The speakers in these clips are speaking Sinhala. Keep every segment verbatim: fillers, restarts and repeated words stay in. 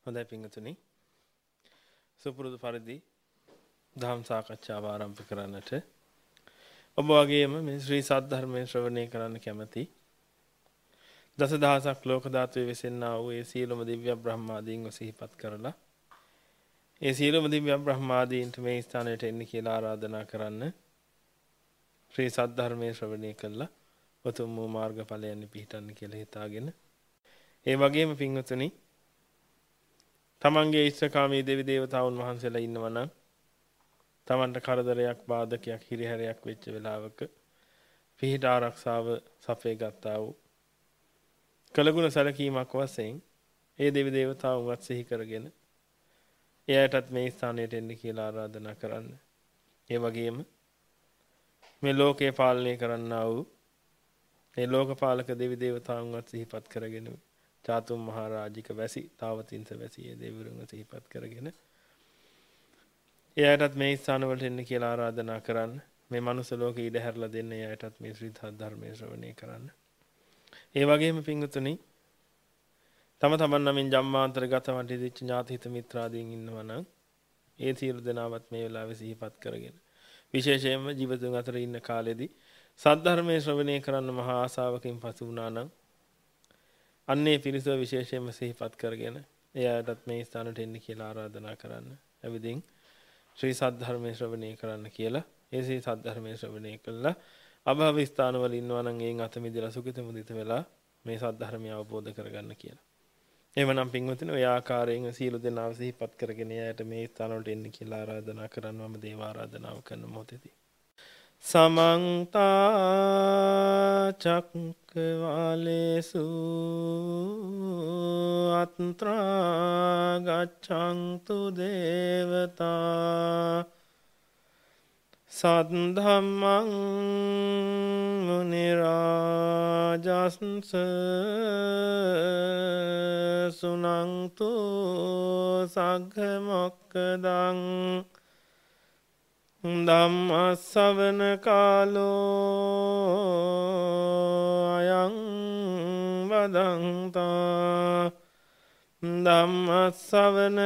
හොඳයි පින්වතුනි. සුපුරුදු පරිදි ධම් සාකච්ඡාව ආරම්භ කරන්නට ඔබ වගේම මේ ශ්‍රී සද්ධර්මයේ ශ්‍රවණය කරන්න කැමැති දසදහසක් ලෝක ධාතුවේ වෙසෙන්නා වූ ඒ සීලම දිව්‍ය බ්‍රහ්මාදීන්ව සිහිපත් කරලා ඒ සීලම දිව්‍ය බ්‍රහ්මාදීන්ට මේ ස්ථානයට එන්න කියලා ආරාධනා කරන්න ශ්‍රී සද්ධර්මයේ ශ්‍රවණය කළා උතුම් වූ මාර්ගඵලයන් පිහිටන්න කියලා හිතාගෙන ඒ වගේම පින්වතුනි තමන්ගේ ඉෂ්ඨකාමී දෙවි දේවතාවුන් වහන්සේලා ඉන්නවා නම් තමන්ට කරදරයක් බාධකයක් හිරිහැරයක් වෙච්ච වෙලාවක පිහිට ආරක්ෂාව සපේ ගත්තා වූ කලගුණ සැලකීමක් වශයෙන් ඒ දෙවි දේවතාවුන්වත් සිහි කරගෙන එයාටත් මේ ස්ථානයට එන්න කියලා ආරාධනා කරන්න. ඒ වගේම මේ ලෝකේ පාලනය කරන්නා වූ ඒ ලෝකපාලක දෙවි දේවතාවුන්වත් සිහිපත් කරගෙන චාතුම් මහරජික වැසි තාවතින්ස වැසි ඒ දෙවිවරුන්ව සිහිපත් කරගෙන එයාටත් මේ ස්ථාන වලට එන්න කියලා ආරාධනා කරන්න. මේ මනුස්ස ලෝකෙ ඉඩ හැරලා දෙන්න එයාටත් මේ ශ්‍රී ධර්මයේ ශ්‍රවණය කරන්න. ඒ වගේම පින්වතුනි තම තමන් නමින් ජම්මාන්තරගත වටිදිච්ච ඥාති හිත මිත්‍රාදීන් ඉන්නවා නම් ඒ සියලු දෙනාවත් මේ වෙලාවේ සිහිපත් කරගෙන විශේෂයෙන්ම ජීවිතුන් අතර ඉන්න කාලෙදී සද්ධර්මයේ ශ්‍රවණය කරන්න මහා ආසාවකින් පසු වුණා නම් අන්නේ පිරිස විශේෂයෙන්ම සිහිපත් කරගෙන එයාටත් මේ ස්ථානට එන්න කියලා ආරාධනා කරන්න. එවිදින් ශ්‍රී සද්ධර්මයේ ශ්‍රවණය කරන්න කියලා ඒ ශ්‍රී සද්ධර්මයේ ශ්‍රවණය කළා අභව ස්ථානවල ඉන්නවා නම් එයින් අත මිදලා සුඛිත මුදිත වෙලා මේ සද්ධර්මය අවබෝධ කරගන්න කියලා. එවනම් පින්වතුනි ඔය ආකාරයෙන් සීල දෙනාව සිහිපත් කරගෙන එයාට මේ ස්ථානවලට එන්න කියලා ආරාධනා කරනවා. මම දේව ආරාධනාව කරන මොහොතේදී समन्त चक्रवालेषु अत्रा गच्छन्तु देवता सद्धम्मं मुनिराजस्स सुनन्तु सग्गमोक्खदं ධම්ම ශ්‍රවණ කාලෝ අයං වදන්තා ධම්ම ශ්‍රවණ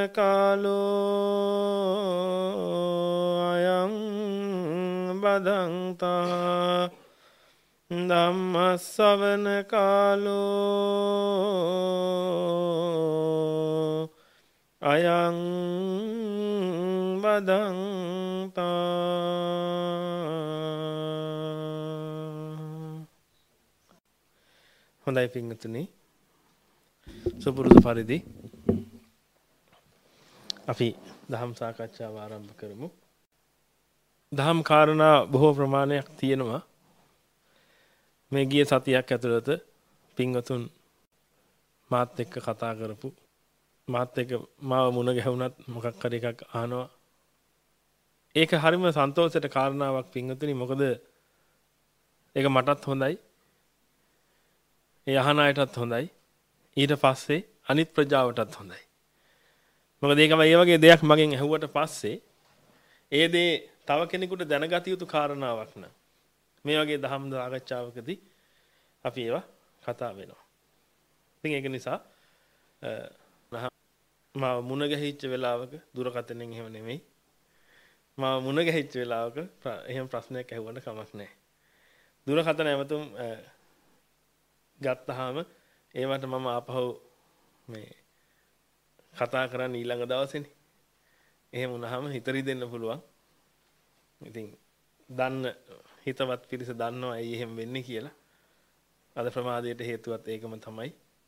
කාලෝ අයං වදන්තා ධම්ම ශ්‍රවණ කාලෝ අයං වදන්තා. හොඳයි පින්වතුනි සුපුරුදු පරිදි අපි දහම් සාකච්ඡාව ආරම්භ කරමු. දහම් කාරණා බොහෝ ප්‍රමාණයක් තියෙනවා. මේ ගිය සතියක් ඇතුළත පින්වතුන් මාත් එක්ක කතා කරපු මාත් එක්ක මාව මුණ ගැහුණත් මොකක් හරි එකක් අහනවා. ඒක හරිම සන්තෝෂයට කාරණාවක් පින්වතුනි. මොකද ඒක මටත් හොඳයි. ඒ අහන අයටත් හොඳයි. ඊට පස්සේ අනිත් ප්‍රජාවටත් හොඳයි. මොකද ඒක මේ වගේ දෙයක් මගෙන් ඇහුවට පස්සේ ඒ දේ තව කෙනෙකුට දැනගත යුතු කාරණාවක් න ะ. මේ වගේ දහම් සාකච්ඡාවකදී අපි ඒවා කතා වෙනවා. ඉතින් ඒක නිසා මම මුණ ගැහිච්ච වෙලාවක දුරකථනයෙන් එහෙම නෙමෙයි. මම මුණ ගැහිච්ච වෙලාවක එහෙම ප්‍රශ්නයක් ඇහුවන්න කමක් නැහැ. දුරකථන ඇමතුම් ගත්තාම ඒවට මම ආපහු මේ කතා කරන්න ඊළඟ දවසේනේ. එහෙම වුණාම හිතරි දෙන්න පුළුවන්. ඉතින් දන්න හිතවත් පිරිස දන්නවා ඇයි එහෙම වෙන්නේ කියලා. අද ප්‍රමාදයට හේතුවත් ඒකම තමයි.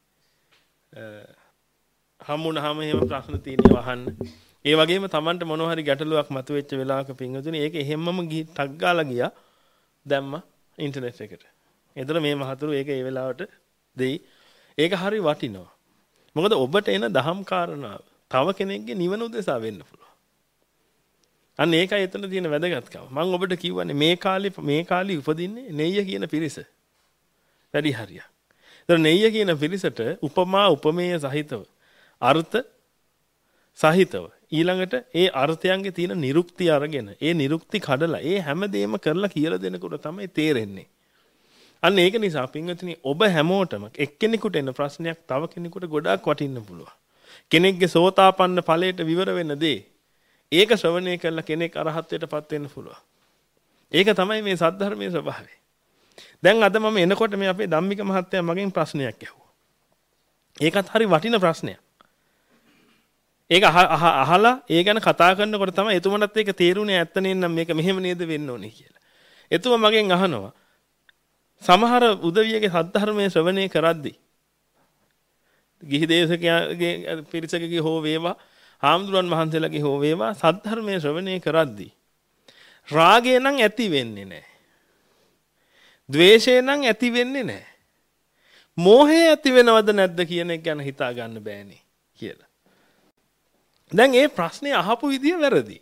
හම්බුනහම එහෙම ප්‍රශ්න තියෙනවා අහන්න. ඒ වගේම Tamanට මොනවා හරි ගැටලුවක් මතුවෙච්ච වෙලාවක පින්වතුනි ඒක එහෙම්මම ගිහි ටක් ගාලා ගියා දැම්මා ඉන්ටර්නෙට් එකට. ඒතර මේ මහතුරු ඒක ඒ වෙලාවට දෙයි. ඒක හරි වටිනවා. මොකද ඔබට එන දහම් කාරණාව තව කෙනෙක්ගේ නිවන උදෙසා වෙන්න පුළුවන්. අන්න ඒකයි එතන තියෙන වැදගත්කම. මම ඔබට කියවන්නේ මේ කාලේ මේ කාලේ උපදින්නේ නෙయ్య කියන පිරිස. වැඩි හරියක්. ඒතර නෙయ్య කියන පිරිසට උපමා උපමේය සහිතව අර්ථ සහිතව ඊළඟට ඒ අර්ථයන්ගේ තියෙන නිරුක්ති අරගෙන ඒ නිරුක්ති කඩලා ඒ හැමදේම කරලා කියලා දෙනකොට තමයි තේරෙන්නේ. අන්න ඒක නිසා පින්වතුනි ඔබ හැමෝටම එක්කෙනෙකුට එන ප්‍රශ්නයක් තව කෙනෙකුට ගොඩාක් වටින්න පුළුවන්. කෙනෙක්ගේ සෝතාපන්න ඵලයට විවර වෙන දේ. ඒක ශ්‍රවණය කළා කෙනෙක් අරහත්ත්වයටපත් වෙන්න පුළුවන්. ඒක තමයි මේ සද්ධර්මයේ ස්වභාවය. දැන් අද මම එනකොට මේ අපේ ධම්මික මහත්තයා මගෙන් ප්‍රශ්නයක් ඇහුවා. ඒකත් හරි වටින ප්‍රශ්නයක්. ඒක අහලා ඒ ගැන කතා කරනකොට තමයි එතුමන්ට ඒක තේරුනේ ඇත්ත නේනම් මේක මෙහෙම නේද වෙන්න ඕනේ කියලා. එතුමා මගෙන් අහනවා සමහර උදවියගේ සද්ධර්මයේ ශ්‍රවණය කරද්දී ගිහි දේශකයාගේ පිරිසකගේ හෝ වේවා හාමුදුරන් වහන්සේලාගේ හෝ වේවා සද්ධර්මයේ ශ්‍රවණය කරද්දී රාගය නම් ඇති වෙන්නේ නැහැ. ද්වේෂය නම් ඇති වෙන්නේ නැහැ. මෝහය ඇති වෙනවද නැද්ද කියන එක ගැන හිතා ගන්න බෑනේ කියලා. දැන් මේ ප්‍රශ්නේ අහපු විදිය වැරදි.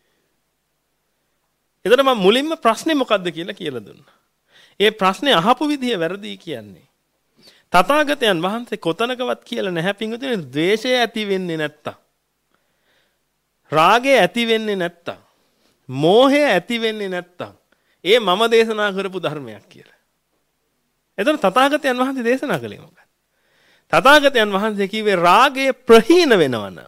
එතන මම මුලින්ම ප්‍රශ්නේ මොකද්ද කියලා කියලා දුන්නා. ඒ ප්‍රශ්නේ අහපු විදිය වැරදි කියන්නේ. තථාගතයන් වහන්සේ කොතනකවත් කියලා නැහැ පින්වතුනි ද්වේෂය ඇති වෙන්නේ නැත්තම්. රාගය ඇති වෙන්නේ නැත්තම්. මෝහය ඇති වෙන්නේ නැත්තම්. ඒ මම දේශනා කරපු ධර්මයක් කියලා. එතන තථාගතයන් වහන්සේ දේශනා කළේ මොකක්ද? තථාගතයන් වහන්සේ කිව්වේ රාගය ප්‍රහීන වෙනවන.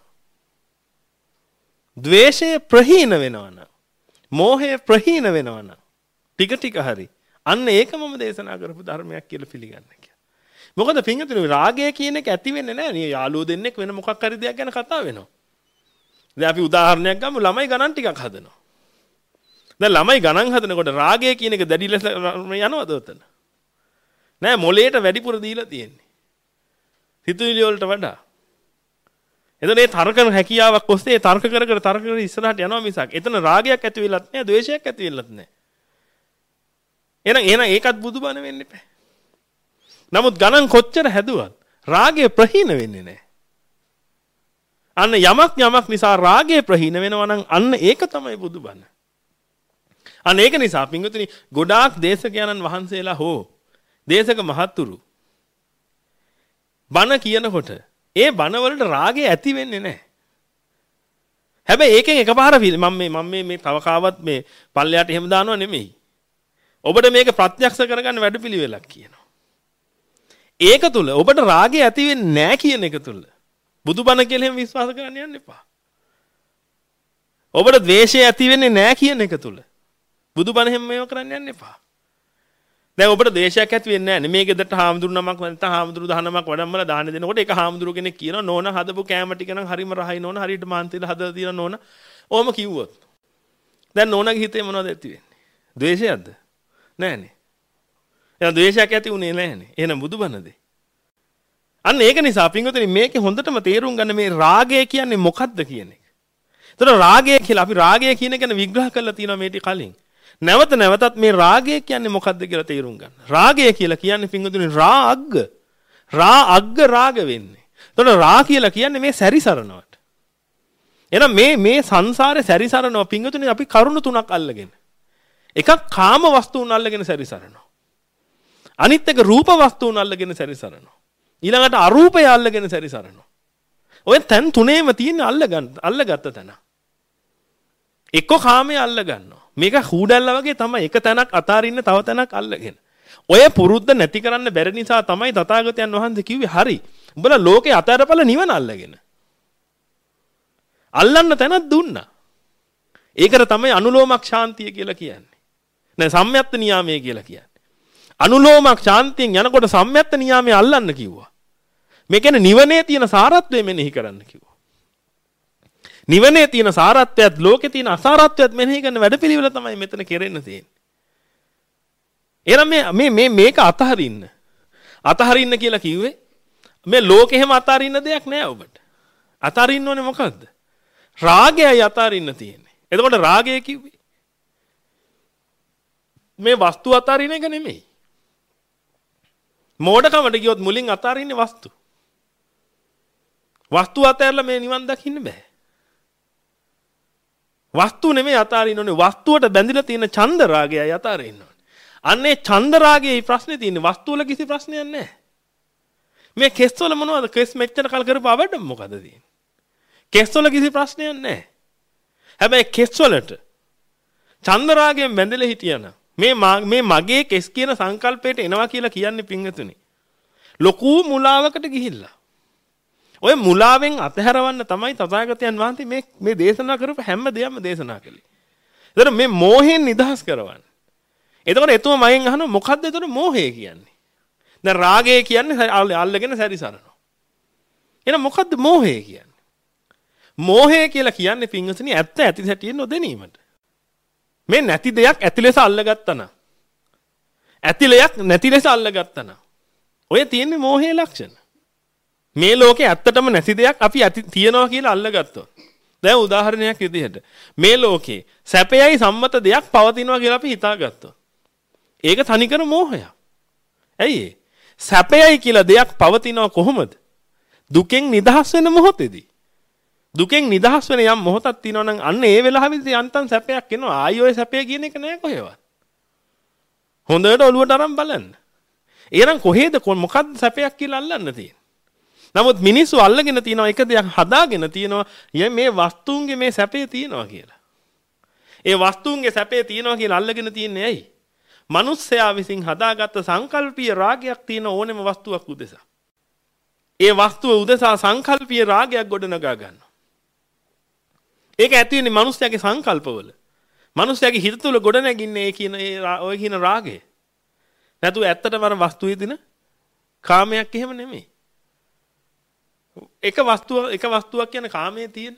ද්වේෂය ප්‍රහීන වෙනවන. මෝහය ප්‍රහීන වෙනවන. ටික ටික හරි. අන්න ඒක මම දේශනා කරපු ධර්මයක් කියලා පිළිගන්න කියලා. මොකද පින්වතුනි රාගය කියන එක ඇති වෙන්නේ නැහැ නේ. යාළුවෝ දෙන්නෙක් වෙන මොකක් හරි දෙයක් ගැන කතා වෙනවා. දැන් අපි උදාහරණයක් ගමු ළමයි ගණන් ටිකක් හදනවා. දැන් ළමයි ගණන් හදනකොට රාගය කියන එක දැඩි ලෙස යනවද උතන? නෑ මොලේට වැඩිපුර දීලා තියෙන්නේ. සිතුවිලි වලට වඩා. එතන මේ තර්ක හැකියාවක් ඔස්සේ තර්ක කර කර තර්ක කර ඉස්සරහට යනවා මිසක් එතන රාගයක් ඇති වෙලත් නෑ ද්වේෂයක් ඇති වෙලත් නෑ. එහෙනම් එහෙනම් ඒකත් බුදුබණ වෙන්න එපා. නමුත් ගණන් කොච්චර හැදුවත් රාගය ප්‍රහීන වෙන්නේ නෑ. අන්න යමක් යමක් නිසා රාගය ප්‍රහීන වෙනවා නම් අන්න ඒක තමයි බුදුබණ. අන්න ඒක නිසා පින්වතුනි ගොඩාක් දේශකයන්න් වහන්සේලා හෝ දේශක මහත්තුරු බණ කියනකොට ඒ බණ වලට රාගය ඇති වෙන්නේ නැහැ. හැබැයි ඒකෙන් එකපාර මම මේ මම මේ මේ තව කාවත් මේ පල්ලයට එහෙම දානව නෙමෙයි. ඔබට මේක ප්‍රත්‍යක්ෂ කරගන්න වැඩපිළිවෙලක් කියනවා. ඒක තුල ඔබට රාගය ඇති වෙන්නේ නැහැ කියන එක තුල බුදුබණ කියලා එහෙම විශ්වාස කරන්න යන්න එපා. ඔබට ද්වේෂය ඇති වෙන්නේ නැහැ කියන එක තුල බුදුබණ එහෙම මේව කරන්න යන්න එපා. දැන් ඔබට දේශයක් ඇති වෙන්නේ නැහැ නේ. මේ ගෙදරට හාමුදුරු නමක් නැත්නම් හාමුදුරු දහනමක් වඩම්මලා දාන දෙනකොට ඒක හාමුදුරු කෙනෙක් කියනවා නෝන හදපු කෑම ටික නම් හරිම රහයි නෝන හරියට මාන්තිල හදලා තියෙන නෝන. ඕම කිව්වොත්. දැන් නෝනගේ හිතේ මොනවද ඇති වෙන්නේ? ද්වේෂයක්ද? නැහනේ. එහෙනම් ද්වේෂයක් ඇති උනේ නැහනේ. එහෙනම් බුදුබණද? අන්න ඒක නිසා පින්වතුනි මේකේ හොඳටම තේරුම් ගන්න මේ රාගය කියන්නේ මොකක්ද කියන එක. ඒතර රාගය කියලා අපි රාගය කියන එක ගැන විග්‍රහ කරලා තියෙනවා මේ ටික කලින්. නැවත නැවතත් මේ රාගය කියන්නේ මොකක්ද කියලා තේරුම් ගන්න. රාගය කියලා කියන්නේ පින්වතුනි රාග්ග. රාග්ග රාග වෙන්නේ. එතකොට රා කියලා කියන්නේ මේ සැරිසරනවට. එහෙනම් මේ මේ සංසාරේ සැරිසරනවා පින්වතුනි අපි කරුණු තුනක් අල්ලගෙන. එකක් කාම වස්තුන් අල්ලගෙන සැරිසරනවා. අනිත් එක රූප වස්තුන් අල්ලගෙන සැරිසරනවා. ඊළඟට අරූපය අල්ලගෙන සැරිසරනවා. ඔය තැන් තුනේම තියෙන අල්ලගන්න අල්ලගත්ත තැන. එක්ක කාමයේ අල්ල ගන්නවා. මේක හූඩැල්ල වගේ තමයි එක තැනක් අතාරින්න තව තැනක් අල්ලගෙන. ඔය පුරුද්ද නැති කරන්න බැරි නිසා තමයි තථාගතයන් වහන්සේ කිව්වේ හරි. උඹලා ලෝකේ අතහැරපළ නිවන අල්ලගෙන. අල්ලන්න තැනක් දුන්නා. ඒකට තමයි අනුලෝමක් ශාන්තිය කියලා කියන්නේ. නෑ සම්යත්ත නියාමයේ කියලා කියන්නේ. අනුලෝමක් ශාන්තියෙන් යනකොට සම්යත්ත නියාමයේ අල්ලන්න කිව්වා. මේ කියන්නේ නිවනේ තියෙන සාරත්වය මෙනෙහි කරන්න කිව්වා. නිවනේ තියෙන සාරත්වයත් ලෝකේ තියෙන අසාරත්වයත් මෙනෙහි කරන වැඩපිළිවෙල තමයි මෙතන කෙරෙන්න තියෙන්නේ. එහෙනම් මේ මේ මේ මේක අතහරින්න. අතහරින්න කියලා කිව්වේ මේ ලෝකෙහෙම අතහරින්න දෙයක් නෑ ඔබට. අතහරින්න ඕනේ මොකද්ද? රාගයයි අතහරින්න තියෙන්නේ. එතකොට රාගය කිව්වේ මේ වස්තු අතහරින එක නෙමෙයි. මෝඩකමට ගියොත් මුලින් අතහරින්නේ වස්තු. වස්තු අතහැරලා මේ නිවන් දකින්න බෑ. වස්තු නෙමෙයි අතාරින්න ඕනේ වස්තුවට බැඳිලා තියෙන ඡන්ද රාගයයි අතාරින්න ඕනේ. අන්නේ ඡන්ද රාගයේ ප්‍රශ්නේ තියෙන්නේ වස්තු වල කිසි ප්‍රශ්නයක් නැහැ. මේ කෙස් වල මොනවද? කෙස් මෙච්චර කල් කරපු අවඩ මොකද තියෙන්නේ? කෙස් වල කිසි ප්‍රශ්නයක් නැහැ. හැබැයි කෙස් වලට ඡන්ද රාගයෙන් බැඳිලා හිටියනම් මේ මේ මගේ කෙස් කියන සංකල්පයට එනවා කියලා කියන්නේ පින්වතුනි. ලොකු මුලාවකට ගිහිල්ලා. ඔය මුලාවෙන් අතහැරවන්න තමයි තථාගතයන් වහන්සේ මේ මේ දේශනා කරපු හැම දෙයක්ම දේශනා කළේ. ඒතර මේ මෝහයෙන් නිදහස් කරවන්න. එතකොට එතුම මගෙන් අහනවා මොකද්ද එතකොට මෝහය කියන්නේ? දැන් රාගය කියන්නේ අල්ලගෙන සැරිසරනවා. එහෙනම් මොකද්ද මෝහය කියන්නේ? මෝහය කියලා කියන්නේ පින්වතුනි ඇත්ත ඇති සැටියෙන් නොදැනීමට. මේ නැති දෙයක් ඇති ලෙස අල්ලගත්තා නම් ඇතිලයක් නැති ලෙස අල්ලගත්තා නම් ඔය තියෙන්නේ මෝහයේ ලක්ෂණ. මේ ලෝකේ ඇත්තටම නැති දෙයක් අපි ඇති තියනවා කියලා අල්ලගත්තොත්. දැන් උදාහරණයක් විදිහට මේ ලෝකේ සැපයයි සම්මත දෙයක් පවතිනවා කියලා අපි හිතාගත්තොත්. ඒක තනිකර මෝහයක්. ඇයි ඒ? සැපයයි කියලා දෙයක් පවතිනවා කොහොමද? දුකෙන් නිදහස් වෙන මොහොතේදී. දුකෙන් නිදහස් වෙන යම් මොහොතක් තියෙනවා නම් අන්න ඒ වෙලාවෙදී යන්තම් සැපයක් එනවා. ආයි ඔය සැපය කියන එක නෑ කොහෙවත්. හොඳට ඔළුවට අරන් බලන්න. එහෙනම් කොහෙද මොකක්ද සැපයක් කියලා අල්ලන්න තියෙන්නේ? නමුත් මිනිස්සු අල්ලගෙන තියෙනවා එක දෙයක් හදාගෙන තියෙනවා මේ වස්තුන්ගේ මේ සැපේ තියෙනවා කියලා. ඒ වස්තුන්ගේ සැපේ තියෙනවා කියලා අල්ලගෙන තියන්නේ ඇයි? මිනිස්සයා විසින් හදාගත්ත සංකල්පීය රාගයක් තියෙන ඕනෙම වස්තුවක් උදෙසා. ඒ වස්තුව උදෙසා සංකල්පීය රාගයක් ගොඩනගා ගන්නවා. ඒක ඇති වෙන්නේ මිනිස්යාගේ සංකල්පවල. මිනිස්යාගේ හිත තුළ ගොඩනැගින්නේ ඒ කියන ඒ ඔය කියන රාගය. නැතු ඇත්තටම අර වස්තුවේ දින කාමයක් එහෙම නෙමෙයි. එක වස්තුව එක වස්තුවක් කියන කාමයේ තියෙන.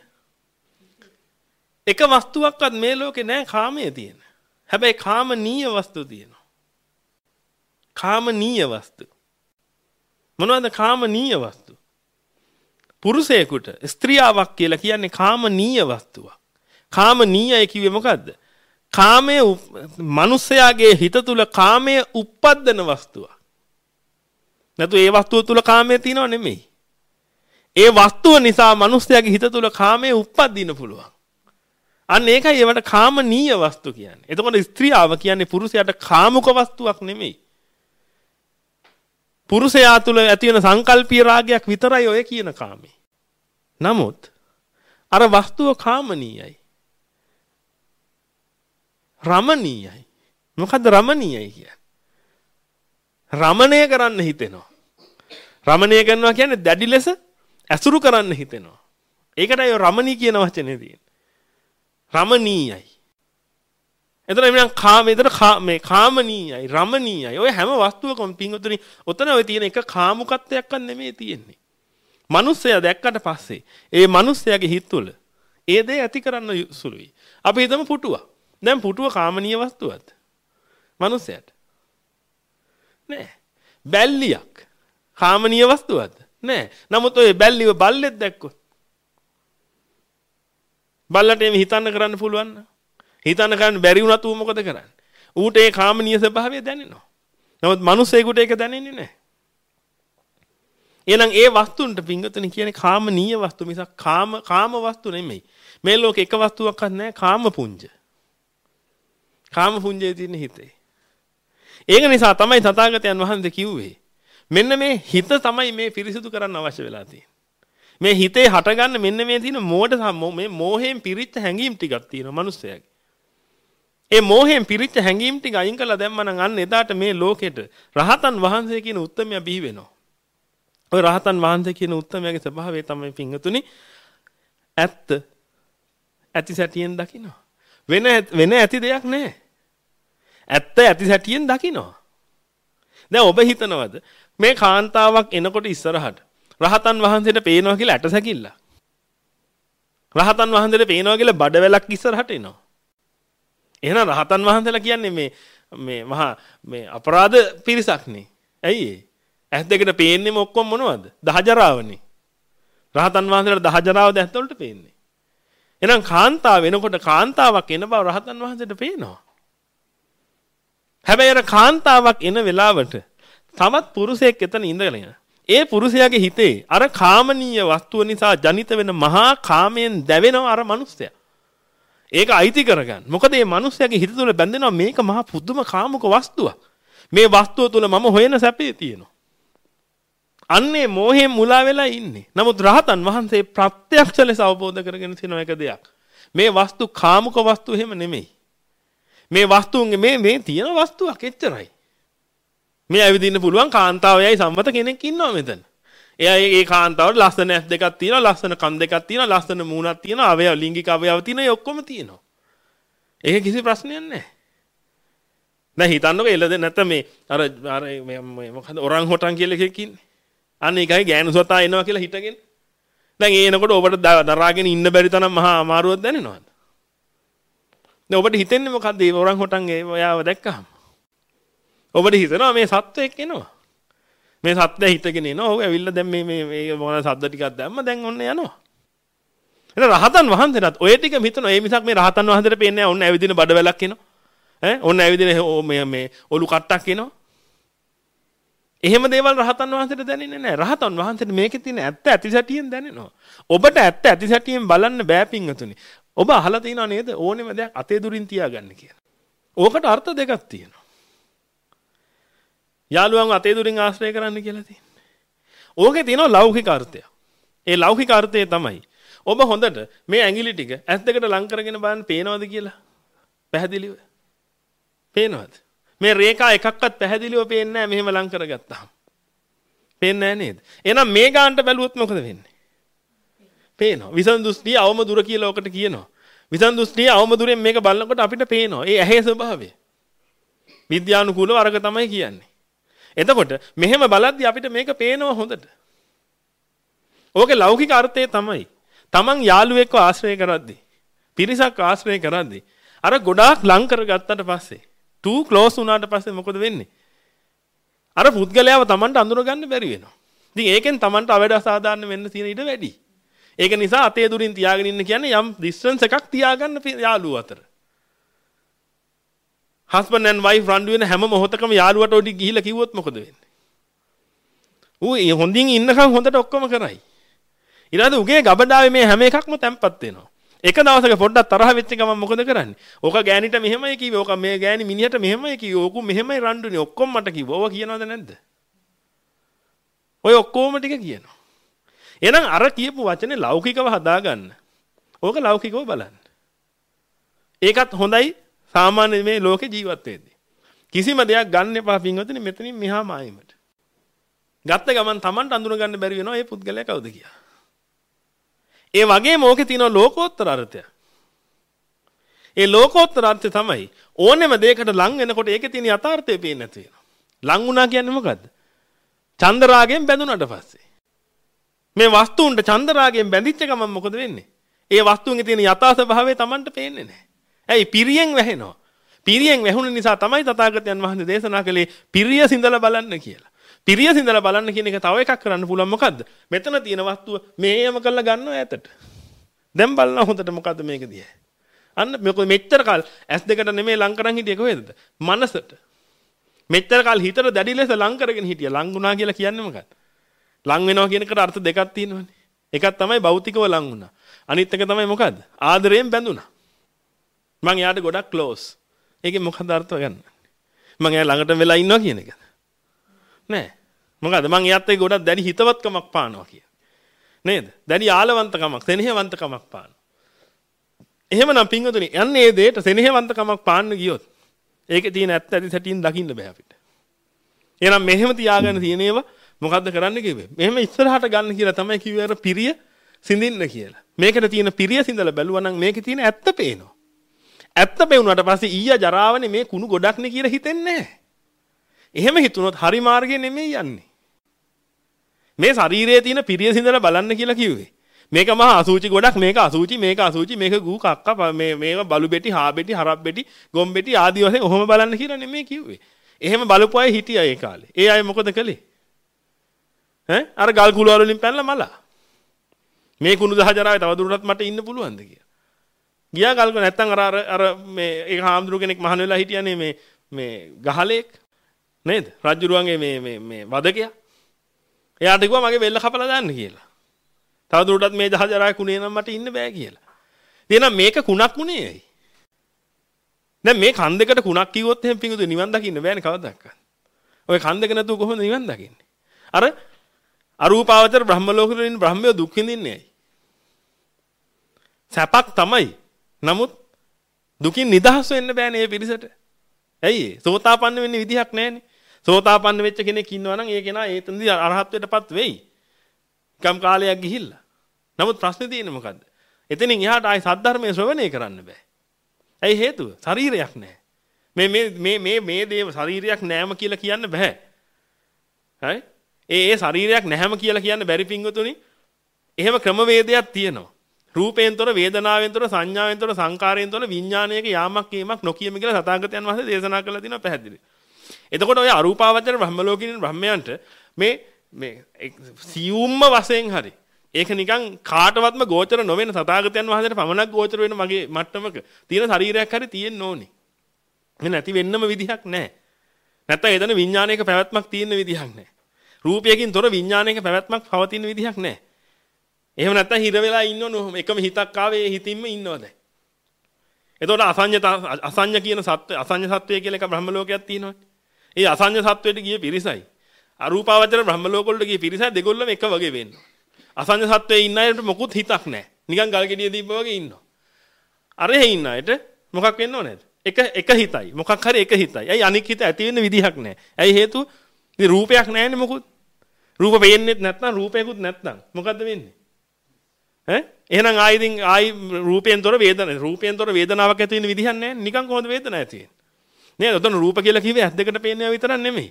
එක වස්තුවක්වත් මේ ලෝකේ නැහැ කාමයේ තියෙන. හැබැයි කාමනීය වස්තු තියෙනවා. කාමනීය වස්තු. මොනවද කාමනීය වස්තු? පුරුෂයෙකුට ස්ත්‍රියාවක් කියලා කියන්නේ කාමනීය වස්තුවක්. කාමනීයයි කිව්වේ මොකද්ද? කාමයේ මිනිස්යාගේ හිත තුල කාමයේ උප්පද්දන වස්තුවක්. නැතු ඒ වස්තුව තුල කාමයේ තියෙනව නෙමෙයි. ඒ වස්තුව නිසා මිනිස්යාගේ හිත තුල කාමයේ උප්පදින්න පුළුවන්. අන්න ඒකයි ඒවට කාමනීය වස්තු කියන්නේ. එතකොට ස්ත්‍රියාව කියන්නේ පුරුෂයාට කාමුක වස්තුවක් නෙමෙයි. පුරුෂයා තුල ඇති වෙන සංකල්පීය රාගයක් විතරයි ඔය කියන කාමේ. නමුත් අර වස්තුව කාමනීයයි. රමණීයයි. මොකද්ද රමණීයයි කියන්නේ? රමණය කරන්න හිතෙනවා. රමණය කරනවා කියන්නේ දැඩි ලෙස ඇසුරු කරන්න හිතෙනවා. ඒකටයි රමණී කියන වචනේ තියෙන්නේ. රමණීයයි. එතන මෙන්න කාම එතන මේ කාමනීයයි රමණීයයි. ඔය හැම වස්තුවකම පින්වතුනි ඔතන ඔය තියෙන එක කාමුකත්වයක්වත් නෙමෙයි තියෙන්නේ. මිනිස්සයා දැක්කට පස්සේ ඒ මිනිස්සයාගේ හිත තුළ ඒ දේ ඇති කරන්න සුළුයි. අපි හිතමු පුටුව. දැන් පුටුව කාමනීය වස්තුවක්ද? මිනිස්සයාට නෑ. බැල්ලියක් කාමනීය වස්තුවක්ද? නෑ. නමුත් ඔය බැල්ලිව බල්ලෙක් දැක්කොත් බල්ලට එමෙ හිතන්න කරන්න පුළුවන් නේද? හිතන්න කරන්න බැරි වුණත් ඌ මොකද කරන්නේ? ඌට ඒ කාමනීය ස්වභාවය දැනෙනවා. නමුත් මිනිස්සෙකුට ඒක දැනෙන්නේ නැහැ. එහෙනම් ඒ වස්තුන්ට පිංගුතුනි කියන්නේ කාමනීය වස්තු මිසක් කාම කාම වස්තු නෙමෙයි. මේ ලෝකේ එක වස්තුවක්වත් නැහැ කාම පුඤ්ජ. කාම පුඤ්ජයේ තියෙන හිතේ. ඒක නිසා තමයි තථාගතයන් වහන්සේ කිව්වේ මෙන්න මේ හිත තමයි මේ පිරිසිදු කරන්න අවශ්‍ය වෙලා තියෙන්නේ. මේ හිතේ හටගන්න මෙන්න මේ තියෙන මෝඩ මේ මෝහයෙන් පිරිච්ච හැඟීම් ටිකක් තියෙනවා මිනිස්සයාගේ. ඒ මෝහයෙන් පිරිච්ච හැඟීම් ටික අයින් කළා දැම්මනම් අන්න එදාට මේ ලෝකෙට රහතන් වහන්සේ කියන උත්තමයා බිහි වෙනවා. ඔය රහතන් වහන්සේ කියන උත්තමයාගේ ස්වභාවය තමයි පිංගතුනි ඇත්ත ඇති සැටියෙන් දකිනවා. වෙන වෙන ඇති දෙයක් නැහැ. ඇත්ත ඇති සැටියෙන් දකිනවා. දැන් ඔබ හිතනවද මේ කාන්තාවක් එනකොට ඉස්සරහට රහතන් වහන්සේට පේනවා කියලා ඇටසැකිල්ල. රහතන් වහන්සේට පේනවා කියලා බඩවැලක් ඉස්සරහට එනවා. එහෙනම් රහතන් වහන්සේලා කියන්නේ මේ මේ මහා මේ අපරාධ පිරිසක් නේ. ඇයි ඒ? ඇස් දෙකට පේන්නේම ඔක්කොම මොනවද? දහජරාවනේ. රහතන් වහන්සේලාට දහජරාව දැස් වලට පේන්නේ. එහෙනම් කාන්තාව වෙනකොට කාන්තාවක් එන බව රහතන් වහන්සේට පේනවා. හැබැයි අර කාන්තාවක් එන වෙලාවට තවත් පුරුෂයෙක් එතන ඉඳගෙන ඒ පුරුෂයාගේ හිතේ අර කාමනීය වස්තුව නිසා ජනිත වෙන මහා කාමයෙන් දැවෙනවා අර මිනිස්සයා. ඒක අයිති කරගන්න. මොකද මේ මිනිස්සයාගේ හිත තුළ බැඳෙනවා මේක මහා පුදුම කාමුක වස්තුවක්. මේ වස්තුව තුළ මම හොයන සැපේ තියෙනවා. අන්නේ මෝහයෙන් මුලා වෙලා ඉන්නේ. නමුත් රහතන් වහන්සේ ප්‍රත්‍යක්ෂ ලෙස අවබෝධ කරගෙන තියෙන එක දෙයක්. මේ වස්තු කාමුක වස්තු එහෙම නෙමෙයි. මේ වස්තුන්ගේ මේ මේ තියෙන වස්තුවක් එච්චරයි. මේ ඇවිදින්න පුළුවන් කාන්තාවයයි සම්මත කෙනෙක් ඉන්නවා මෙතන. එයා ඒ කාන්තාවට ලස්සන ඇස් දෙකක් තියෙනවා, ලස්සන කන් දෙකක් තියෙනවා, ලස්සන මූණක් තියෙනවා, අවයව ලිංගික අවයව තියෙනවා, ඒ ඔක්කොම තියෙනවා. ඒක කිසි ප්‍රශ්නයක් නැහැ. දැන් හිතන්නකෝ එළද නැත්නම් මේ අර අර මේ මොකද ඔරන් හොටන් කියලා එකක් ඉන්නේ. අන්න ඒකයි ගෑනු සතා එනවා කියලා හිතගෙන. දැන් ඒ එනකොට ඔබට දරාගෙන ඉන්න බැරි තරම් මහා අමාරුවක් දැනෙනවද? දැන් ඔබට හිතෙන්නේ මොකද්ද මේ ඔරන් හොටන් එයාව දැක්කහම? ඔබට හිතෙනවා මේ සත්වෙක් එනවා. මේ සත්ත්වය හිතගෙන එනවා. ඔව් ඇවිල්ලා දැන් මේ මේ මේ මොන සද්ද ටිකක් දැම්ම දැන් ඔන්න යනවා. එතන රහතන් වහන්සේලාත් ඔය ටික හිතනවා. ඒ මිසක් මේ රහතන් වහන්සේට පේන්නේ නැහැ. ඔන්න ඇවිදින බඩවැලක් එනවා. ඈ ඔන්න ඇවිදින මේ මේ ඔලු කට්ටක් එනවා. එහෙම දේවල් රහතන් වහන්සේට දැනෙන්නේ නැහැ. රහතන් වහන්සේට මේකේ තියෙන ඇත්ත ඇතිසැටියෙන් දැනෙනවා. ඔබට ඇත්ත ඇතිසැටියෙන් බලන්න බෑ පින්වතුනි. ඔබ අහලා තියෙනව නේද? ඕනෙම දෙයක් අතේ දුරින් තියාගන්න කියලා. ඕකට අර්ථ දෙකක් තියෙනවා. යාළුවන් අතේ දුරින් ආශ්‍රය කරන්න කියලා තියෙන්නේ. ඕකේ තියෙනවා ලෞකික අර්ථය. ඒ ලෞකික අර්ථය තමයි ඔබ හොඳට මේ ඇඟිලි ටික ඇස් දෙකට ලං කරගෙන බලන්න පේනවද කියලා? පැහැදිලිව. පේනවද? මේ රේඛා එකක්වත් පැහැදිලිව පේන්නේ නැහැ මෙහෙම ලං කරගත්තාම. පේන්නේ නැහැ නේද? එහෙනම් මේ ගානට බැලුවොත් මොකද වෙන්නේ? පේනවා. විසන් දෘෂ්ටිය අවම දුර කියලා ඔකට කියනවා. විසන් දෘෂ්ටිය අවම දුරෙන් මේක බලනකොට අපිට පේනවා. ඒ ඇහි ස්වභාවය. විද්‍යානුකූලව අරක තමයි කියන්නේ. එතකොට මෙහෙම බලද්දි අපිට මේක පේනවා හොඳට. ඕකේ ලෞකික අර්ථය තමයි. Taman යාළුවෙක්ව ආශ්‍රය කරද්දි, පිරිසක් ආශ්‍රය කරද්දි අර ගොඩාක් ලං කරගත්තට පස්සේ, too close වුණාට පස්සේ මොකද වෙන්නේ? අර පුද්ගලයාව Tamanට අඳුර ගන්න බැරි වෙනවා. ඉතින් ඒකෙන් Tamanට අවඩ අසාධාරණ වෙන්න තියෙන ඉඩ වැඩි. ඒක නිසා අතේ දුරින් තියාගෙන ඉන්න කියන්නේ යම් distance එකක් තියාගන්න යාළුවෝ අතර. husband and wife රණ්ඩු වෙන හැම මොහොතකම යාළුවට ඔඩි ගිහිලා කිව්වොත් මොකද වෙන්නේ? ඌ හොඳින් ඉන්නකම් හොඳට ඔක්කොම කරයි. ඊළඟට උගේ ගබඩාවේ මේ හැම එකක්ම තැම්පත් වෙනවා. එක දවසක පොඩ්ඩක් තරහ වෙච්ච ගමන් මොකද කරන්නේ? ඕක ගෑනිට මෙහෙමයි කිව්වේ. ඕක මේ ගෑනි මිනිහට මෙහෙමයි කිව්වේ. ඕක මෙහෙමයි රණ්ඩුනේ. ඔක්කොම මට කිව්වා. ඕව කියනවද නැද්ද? ඔය ඔක්කොම ටික කියනවා. එහෙනම් අර කියපු වචනේ ලෞකිකව හදාගන්න. ඕක ලෞකිකව බලන්න. ඒකත් හොඳයි. සාමාන්‍ය මේ ලෝකේ ජීවත් වෙද්දී කිසිම දෙයක් ගන්න එපා පින්වතුනි මෙතනින් මෙහා මායිමට. ගත්ත ගමන් Tamanට අඳුන ගන්න බැරි වෙනවා මේ පුද්ගලයා කවුද කියලා. ඒ වගේම ඕකේ තියෙන ලෝකෝත්තර අර්ථය. ඒ ලෝකෝත්තර අර්ථය තමයි ඕනෙම දෙයකට ලං වෙනකොට ඒකේ තියෙන යථාර්ථය පේන්නේ නැති වෙනවා. ලං වුණා කියන්නේ මොකද්ද? චන්දරාගයෙන් බැඳුනට පස්සේ. මේ වස්තුන්ට චන්දරාගයෙන් බැඳිච්ච ගමන් මොකද වෙන්නේ? ඒ වස්තුන්ගේ තියෙන යථා ස්වභාවය Tamanට පේන්නේ නැහැ. ඇයි පිරියෙන් වැහෙනවා. පිරියෙන් වැහුණ නිසා තමයි තථාගතයන් වහන්සේ දේශනා කළේ පිරිය සිඳලා බලන්න කියලා. පිරිය සිඳලා බලන්න කියන එක තව එකක් කරන්න පුළුවන් මොකද්ද? මෙතන තියෙන වස්තුව මේයම කරලා ගන්නවා ඈතට. දැන් බලන්න හොඳට මොකද්ද මේක දිහා. අන්න මොකද මෙච්චර කාල ඇස් දෙකට නෙමෙයි ලං කරන් හිටියේ කොහෙද? මනසට. මෙච්චර කාල හිතට දැඩි ලෙස ලං කරගෙන හිටියා. ලං වුණා කියලා කියන්නේ මොකක්ද? ලං වෙනවා කියන එකට අර්ථ දෙකක් තියෙනවානේ. එකක් තමයි භෞතිකව ලං වුණා. අනිත් එක තමයි මොකද්ද? ආදරයෙන් බැඳුණා. මං යාට ගොඩක් ක්ලෝස්. ඒකේ මොකක්ද අර්ථය ගන්න? මං එයා ළඟට වෙලා ඉන්නවා කියන එකද? නෑ. මොකද මං එයාත් එක්ක ගොඩක් දැඩි හිතවත්කමක් පානවා කිය. නේද? දැඩි ආලවන්තකමක්, සෙනෙහවන්තකමක් පානවා. එහෙමනම් පින්වතුනි යන්නේ මේ දෙයට සෙනෙහවන්තකමක් පාන්න ගියොත් ඒකේ තියෙන ඇත්ත ඇති සැටින් දකින්න බෑ අපිට. එහෙනම් මෙහෙම තියාගන්න තියෙන ඒවා මොකද්ද කරන්න කිව්වේ? මෙහෙම ඉස්සරහට ගන්න කියලා තමයි කිව්වේ අර පිරිය සිඳින්න කියලා. මේකට තියෙන පිරිය සිඳලා බැලුවා නම් මේකේ තියෙන ඇත්ත පේනවා. ඇත්ත පෙවුනට පස්සේ ඊය ජරාවනේ මේ කුණු ගොඩක්නේ කියලා හිතෙන්නේ නැහැ. එහෙම හිතුනොත් හරි මාර්ගේ නෙමෙයි යන්නේ. මේ ශරීරයේ තියෙන පිරිය සිඳලා බලන්න කියලා කිව්වේ. මේක මහා අසුචි ගොඩක්, මේක අසුචි, මේක අසුචි, මේක ගූ කක්ක, මේ මේක බලු බෙටි, හා බෙටි, හරක් බෙටි, ගොම් බෙටි ආදී වශයෙන් ඔහොම බලන්න කියලා නෙමෙයි කිව්වේ. එහෙම බලපු අය හිටියා ඒ කාලේ. ඒ අය මොකද කළේ? ඈ අර ගල් කුල වලින් පැනලා මලා. මේ කුණු දහ ජරාවේ තව දුරටත් මට ඉන්න පුළුවන්ද කියලා. ගියා ගල්ක නැත්තම් අර අර අර මේ ඒක හාමුදුරු කෙනෙක් මහාන වෙලා හිටියනේ මේ මේ ගහලෙක් නේද? රජුරුවන්ගේ මේ මේ මේ වදකයා. එයාට කිව්වා මගේ වෙල්ල කපලා දාන්න කියලා. තව දුරටත් මේ දහ ජරාවේ කුණේ නම් මට ඉන්න බෑ කියලා. එහෙනම් මේක කුණක් උනේ ඇයි? දැන් මේ කන් දෙකට කුණක් කිව්වොත් එහෙම පිඟුතු නිවන් දකින්න බෑනේ කවදාවත්. ඔය කන් දෙක නැතුව කොහොමද නිවන් දකින්නේ? අර අරූපාවචර බ්‍රහ්ම ලෝකවල ඉන්න බ්‍රහ්මයෝ දුක් විඳින්නේ ඇයි? සැපක් තමයි. නමුත් දුකින් නිදහස් වෙන්න බෑනේ මේ පිරිසට. ඇයි ඒ? සෝතාපන්න වෙන්න විදිහක් නැහැනේ. සෝතාපන්න වෙච්ච කෙනෙක් ඉන්නවා නම් ඒ කෙනා ඒතනදී අරහත්ත්වයටපත් වෙයි. කම් කාලයක් ගිහිල්ලා. නමුත් ප්‍රශ්නේ තියෙන්නේ මොකද්ද? එතනින් එහාට ආයි සද්ධර්මයේ ශ්‍රවණය කරන්න බෑ. ඇයි හේතුව? ශරීරයක් නැහැ. මේ මේ මේ මේ මේ දේ ශරීරයක් නැහැම කියලා කියන්න බෑ. හරි? ඒ ඒ ශරීරයක් නැහැම කියලා කියන්න බැරි පිංගුතුනි. එහෙම ක්‍රමවේදයක් තියෙනවා. රූපයෙන්තර වේදනාවෙන්තර සංඥාවෙන්තර සංකාරයෙන්තර විඥානයක යාමක් කීමක් නොකියම කියලා සතාගතයන් වහන්සේ දේශනා කළා දිනවා පැහැදිලි. එතකොට ඔය අරූපාවචර බ්‍රහ්ම ලෝකින් බ්‍රහ්මයන්ට මේ මේ සියුම්ම වශයෙන් හරි ඒක නිකන් කාටවත්ම ගෝචර නොවන සතාගතයන් වහන්සේට පමණක් ගෝචර වෙන මගේ මට්ටමක තියෙන ශරීරයක් හරි තියෙන්න ඕනේ. මේ නැති වෙන්නම විදිහක් නැහැ. නැත්තම් එතන විඥානයක පැවැත්මක් තියෙන විදිහක් නැහැ. රූපයකින් තොර විඥානයක පැවැත්මක් පවතින විදිහක් නැහැ. එහෙම නැත්තම් හිර වෙලා ඉන්නවනේ එකම හිතක් ආවේ ඒ හිතින්ම ඉන්නවා දැන්. එතකොට අසඤ්ඤ අසඤ්ඤ කියන සත්‍ය අසඤ්ඤ සත්වය කියලා එක බ්‍රහ්ම ලෝකයක් තියෙනවානේ. ඒ අසඤ්ඤ සත්වයට ගිය පිරිසයි අරූපාවචර බ්‍රහ්ම ලෝක වලට ගිය පිරිසයි දෙගොල්ලම එක වගේ වෙන්නේ. අසඤ්ඤ සත්වයේ ඉන්න අයට මොකුත් හිතක් නැහැ. නිකන් ගල් ගෙඩිය දීප්ප වගේ ඉන්නවා. අරෙහි ඉන්න අයට මොකක් වෙන්න ඕනේද? එක එක හිතයි. මොකක් හරි එක හිතයි. ඇයි අනික් හිත ඇති වෙන්න විදිහක් නැහැ. ඇයි හේතුව? ඉතින් රූපයක් නැහැනේ මොකුත්. රූප පේන්නේත් නැත්නම් රූපයකුත් නැත්නම් මොකද්ද වෙන්නේ? ඈ එහෙනම් ආයි ඉතින් ආයි රූපයෙන්තර වේදනාව රූපයෙන්තර වේදනාවක් ඇති වෙන විදිහක් නැහැ. නිකන් කොහොමද වේදනාවක් ඇති වෙන්නේ? නේද? ඔතන රූප කියලා කිව්වේ ඇස් දෙකට පේන්නේ විතරක් නෙමෙයි.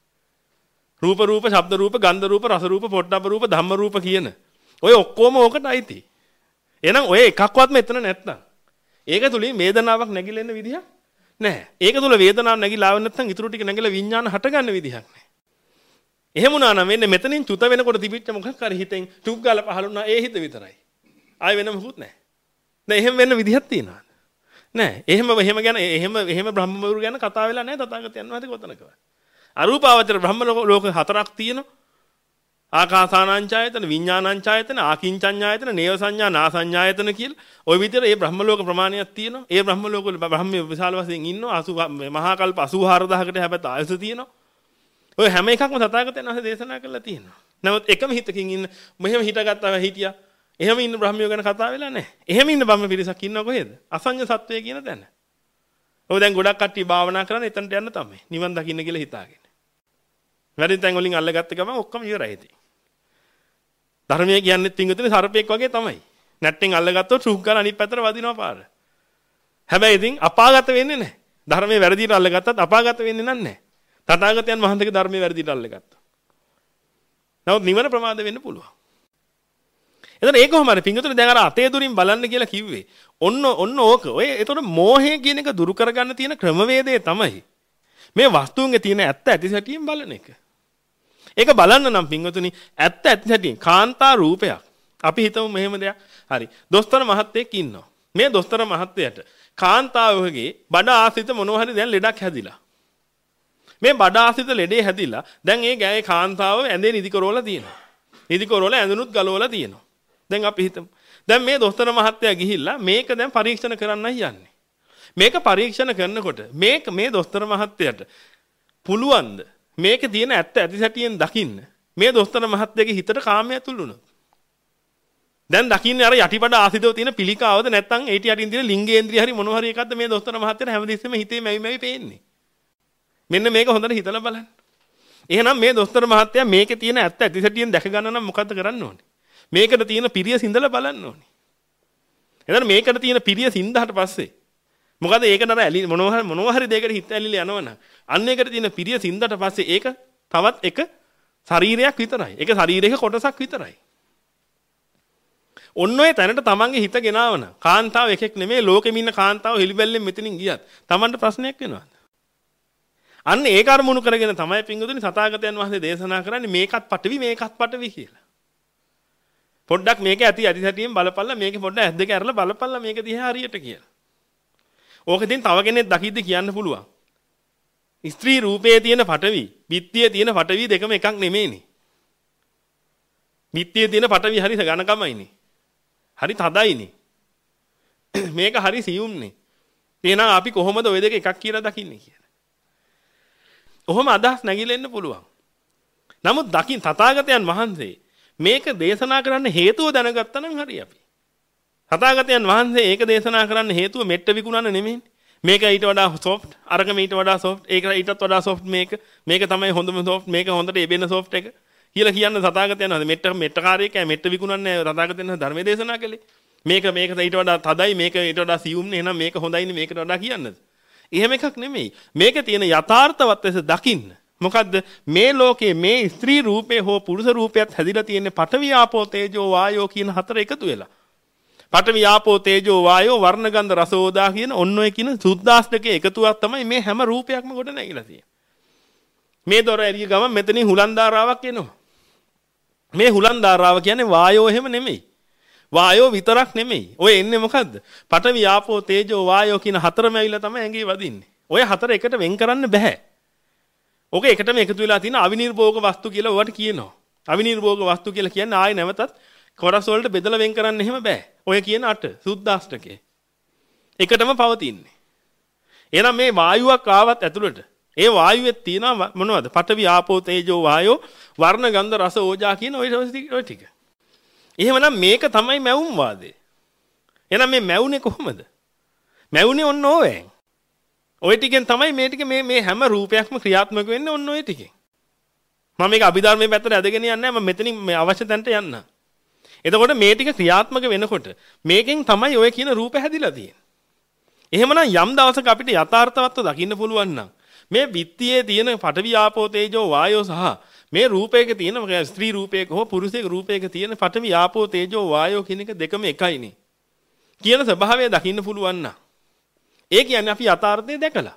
රූප රූප, ශබ්ද රූප, ගන්ධ රූප, රස රූප, පොට්ටබ්බ රූප, ධම්ම රූප කියන. ඔය ඔක්කොම ඕකට අයිති. එහෙනම් ඔය එකක්වත්ම එතන නැත්නම්. ඒක තුලින් වේදනාවක් නැగిලෙන්න විදිහක් නැහැ. ඒක තුල වේදනාවක් නැగిලා ආව නැත්නම් ඊටු ටික නැగిලා විඥාන හටගන්න විදිහක් නැහැ. එහෙම වුණා නම් වෙන්නේ මෙතනින් චුත වෙනකොට තිබිච්ච මොකක් හරි හිතෙන් ටුක් ගාලා පහළුණා ඒ හිත විතරයි. ආයෙ වෙන මොකුත් නැහැ. දැන් එහෙම වෙන්න විදිහක් තියනවාද? නැහැ. එහෙම එහෙම ගැන එහෙම එහෙම බ්‍රහ්මවරු ගැන කතා වෙලා නැහැ තථාගතයන් වහන්සේ කොතනකවත්. අරූපාවචර බ්‍රහ්ම ලෝක හතරක් තියෙනවා. ආකාසානංචායතන, විඥානංචායතන, ආකින්චඤ්ඤායතන, නේව සංඥා, නාසඤ්ඤායතන කියලා. ওই විදිහට මේ බ්‍රහ්ම ලෝක ප්‍රමාණයක් තියෙනවා. ඒ බ්‍රහ්ම ලෝක වල බ්‍රහ්මයේ විශාල වශයෙන් ඉන්නවා. මහා කල්ප අසූ හාරදාහකට හැබැයි ආයස තියෙනවා. ඔය හැම එකක්ම තථාගතයන් වහන්සේ දේශනා කරලා තියෙනවා. නමුත් එකම හිතකින් ඉන්න මෙහෙම හිතගත්තා හිටියා. එහෙම ඉන්න බ්‍රහ්මියෝ ගැන කතා වෙලා නැහැ. එහෙම ඉන්න බ්‍රහ්ම පිරිසක් ඉන්නව කොහෙද? අසඤ්ඤ සත්වය කියන තැන. ඔය දැන් ගොඩක් කට්ටිය භාවනා කරන්නේ එතනට යන්න තමයි. නිවන් දකින්න කියලා හිතාගෙන. වැඩි තැන් වලින් අල්ලගත්ත ගමන් ඔක්කොම ඉවරයි ඉතින්. ධර්මයේ කියන්නේත් පිංගුතුනේ සර්පෙක් වගේ තමයි. නැට්ටෙන් අල්ලගත්තොත් ටුක් ගාලා අනිත් පැත්තට වදිනවා පාර. හැබැයි ඉතින් අපාගත වෙන්නේ නැහැ. ධර්මයේ වැරදිට අල්ලගත්තත් අපාගත වෙන්නේ නැහැ. තථාගතයන් වහන්සේගේ ධර්මයේ වැරදිට අල්ලගත්තා. නමුත් නිවන ප්‍රමාද වෙන්න පුළුවන්. එතන ඒක කොහොමද පිංගුතුනේ දැන් අර අතේ දුරින් බලන්න කියලා කිව්වේ. ඔන්න ඔන්න ඕක. ඔය එතකොට මෝහය කියන එක දුරු කරගන්න තියෙන ක්‍රමවේදය තමයි. මේ වස්තුන්ගේ තියෙන ඇත්ත ඇති සැටියෙන් බලන එක. ඒක බලන්න නම් පින්වතුනි ඇත්ත ඇති සැටියෙන් කාන්තා රූපයක්. අපි හිතමු මෙහෙම දෙයක්. හරි. දොස්තර මහත්තයෙක් ඉන්නවා. මේ දොස්තර මහත්තයාට කාන්තාවගේ බඩ ආශ්‍රිත මොනවා හරි දැන් ලෙඩක් හැදිලා. මේ බඩ ආශ්‍රිත ලෙඩේ හැදිලා දැන් ඒ ගෑයේ කාන්තාව ඇඳේ නිදි කරවලා තියෙනවා. නිදි කරවලා ඇඳුනුත් ගලවලා තියෙනවා. දැන් අපි හිතමු. දැන් මේ දොස්තර මහත්තයා ගිහිල්ලා මේක දැන් පරීක්ෂණ කරන්නයි යන්නේ. මේක පරීක්ෂණ කරනකොට මේක මේ දොස්තර මහත්තයාට පුළුවන්ද මේක තියෙන ඇත්ත ඇති සැටියෙන් දකින්න මේ දොස්තර මහත්තයාගේ හිතට කාමය ඇතුළු වුණොත් දැන් දකින්නේ අර යටිපඩ ආසිතව තියෙන පිළිකාවද නැත්නම් ඒටි යටින් තියෙන ලිංගේන්ද්‍රිය හරි මොනවා හරි එකක්ද මේ දොස්තර මහත්තයාට හැමදෙස්සෙම හිතේ මැවි මැවි පේන්නේ මෙන්න මේක හොඳට හිතලා බලන්න එහෙනම් මේ දොස්තර මහත්තයා මේකේ තියෙන ඇත්ත ඇති සැටියෙන් දැක ගන්න නම් මොකද්ද කරන්න ඕනේ මේකට තියෙන පිරිය සිඳලා බලන්න ඕනේ එතන මේකට තියෙන පිරිය සිඳහට පස්සේ මොකද ඒකට අර ඇලි මොනවා හරි මොනවා හරි දෙයකට හිත ඇලිලා යනවනම් අන්න ඒකට තියෙන පිරිය සින්දට පස්සේ ඒක තවත් එක ශරීරයක් විතරයි. ඒක ශරීරයක කොටසක් විතරයි. ඔන්න ඔය තැනට තමන්ගේ හිත ගෙනාවන කාන්තාව එකෙක් නෙමෙයි ලෝකෙම ඉන්න කාන්තාව හෙලිබැල්ලෙන් මෙතනින් ගියත් තමන්ට ප්‍රශ්නයක් වෙනවද? අන්න ඒක අරමුණු කරගෙන තමයි පින්වතුනි සතාගතයන් වහන්සේ දේශනා කරන්නේ මේකත් පටවි මේකත් පටවි කියලා. පොඩ්ඩක් මේක ඇති ඇති සැටියෙන් බලපල්ලා මේකේ පොඩ්ඩක් ඇස් දෙක අරලා බලපල්ලා මේක දිහා හරියට කියලා. ඕක ඉතින් තව කෙනෙක් දකිද්ද කියන්න පුළුවන්. ස්ත්‍රී රූපයේ තියෙන පටවි, බිත්තියේ තියෙන පටවි දෙකම එකක් නෙමෙයිනේ. බිත්තියේ තියෙන පටවි හරි ඝනකමයිනේ. හරි තදයිනේ. මේක හරි සියුම්නේ. එහෙනම් අපි කොහොමද ওই දෙක එකක් කියලා දකින්නේ කියලා. ඔහොම අදහස් නැగిලෙන්න පුළුවන්. නමුත් දකින් තථාගතයන් වහන්සේ මේක දේශනා කරන්න හේතුව දැනගත්තා නම් හරි අපි. තථාගතයන් වහන්සේ ඒක දේශනා කරන්න හේතුව මෙට්ට විකුණන්න නෙමෙයිනේ. මේක ඊට වඩා සොෆ්ට්, අරක ඊට වඩා සොෆ්ට්, ඒක ඊටත් වඩා සොෆ්ට් මේක. මේක තමයි හොඳම සොෆ්ට්, මේක හොඳට එබෙන සොෆ්ට් එක. කියලා කියන්න තථාගතයන් වහන්සේ මෙට්ට මෙට්ටකාරයෙක් ඈ මෙට්ට විකුණන්නේ තථාගතයන් වහන්සේ ධර්මයේ දේශනා කළේ. මේක මේක ඊට වඩා තදයි මේක ඊට වඩා සියුම්නේ එහෙනම් මේක හොඳයිනේ මේකට වඩා කියන්නද? එහෙම එකක් නෙමෙයි. මේකේ තියෙන යථාර්ථවත් ලෙස දකින්න. මොකද්ද මේ ලෝකයේ මේ ස්ත්‍රී රූපේ හෝ පුරුෂ රූපයත් හැදිලා තියෙන්නේ පඨවි ආපෝ තේජෝ වායෝ කියන හතර එකතු වෙලා. පඨවි ආපෝ තේජෝ වායෝ වර්ණ ගන්ධ රස ඕදා කියන ඔන්න ඔය කියන සුද්දාස්තකයේ එකතුවක් තමයි මේ හැම රූපයක්ම ගොඩ නැගිලා තියෙන්නේ. මේ දොර එළිය ගමන් මෙතනින් හුලන්දාරාවක් එනවා. මේ හුලන්දාරාව කියන්නේ වායෝ එහෙම නෙමෙයි. වායෝ විතරක් නෙමෙයි. ඔය එන්නේ මොකද්ද? පඨවි ආපෝ තේජෝ වායෝ කියන හතරම ඇවිල්ලා තමයි ඇඟේ වදින්නේ. ඔය හතර එකට වෙන් කරන්න බෑ. ඕක එකටම එකතු වෙලා තියෙන අවිනිර්භෝග වස්තු කියලා ඔයාට කියනවා. අවිනිර්භෝග වස්තු කියලා කියන්නේ ආයෙ නැවතත් කොටස් වලට බෙදලා වෙන් කරන්න එහෙම බෑ. ඔය කියන අට සුද්දාෂ්ටකේ. එකටම පවතින්නේ. එහෙනම් මේ වායුවක් ආවත් ඇතුළට ඒ වායුවේ තියෙනවා මොනවද? පඨවි ආපෝ තේජෝ වායෝ වර්ණ ගන්ධ රස ඕජා කියන ඔය ඔය ටික. එහෙමනම් මේක තමයි මැවුම් වාදේ. එහෙනම් මේ මැවුනේ කොහොමද? මැවුනේ ඔන්න ඕවෙන්. ඔය ටිකෙන් තමයි මේ ටික මේ මේ හැම රූපයක්ම ක්‍රියාත්මක වෙන්නේ ඔන්න ඔය ටිකෙන්. මම මේක අභිධර්මයේ පැත්තට ඇදගෙන යන්නේ නැහැ. මම මෙතනින් මේ අවශ්‍ය තැනට යන්න. එතකොට මේ ටික ක්‍රියාත්මක වෙනකොට මේකෙන් තමයි ඔය කියන රූප හැදිලා තියෙන්නේ. එහෙමනම් යම් දවසක අපිට යථාර්ථවත්ව දකින්න පුළුවන් නම් මේ විත්තියේ තියෙන පඨවි ආපෝ තේජෝ වායෝ සහ මේ රූපයක තියෙන ස්ත්‍රී රූපයක හෝ පුරුෂයක රූපයක තියෙන පඨවි ආපෝ තේජෝ වායෝ කියන එක දෙකම එකයිනේ. කියන ස්වභාවය දකින්න පුළුවන් නම් ඒ කියන්නේ අපි යථාර්ථය දැකලා.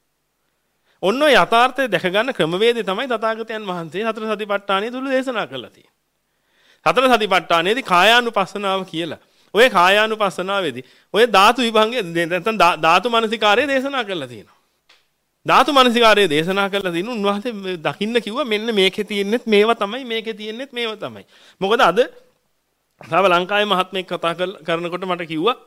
ඔන්න ඔය යථාර්ථය දැක ගන්න ක්‍රමවේදය තමයි තථාගතයන් වහන්සේ හතර සතිපට්ඨානය තුල දේශනා කළා තියෙන්නේ. හතර සතිපට්ඨානයේදී කායානුපස්සනාව කියලා. ඔය කායානුපස්සනාවේදී ඔය ධාතු විභංගය නැත්නම් ධාතු මනසිකාරය දේශනා කළා තියෙනවා. ධාතු මනසිකාරය දේශනා කළා දිනු උන්වහන්සේ දකින්න කිව්වා මෙන්න මේකේ තියෙන්නෙත් මේවා තමයි මේකේ තියෙන්නෙත් මේවා තමයි. මොකද අද සාව ලංකාවේ මහත්මයෙක් කතා කරනකොට මට කිව්වා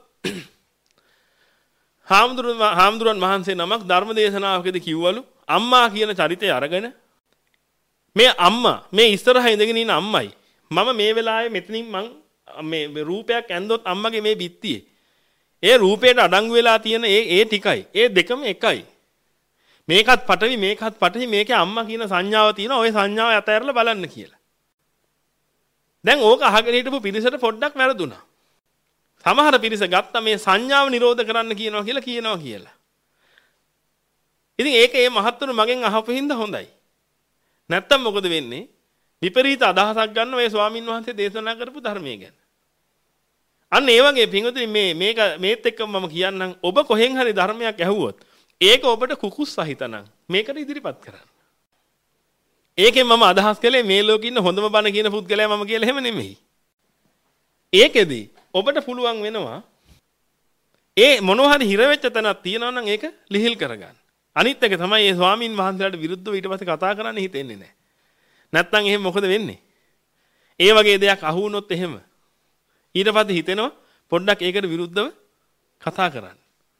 හාමුදුරුවෝ හාමුදුරන් වහන්සේ නමක් ධර්ම දේශනාවකදී කිව්වලු අම්මා කියන චරිතය අරගෙන මේ අම්මා මේ ඉස්සරහා ඉඳගෙන ඉන්න අම්මයි මම මේ වෙලාවේ මෙතනින් මං මේ රූපයක් ඇන්දොත් අම්මගේ මේ බිත්තියේ ඒ රූපයට අඩංගු වෙලා තියෙන ඒ ඒ ටිකයි ඒ දෙකම එකයි. මේකත් පටවි මේකත් පටවි මේකේ අම්මා කියන සංඥාව තියෙනවා. ওই සංඥාව අතහැරලා බලන්න කියලා. දැන් ඕක අහගෙන හිටපු පිරිසට පොඩ්ඩක් වැරදුනා. සමහර පිරිස ගත්ත මේ සංඥාව නිරෝධ කරන්න කියනවා කියලා කියනවා කියලා. ඉතින් ඒක ඒ මහත්තුරු මගෙන් අහපු හින්දා හොඳයි. නැත්තම් මොකද වෙන්නේ? විපරීත අදහසක් ගන්න ඔය ස්වාමින් වහන්සේ දේශනා කරපු ධර්මයේ ගැන. අන්න ඒ වගේ පින්වතුනි මේ මේක මේත් එක්ක මම කියන්නම් ඔබ කොහෙන් හරි ධර්මයක් ඇහුවොත් ඒක ඔබට කුකුස් සහිතනම් මේකට ඉදිරිපත් කරන්න. ඒකෙන් මම අදහස් කළේ මේ ලෝකේ ඉන්න හොඳම බණ කියන පුද්ගලයා මම කියලා එහෙම නෙමෙයි. ඒකෙදි ඔබට පුළුවන් වෙනවා ඒ මොනවා හරි හිර වෙච්ච තැනක් තියෙනවා නම් ඒක ලිහිල් කරගන්න. අනිත් එක තමයි මේ ස්වාමින් වහන්සේලාට විරුද්ධව ඊට පස්සේ කතා කරන්න හිතෙන්නේ නැහැ. නැත්තම් එහෙම මොකද වෙන්නේ? ඒ වගේ දෙයක් අහු වුණොත් එහෙම ඊට පස්සේ හිතෙනවා පොඩ්ඩක් ඒකට විරුද්ධව කතා කරන්න.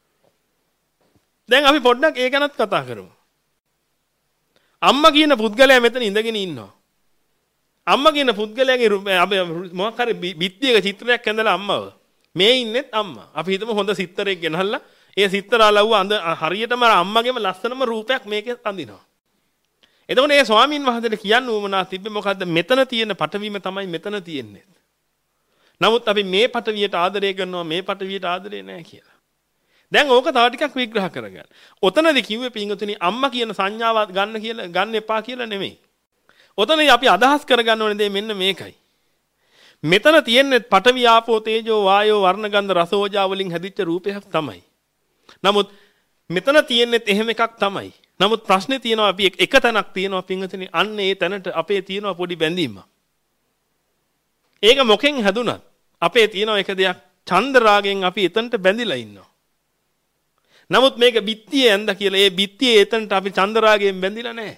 දැන් අපි පොඩ්ඩක් ඒ ගැනත් කතා කරමු. අම්මා කියන පුද්ගලයා මෙතන ඉඳගෙන ඉන්නවා. අම්මා කියන පුද්ගලයාගේ අපි මොකක් හරි බිත්තියක චිත්‍රයක් ඇඳලා අම්මව. මේ ඉන්නෙත් අම්මා. අපි හිතමු හොඳ සිත්තරෙක් ගෙනහල්ලා ඒ සිත්තරාලව්ව අඳ හරියටම අම්මගේම ලස්සනම රූපයක් මේකේ අඳිනවා. එතකොට මේ ස්වාමින් වහන්සේට කියන්න උවමනා තිබ්බේ මොකද්ද? මෙතන තියෙන පටවීම තමයි මෙතන තියෙන්නේ. නමුත් අපි මේ පටවියට ආදරය කරනවා මේ පටවියට ආදරේ නැහැ කියලා. දැන් ඕක තව ටිකක් විග්‍රහ කරගන්න. ඔතනදී කිව්වේ පින්වතුනි අම්මා කියන සංඥාව ගන්න කියලා ගන්න එපා කියලා නෙමෙයි. ඔතනදී අපි අදහස් කරගන්න ඕනේ දේ මෙන්න මේකයි. මෙතන තියෙන්නේ පඨවි ආපෝ තේජෝ වායෝ වර්ණ ගන්ධ රස ඕජා වලින් හැදිච්ච රූපයක් තමයි. නමුත් මෙතන තියෙන්නේ එහෙම එකක් තමයි. නමුත් ප්‍රශ්නේ තියෙනවා අපි එක තැනක් තියෙනවා පින්වතුනි අන්න ඒ තැනට අපේ තියෙනවා පොඩි බැඳීමක්. ඒක මොකෙන් හැදුනත් අපේ තියෙනවා එක දෙයක් ඡන්ද රාගෙන් අපි එතනට බැඳිලා ඉන්නවා. නමුත් මේක බිත්තියේ ඇඳ කියලා ඒ බිත්තියේ එතනට අපි ඡන්ද රාගයෙන් බැඳිලා නැහැ.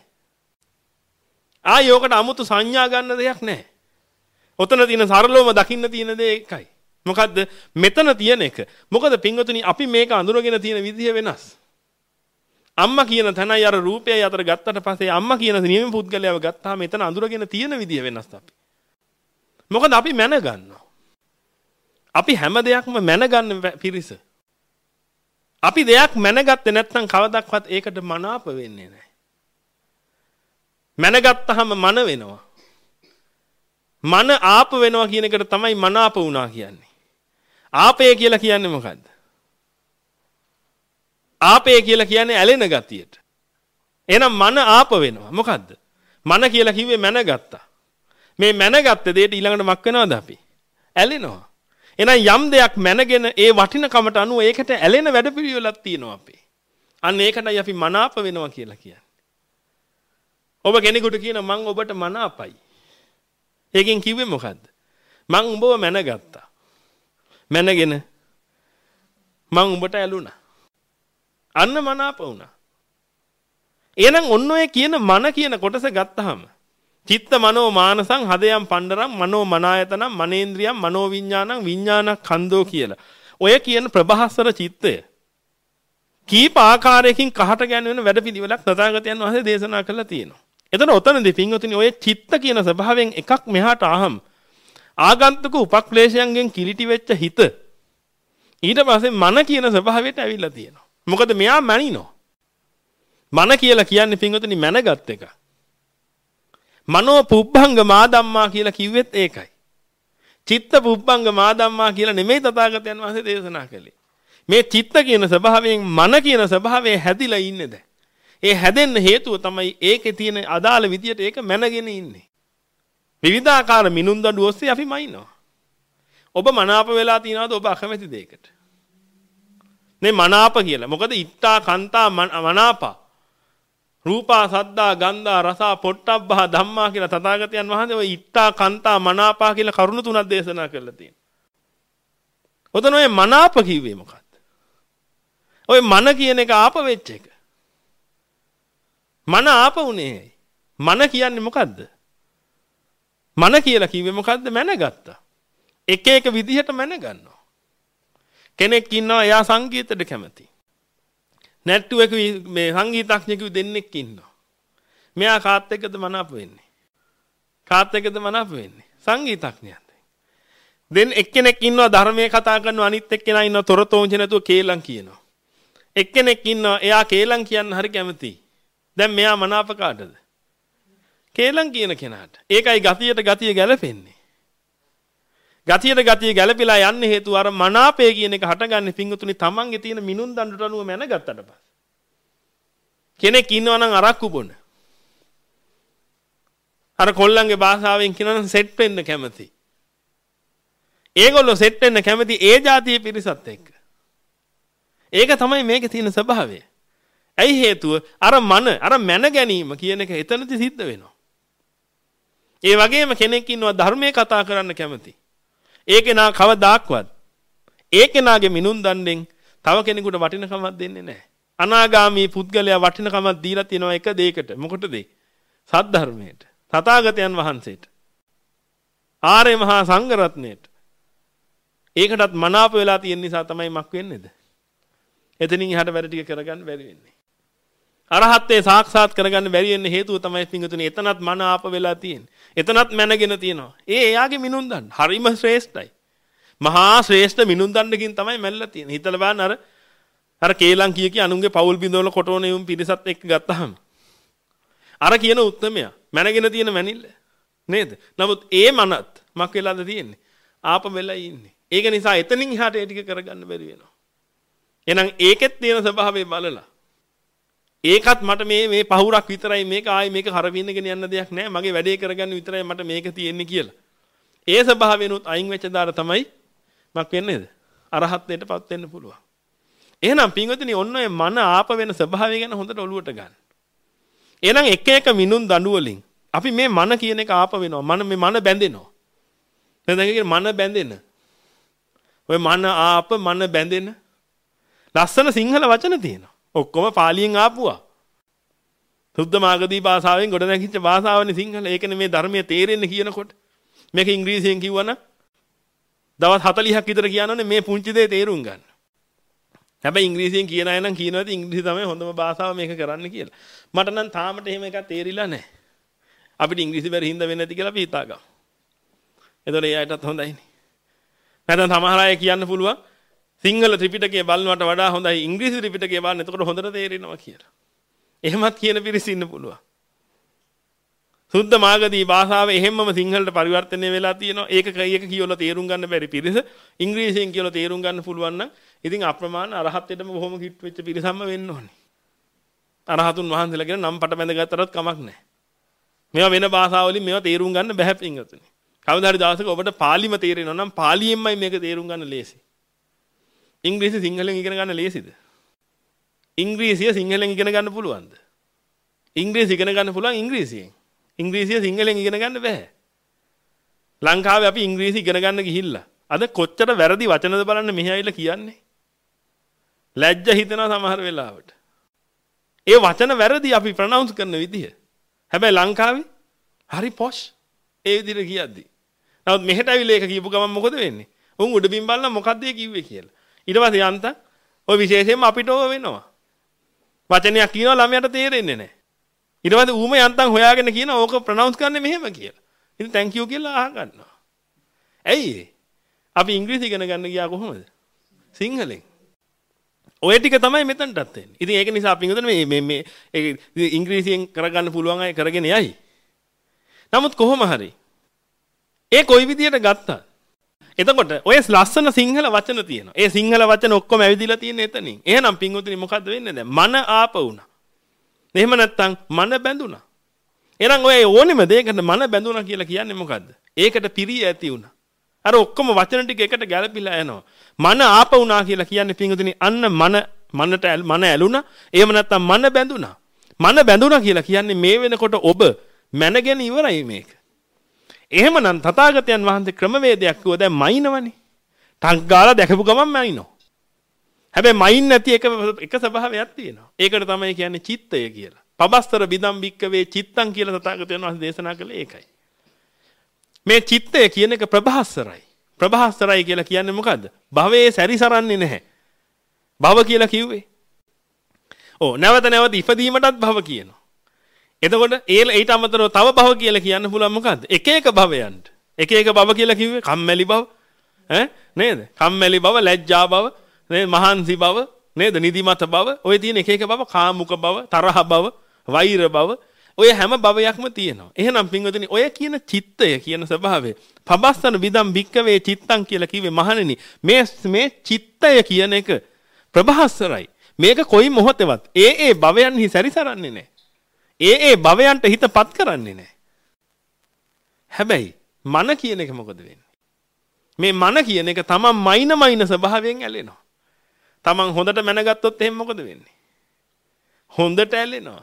ආයෝකට 아무තු සංඥා ගන්න දෙයක් නැහැ. ඔතන තියෙන සරලවම දකින්න තියෙන දේ එකයි. මොකද්ද? මෙතන තියෙන එක. මොකද පින්වතුනි අපි මේක අඳුරගෙන තියෙන විදිය වෙනස්. අම්මා කියන තැනයි අර රූපයයි අතර ගත්තට පස්සේ අම්මා කියන නියම පුද්ගලයාව ගත්තාම මෙතන අඳුරගෙන තියෙන විදිය වෙනස් අපි. මොකද අපි මැන ගන්නවා. අපි හැම දෙයක්ම මැන ගන්න පිරිස. අපි දෙයක් මැනගත්තේ නැත්නම් කවදාවත් ඒකට මනාප වෙන්නේ නැහැ. මැනගත්තාම මන වෙනවා. මන ආප වෙනවා කියන එකට තමයි මනාප වුණා කියන්නේ. ආපය කියලා කියන්නේ මොකද්ද? ආපය කියලා කියන්නේ ඇලෙන ගතියට. එහෙනම් මන ආප වෙනවා. මොකද්ද? මන කියලා කිව්වේ මැනගත්තා. මේ මැනගත්ත දෙයට ඊළඟට මක් වෙනවද අපි? ඇලෙනවා. එහෙනම් යම් දෙයක් මැනගෙන ඒ වටිනකමට අනුව ඒකට ඇලෙන වැඩපිළිවෙලක් තියෙනවා අපේ. අන්න ඒකටයි අපි මනාප වෙනවා කියලා කියන්නේ. ඔබ කෙනෙකුට කියන මං ඔබට මනාපයි. ඒකෙන් කිව්වේ මොකද්ද? මං උඹව මැනගත්තා. මැනගෙන මං උඹට ඇලුනා. අන්න මනාප වුණා. එහෙනම් ඔන්න ඔය කියන මන කියන කොටස ගත්තාම චිත්ත මනෝ මානසං හදයන් පණ්ඩරම් මනෝ මනායතනම් මනේන්ද්‍රියම් මනෝ විඥානං විඥානක් ඛන්‍தோ කියලා. ඔය කියන ප්‍රභාස්වර චිත්තය කීප ආකාරයකින් කහට ගැන්වෙන වැඩපිළිවෙලක් තථාගතයන් වහන්සේ දේශනා කළා තියෙනවා. එතන ඔතනදී පින්වතුනි ඔය චිත්ත කියන ස්වභාවයෙන් එකක් මෙහාට ආහම් ආගන්තුක උපක්ලේශයන්ගෙන් කිලිටි වෙච්ච හිත ඊට පස්සේ මන කියන ස්වභාවයට ඇවිල්ලා තියෙනවා. මොකද මෙයා මනිනෝ. මන කියලා කියන්නේ පින්වතුනි මැනගත් එක. මනෝ පුබ්බංග මාදම්මා කියලා කිව්වෙත් ඒකයි. චිත්ත පුබ්බංග මාදම්මා කියලා නෙමෙයි තථාගතයන් වහන්සේ දේශනා කළේ. මේ චිත්ත කියන ස්වභාවයෙන් මන කියන ස්වභාවය හැදිලා ඉන්නේ දැන්. ඒ හැදෙන්න හේතුව තමයි ඒකේ තියෙන අදාළ විදියට ඒක මැනගෙන ඉන්නේ. විවිධාකාර මිනුම් දඬු ඔස්සේ අපි මයින්නවා. ඔබ මනාප වෙලා තියනවාද ඔබ අකමැති දෙයකට? නේ මනාප කියලා. මොකද ඉත්තා කන්තා මනාපා රූපා සද්දා ගන්ධා රසා පොට්ටබ්බා ධම්මා කියලා තථාගතයන් වහන්සේ ඔය ඉත්තා කන්තා මනාපා කියලා කරුණු තුනක් දේශනා කරලා තියෙනවා. ඔතන ඔය මනාප කිව්වේ මොකක්ද? ඔය මන කියන එක ආප වෙච්ච එක. මන ආප උනේ. මන කියන්නේ මොකද්ද? මන කියලා කිව්වේ මොකද්ද? මැනගත්තා. එක එක විදිහට මැනගන්නවා. කෙනෙක් ඉන්නවා එයා සංගීතයට කැමති. නැට්ටුවක මේ සංගීතඥයෙකු දෙන්නෙක් ඉන්නවා. මෙයා කාත් එක්කද මනාප වෙන්නේ? කාත් එක්කද මනාප වෙන්නේ? සංගීතඥයාත්. දැන් එක්කෙනෙක් ඉන්නවා ධර්මයේ කතා කරනවා අනිත් එක්කෙනා ඉන්නවා තොරතෝංච නැතුව කේලම් කියනවා. එක්කෙනෙක් ඉන්නවා එයා කේලම් කියන්න හරි කැමතියි. දැන් මෙයා මනාප කාටද? කේලම් කියන කෙනාට. ඒකයි ගතියට ගතිය ගැලපෙන්නේ. ගතියට ගතිය ගැලපිලා යන්න හේතුව අර මනාපය කියන එක හටගන්නේ පිංගුතුනි තමන්ගේ තියෙන මිනුම් දඬුට අනුව මැනගත්තට පස්සේ. කෙනෙක් ඉන්නවා නම් අරක්කු බොන. අර කොල්ලන්ගේ භාෂාවෙන් කියනවා නම් සෙට් වෙන්න කැමති. ඒගොල්ලෝ සෙට් වෙන්න කැමති ඒ જાතිය පිරිසත් එක්ක. ඒක තමයි මේකේ තියෙන ස්වභාවය. ඇයි හේතුව? අර මන අර මැන ගැනීම කියන එක එතනදි සිද්ධ වෙනවා. ඒ වගේම කෙනෙක් ඉන්නවා ධර්මයේ කතා කරන්න කැමති. ඒකේ නා කවදාක්වත් ඒකේ මිනුම් දණ්ඩෙන් තව කෙනෙකුට වටිනකමක් දෙන්නේ නැහැ. අනාගාමී පුද්ගලයා වටිනකමක් දීලා තියෙනවා එක දෙයකට. මොකටද? සද්ධර්මයට. තථාගතයන් වහන්සේට. ආර්ය මහා සංඝ රත්නයට. ඒකටත් මනාප වෙලා තියෙන නිසා තමයි මක් වෙන්නේද? එතනින් එහාට වැඩ ටික කරගන්න බැරි වෙන්නේ. අරහත්ත්වේ සාක්ෂාත් කරගන්න බැරි වෙන්න හේතුව තමයි පිංගුතුනි එතනත් මන ආප වෙලා තියෙන්නේ. එතනත් මැනගෙන තියෙනවා. ඒ එයාගේ මිනුම් දන්න. හරිම ශ්‍රේෂ්ඨයි. මහා ශ්‍රේෂ්ඨ මිනුම් දන්නකින් තමයි මැල්ලලා තියෙන්නේ. හිතලා බලන්න අර අර කේලම් කිය කී අනුන්ගේ පෞල් බිඳවල කොටෝන යුම් පිරිසත් එක්ක ගත්තාම අර කියන උත්තරමයා මැනගෙන තියෙන මැනිල්ල නේද? නමුත් ඒ මනත් මක් වෙලාද තියෙන්නේ? ආප වෙලා ඉන්නේ. ඒක නිසා එතනින් එහාට ඒ ටික කරගන්න බැරි වෙනවා. එහෙනම් ඒකෙත් තියෙන ස්වභාවය බලලා ඒකත් මට මේ මේ පහුරක් විතරයි මේක ආයේ මේක හරවින්නගෙන යන්න දෙයක් නැහැ මගේ වැඩේ කරගන්න විතරයි මට මේක තියෙන්නේ කියලා. ඒ ස්වභාවයෙන්ුත් අයින් වෙච්ච දාර තමයි මක් වෙන්නේද? අරහත්ත්වයටපත් වෙන්න පුළුවන්. එහෙනම් පින්වතුනි ඔන්න ඔය මන ආප වෙන ස්වභාවය ගැන හොඳට ඔලුවට ගන්න. එහෙනම් එක එක මිනුම් දඬු වලින් අපි මේ මන කියන එක ආප වෙනවා. මන මේ මන බැඳෙනවා. දැන් මන බැඳෙන. ඔය මන ආප මන බැඳෙන ලස්සන සිංහල වචන තියෙනවා. ඔක්කොම පාලියෙන් ආපුවා. සුද්ධ මාගදී භාෂාවෙන් ගොඩ නැගිච්ච භාෂාවනේ සිංහල. ඒකනේ මේ ධර්මයේ තේරෙන්නේ කියනකොට. මේක ඉංග්‍රීසියෙන් කිව්වනම් දවස් හතළිහක් විතර කියනවනේ මේ පුංචි දේ තේරුම් ගන්න. හැබැයි ඉංග්‍රීසියෙන් කියන අය නම් කියනවාද ඉංග්‍රීසි තමයි හොඳම භාෂාව මේක කරන්න කියලා. මට නම් තාමට එහෙම එකක් තේරිලා නැහැ. අපිට ඉංග්‍රීසි බැරි හින්දා වෙන්නේ නැති කියලා අපි හිතාගමු. එතකොට ඒ අයටත් හොඳයිනේ. නැත්නම් සමහර අය කියන්න පුළුවන් සිංහල ත්‍රිපිටකය බලනවට වඩා හොඳයි ඉංග්‍රීසි ත්‍රිපිටකය බලන්න. එතකොට හොඳට තේරෙනවා කියලා. එහෙමත් කියන පිරිස ඉන්න පුළුවන්. සුද්ධ මාගදී භාෂාව එහෙම්මම සිංහලට පරිවර්තනය වෙලා තියෙනවා. ඒක කීයක කියවලා තේරුම් ගන්න බැරි පිරිස ඉංග්‍රීසියෙන් කියලා තේරුම් ගන්න පුළුවන් නම් ඉතින් අප්‍රමාණ අරහත්ත්වයටම බොහොම කිට් වෙච්ච පිරිසක්ම වෙන්න ඕනේ. අරහතුන් වහන්සේලා කියන නම් පට බැඳගත්තටත් කමක් නැහැ. මේවා වෙන භාෂාවලින් මේවා තේරුම් ගන්න බැහැ පින්වතුනි. කවදා හරි දවසක ඔබට පාලිම තේරෙනවා නම් පාලියෙන්මයි මේක තේරුම් ගන්න ලේසි. ඉංග්‍රීසි සිංහලෙන් ඉගෙන ගන්න ලේසිද? ඉංග්‍රීසිය සිංහලෙන් ඉගෙන ගන්න පුළුවන්ද? ඉංග්‍රීසි ඉගෙන ගන්න පුළුවන් ඉංග්‍රීසියෙන්. ඉංග්‍රීසිය සිංහලෙන් ඉගෙන ගන්න බෑ. ලංකාවේ අපි ඉංග්‍රීසි ඉගෙන ගන්න ගිහිල්ලා අද කොච්චර වැරදි වචනද බලන්න මෙහි ආවිල්ලා කියන්නේ. ලැජ්ජ හිතෙනවා සමහර වෙලාවට. ඒ වචන වැරදි අපි ප්‍රොනවුන්ස් කරන විදිහ. හැබැයි ලංකාවේ හරි පොෂ් ඒ විදිහට කියද්දි. නමුත් මෙහෙට ඇවිල්ලා ඒක කියපු ගමන් මොකද වෙන්නේ? උන් උඩින් බලලා මොකද්ද ඒ කිව්වේ කියලා. ඊට පස්සේ යන්තම් ඔය විශේෂයෙන්ම අපිට ඕව වෙනවා. වචනයක් කියනවා ළමයාට තේරෙන්නේ නැහැ. ඊට පස්සේ ඌම යන්තම් හොයාගෙන කියනවා ඕක ප්‍රොනවුන්ස් කරන්නේ මෙහෙම කියලා. ඉතින් thank you කියලා අහ ගන්නවා. ඇයි අපි ඉංග්‍රීසි ඉගෙන ගන්න ගියා කොහොමද? සිංහලෙන්. ඔය ටික තමයි මෙතනටත් වෙන්නේ. ඉතින් ඒක නිසා අපි හිතන මේ මේ මේ ඉංග්‍රීසියෙන් කරගන්න පුළුවන් අය කරගෙන යයි. නමුත් කොහොම හරි ඒ කොයි විදියට ගත්තා. එතකොට ඔය ලස්සන සිංහල වචන තියෙනවා. ඒ සිංහල වචන ඔක්කොම ඇවිදලා තියෙන්නේ එතනින්. එහෙනම් පින්වතුනි මොකද්ද වෙන්නේ දැන්? මන ආප වුණා. එහෙම නැත්නම් මන බැඳුණා. එහෙනම් ඔය ඕනෙම දෙයකට මන බැඳුණා කියලා කියන්නේ මොකද්ද? ඒකට පිරිය ඇති වුණා. අර ඔක්කොම වචන ටික එකට ගැලපිලා යනවා. මන ආප වුණා කියලා කියන්නේ පින්වතුනි අන්න මන මනට මන ඇලුණා. එහෙම නැත්නම් මන බැඳුණා. මන බැඳුණා කියලා කියන්නේ මේ වෙනකොට ඔබ මැනගෙන ඉවරයි මේක. එහෙමනම් තථාගතයන් වහන්සේ ක්‍රමවේදයක් කිව්ව දැන් මයින්වනේ. ටක් ගාලා දැකපු ගමන් මයින්නවා. හැබැයි මයින් නැති එක එක ස්වභාවයක් තියෙනවා. ඒකට තමයි කියන්නේ චිත්තය කියලා. පබස්තර බිදම් බික්කවේ චිත්තං කියලා තථාගතයන් වහන්සේ දේශනා කළේ ඒකයි. මේ චිත්තය කියන එක ප්‍රභාස්තරයි. ප්‍රභාස්තරයි කියලා කියන්නේ මොකද්ද? භවයේ සැරිසරන්නේ නැහැ. භව කියලා කිව්වේ. ඔව් නැවත නැවත ඉපදීමටත් භව කියනවා. එතකොට ඒ ඊට අමතරව තව භව කියලා කියන්න පුළුවන් මොකද්ද? එක එක භවයන්ට. එක එක භව කියලා කිව්වේ කම්මැලි භව. ඈ නේද? කම්මැලි භව, ලැජ්ජා භව, නේද? මහන්සි භව, නේද? නිදිමත භව. ඔය තියෙන එක එක භව, කාමුක භව, තරහ භව, වෛර භව. ඔය හැම භවයක්ම තියෙනවා. එහෙනම් පින්වතුනි ඔය කියන චිත්තය කියන ස්වභාවය පබස්සන විදම් භික්කවේ චිත්තං කියලා කිව්වේ මහණෙනි මේ මේ චිත්තය කියන එක ප්‍රභාස්තරයි. මේක කොයි මොහොතේවත් ඒ ඒ භවයන්හි සැරිසරන්නේ නැහැ. ඒ ඒ භවයන්ට හිතපත් කරන්නේ නැහැ. හැබැයි මන කියන එක මොකද වෙන්නේ? මේ මන කියන එක තමන් මයින මයින ස්වභාවයෙන් ඇලෙනවා. තමන් හොඳට මැනගත්තොත් එහෙනම් මොකද වෙන්නේ? හොඳට ඇලෙනවා.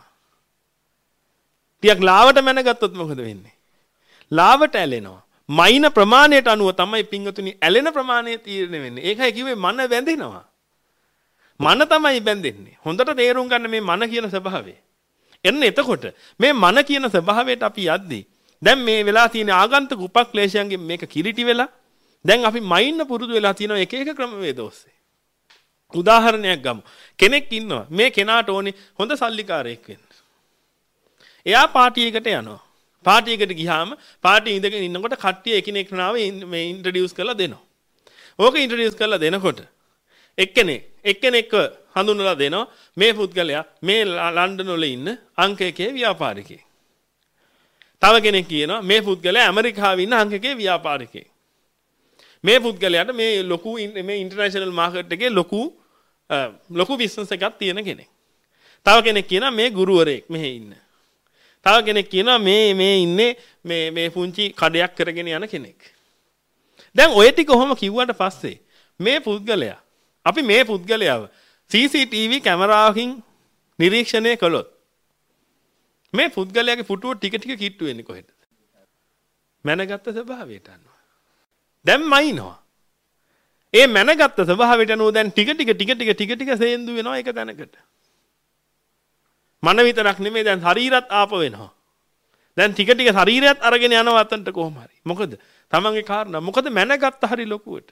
ටිකක් ලාවට මැනගත්තොත් මොකද වෙන්නේ? ලාවට ඇලෙනවා. මයින ප්‍රමාණයට අනුව තමයි පින්වතුනි ඇලෙන ප්‍රමාණය තීරණය වෙන්නේ. ඒකයි කිව්වේ මන බැඳෙනවා. මන තමයි බැඳෙන්නේ. හොඳට තේරුම් ගන්න මේ මන කියන ස්වභාවය. එන්න එතකොට මේ මන කියන ස්වභාවයට අපි යද්දී දැන් මේ වෙලා තියෙන ආගන්තුක උපක්ලේශයන්ගෙන් මේක කිලිටි වෙලා දැන් අපි මයින්න පුරුදු වෙලා තියෙන එක එක ක්‍රමවේද ඔස්සේ. උදාහරණයක් ගමු. කෙනෙක් ඉන්නවා මේ කෙනාට ඕනේ හොඳ සල්ලිකාරයෙක් වෙන්න. එයා පාටි එකට යනවා. පාටි එකට ගියාම පාටි ඉඳගෙන ඉන්නකොට කට්ටිය එකිනෙක නාව මේ ඉන්ට්‍රොඩියුස් කරලා දෙනවා. ඕක ඉන්ට්‍රොඩියුස් කරලා දෙනකොට එක්කෙනෙක් එක්කෙනෙක්ව හඳුන්වලා දෙනවා මේ පුද්ගලයා මේ ලන්ඩන් වල ඉන්න අංක එකේ ව්‍යාපාරිකයෙක්. තව කෙනෙක් කියනවා මේ පුද්ගලයා ඇමරිකාවේ ඉන්න අංක එකේ ව්‍යාපාරිකයෙක්. මේ පුද්ගලයාට මේ ලොකු මේ ඉන්ටර්නැෂනල් මාකට් එකේ ලොකු ලොකු බිස්නස් එකක් තියෙන කෙනෙක්. තව කෙනෙක් කියනවා මේ ගුරුවරයෙක් මෙහි ඉන්න. තව කෙනෙක් කියනවා මේ මේ ඉන්නේ මේ මේ පුංචි කඩයක් කරගෙන යන කෙනෙක්. දැන් ඔය ටික කොහොම කිව්වට පස්සේ මේ පුද්ගලයා අපි මේ පුද්ගලයාව සී සී ටී වී කැමරාවකින් නිරීක්ෂණය කළොත් මේ පුද්ගලයාගේ පුටුව ටික ටික කිට්ටු වෙන්නේ කොහෙද? මැනගත්ත ස්වභාවයට අනුව. දැන් මයින්නවා. ඒ මැනගත්ත ස්වභාවයට අනුව දැන් ටික ටික ටික ටික ටික ටික සේන්දු වෙනවා එක තැනකට. මන විතරක් නෙමෙයි දැන් ශරීරත් ආප වෙනවා. දැන් ටික ටික ශරීරයත් අරගෙන යනවා අතන්ට කොහොම හරි. මොකද? තමන්ගේ කාරණා මොකද මැනගත්ත හරි ලොකුවට.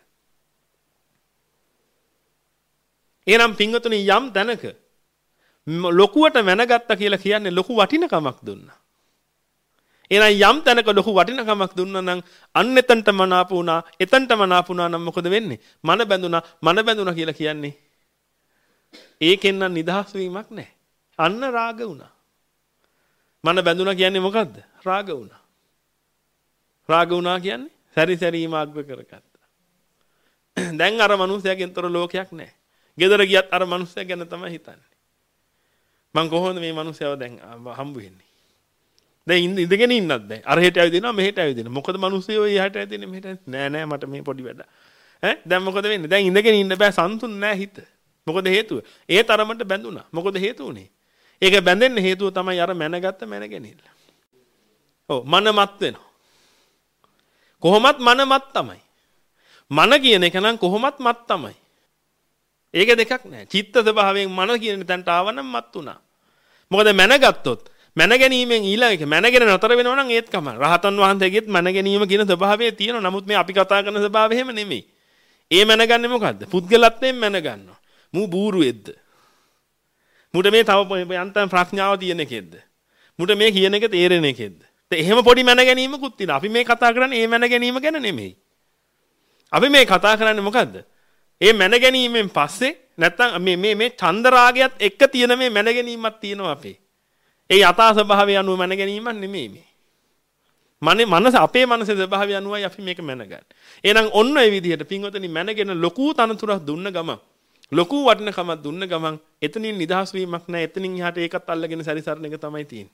එනම් පින්වතුනි යම් තැනක ලොකුවට මැනගත්තා කියලා කියන්නේ ලොකු වටිනකමක් දුන්නා. එහෙනම් යම් තැනක ලොකු වටිනකමක් දුන්නා නම් අන්න එතනට මනාප වුණා, එතනට මනාප වුණා නම් මොකද වෙන්නේ? මන බැඳුණා, මන බැඳුණා කියලා කියන්නේ ඒකෙන් නම් නිදහස් වීමක් නැහැ. අන්න රාග වුණා. මන බැඳුණා කියන්නේ මොකද්ද? රාග වුණා. රාග වුණා කියන්නේ සැරිසැරීම අග්‍ර කරගත්තා. දැන් අර මිනිහයාගෙන් තොර ලෝකයක් නැහැ. ගෙදර ගියත් අර මිනිහයා ගැන තමයි හිතන්නේ. මං කොහොමද මේ මිනිහයාව දැන් හම්බ වෙන්නේ? දැන් ඉඳගෙන ඉන්නත් බෑ. අර හෙට ඇවිදිනවා මෙහෙට ඇවිදිනවා. මොකද මිනිස්සුયો එහාට ඇවිදින්නේ මෙහෙට නෑ නෑ මට මේ පොඩි වැඩ. ඈ දැන් මොකද වෙන්නේ? දැන් ඉඳගෙන ඉන්න බෑ සන්තුන් නෑ හිත. මොකද හේතුව? ඒ තරමට බැඳුණා. මොකද හේතුව උනේ? ඒක බැඳෙන්න හේතුව තමයි අර මැනගත්ත මැනගැනිල්ල. ඔව් මනමත් වෙනවා. කොහොමත් මනමත් තමයි. මන කියන එක නම් කොහොමත් මත් තමයි. ඒක දෙකක් නෑ. චිත්ත ස්වභාවයෙන් මන කියන තැනට ආවනම් මත් උනා. මොකද මැනගත්තොත් මැන ගැනීමෙන් ඊළඟ එක මැනගෙන නතර වෙනවා නම් ඒත් කම. රහතන් වහන්සේගෙත් මැන ගැනීම කියන ස්වභාවය තියෙනවා. නමුත් මේ අපි කතා කරන ස්වභාවය එහෙම නෙමෙයි. ඒ මැනගන්නේ මොකද්ද? පුද්ගලත්වයෙන් මැන ගන්නවා. මූ බූරුවෙද්ද? මුට මේ තව යන්තම් ප්‍රඥාව තියෙන එකෙද්ද? මුට මේ කියන එක තේරෙන එකෙද්ද? ඒ එහෙම පොඩි මැන ගැනීමකුත් තියෙනවා. අපි මේ කතා කරන්නේ ඒ මැන ගැනීම ගැන නෙමෙයි. අපි මේ කතා කරන්නේ මොකද්ද? ඒ මැන ගැනීමෙන් පස්සේ නැත්තම් මේ මේ මේ චන්දරාගයත් එක්ක තියෙන මේ මැන ගැනීමක් තියෙනවා අපේ. ඒ යථා ස්වභාවය අනුව මැන ගැනීමක් නෙමෙයි මේ. මනේ මනස අපේ මනසේ ස්වභාවය අනුවයි අපි මේක මැනගන්නේ. එහෙනම් ඔන්න ඔය විදිහට පින්වතුනි මැනගෙන ලොකු තනතුරක් දුන්න ගමන් ලොකු වටිනකමක් දුන්න ගමන් එතනින් නිදහස් වීමක් නැහැ. එතනින් එහාට ඒකත් අල්ලගෙන සැරිසරන එක තමයි තියෙන්නේ.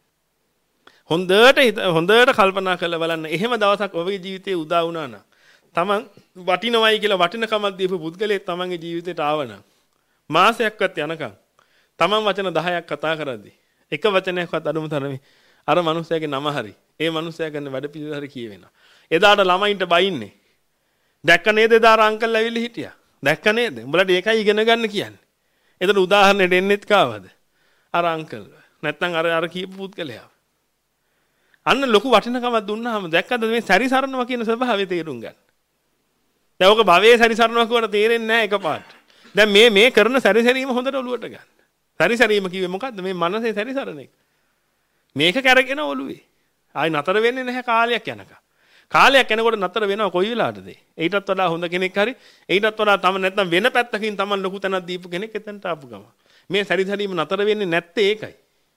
හොඳට හොඳට කල්පනා කරලා බලන්න. එහෙම දවසක් ඔබගේ ජීවිතේ උදා වුණා නම් තමන් වටිනවයි කියලා වටිනකමක් දීපු පුද්ගලයෙක් තමන්ගේ ජීවිතේට ආවනම් මාසයක්වත් යනකම් තමන් වචන දහයක් කතා කරද්දී එක වචනයක්වත් අඩුම තරමේ අර මනුස්සයාගේ නම හරි ඒ මනුස්සයා කරන වැඩ පිළිවෙල හරි කියවෙනවා. එදාට ළමයින්ට බයින්නේ. දැක්ක නේද එදා අර අංකල් ඇවිල්ලා හිටියා. දැක්ක නේද? උඹලට ඒකයි ඉගෙන ගන්න කියන්නේ. එතන උදාහරණයක් දෙන්නෙත් කාවද? අර අංකල්. නැත්නම් අර අර කියපු පුද්ගලයා. අන්න ලොකු වටිනකමක් දුන්නාම දැක්කද මේ සැරිසරනවා කියන ස්වභාවය තේරුම් ගන්න. දැන් ඔක භවයේ සැරිසරනවා කියවට තේරෙන්නේ නැහැ එකපාරට. දැන් මේ මේ කරන සැරිසරීම හොඳට ඔලුවට ගන්න. සැරිසරීම කිව්වේ මොකද්ද? මේ මනසේ සැරිසරන එක. මේක කරගෙන ඔලුවේ. ආයි නතර වෙන්නේ නැහැ කාලයක් යනකම්. කාලයක් යනකොට නතර වෙනවා කොයි වෙලාවටද? ඊටත් වඩා හොඳ කෙනෙක් හරි ඊටත් වඩා තම නැත්නම් වෙන පැත්තකින් Taman ලොකු තැනක් දීපු කෙනෙක් එතනට ආපු ගම. මේ සැරිසරීම නතර වෙන්නේ නැත්තේ ඒකයි.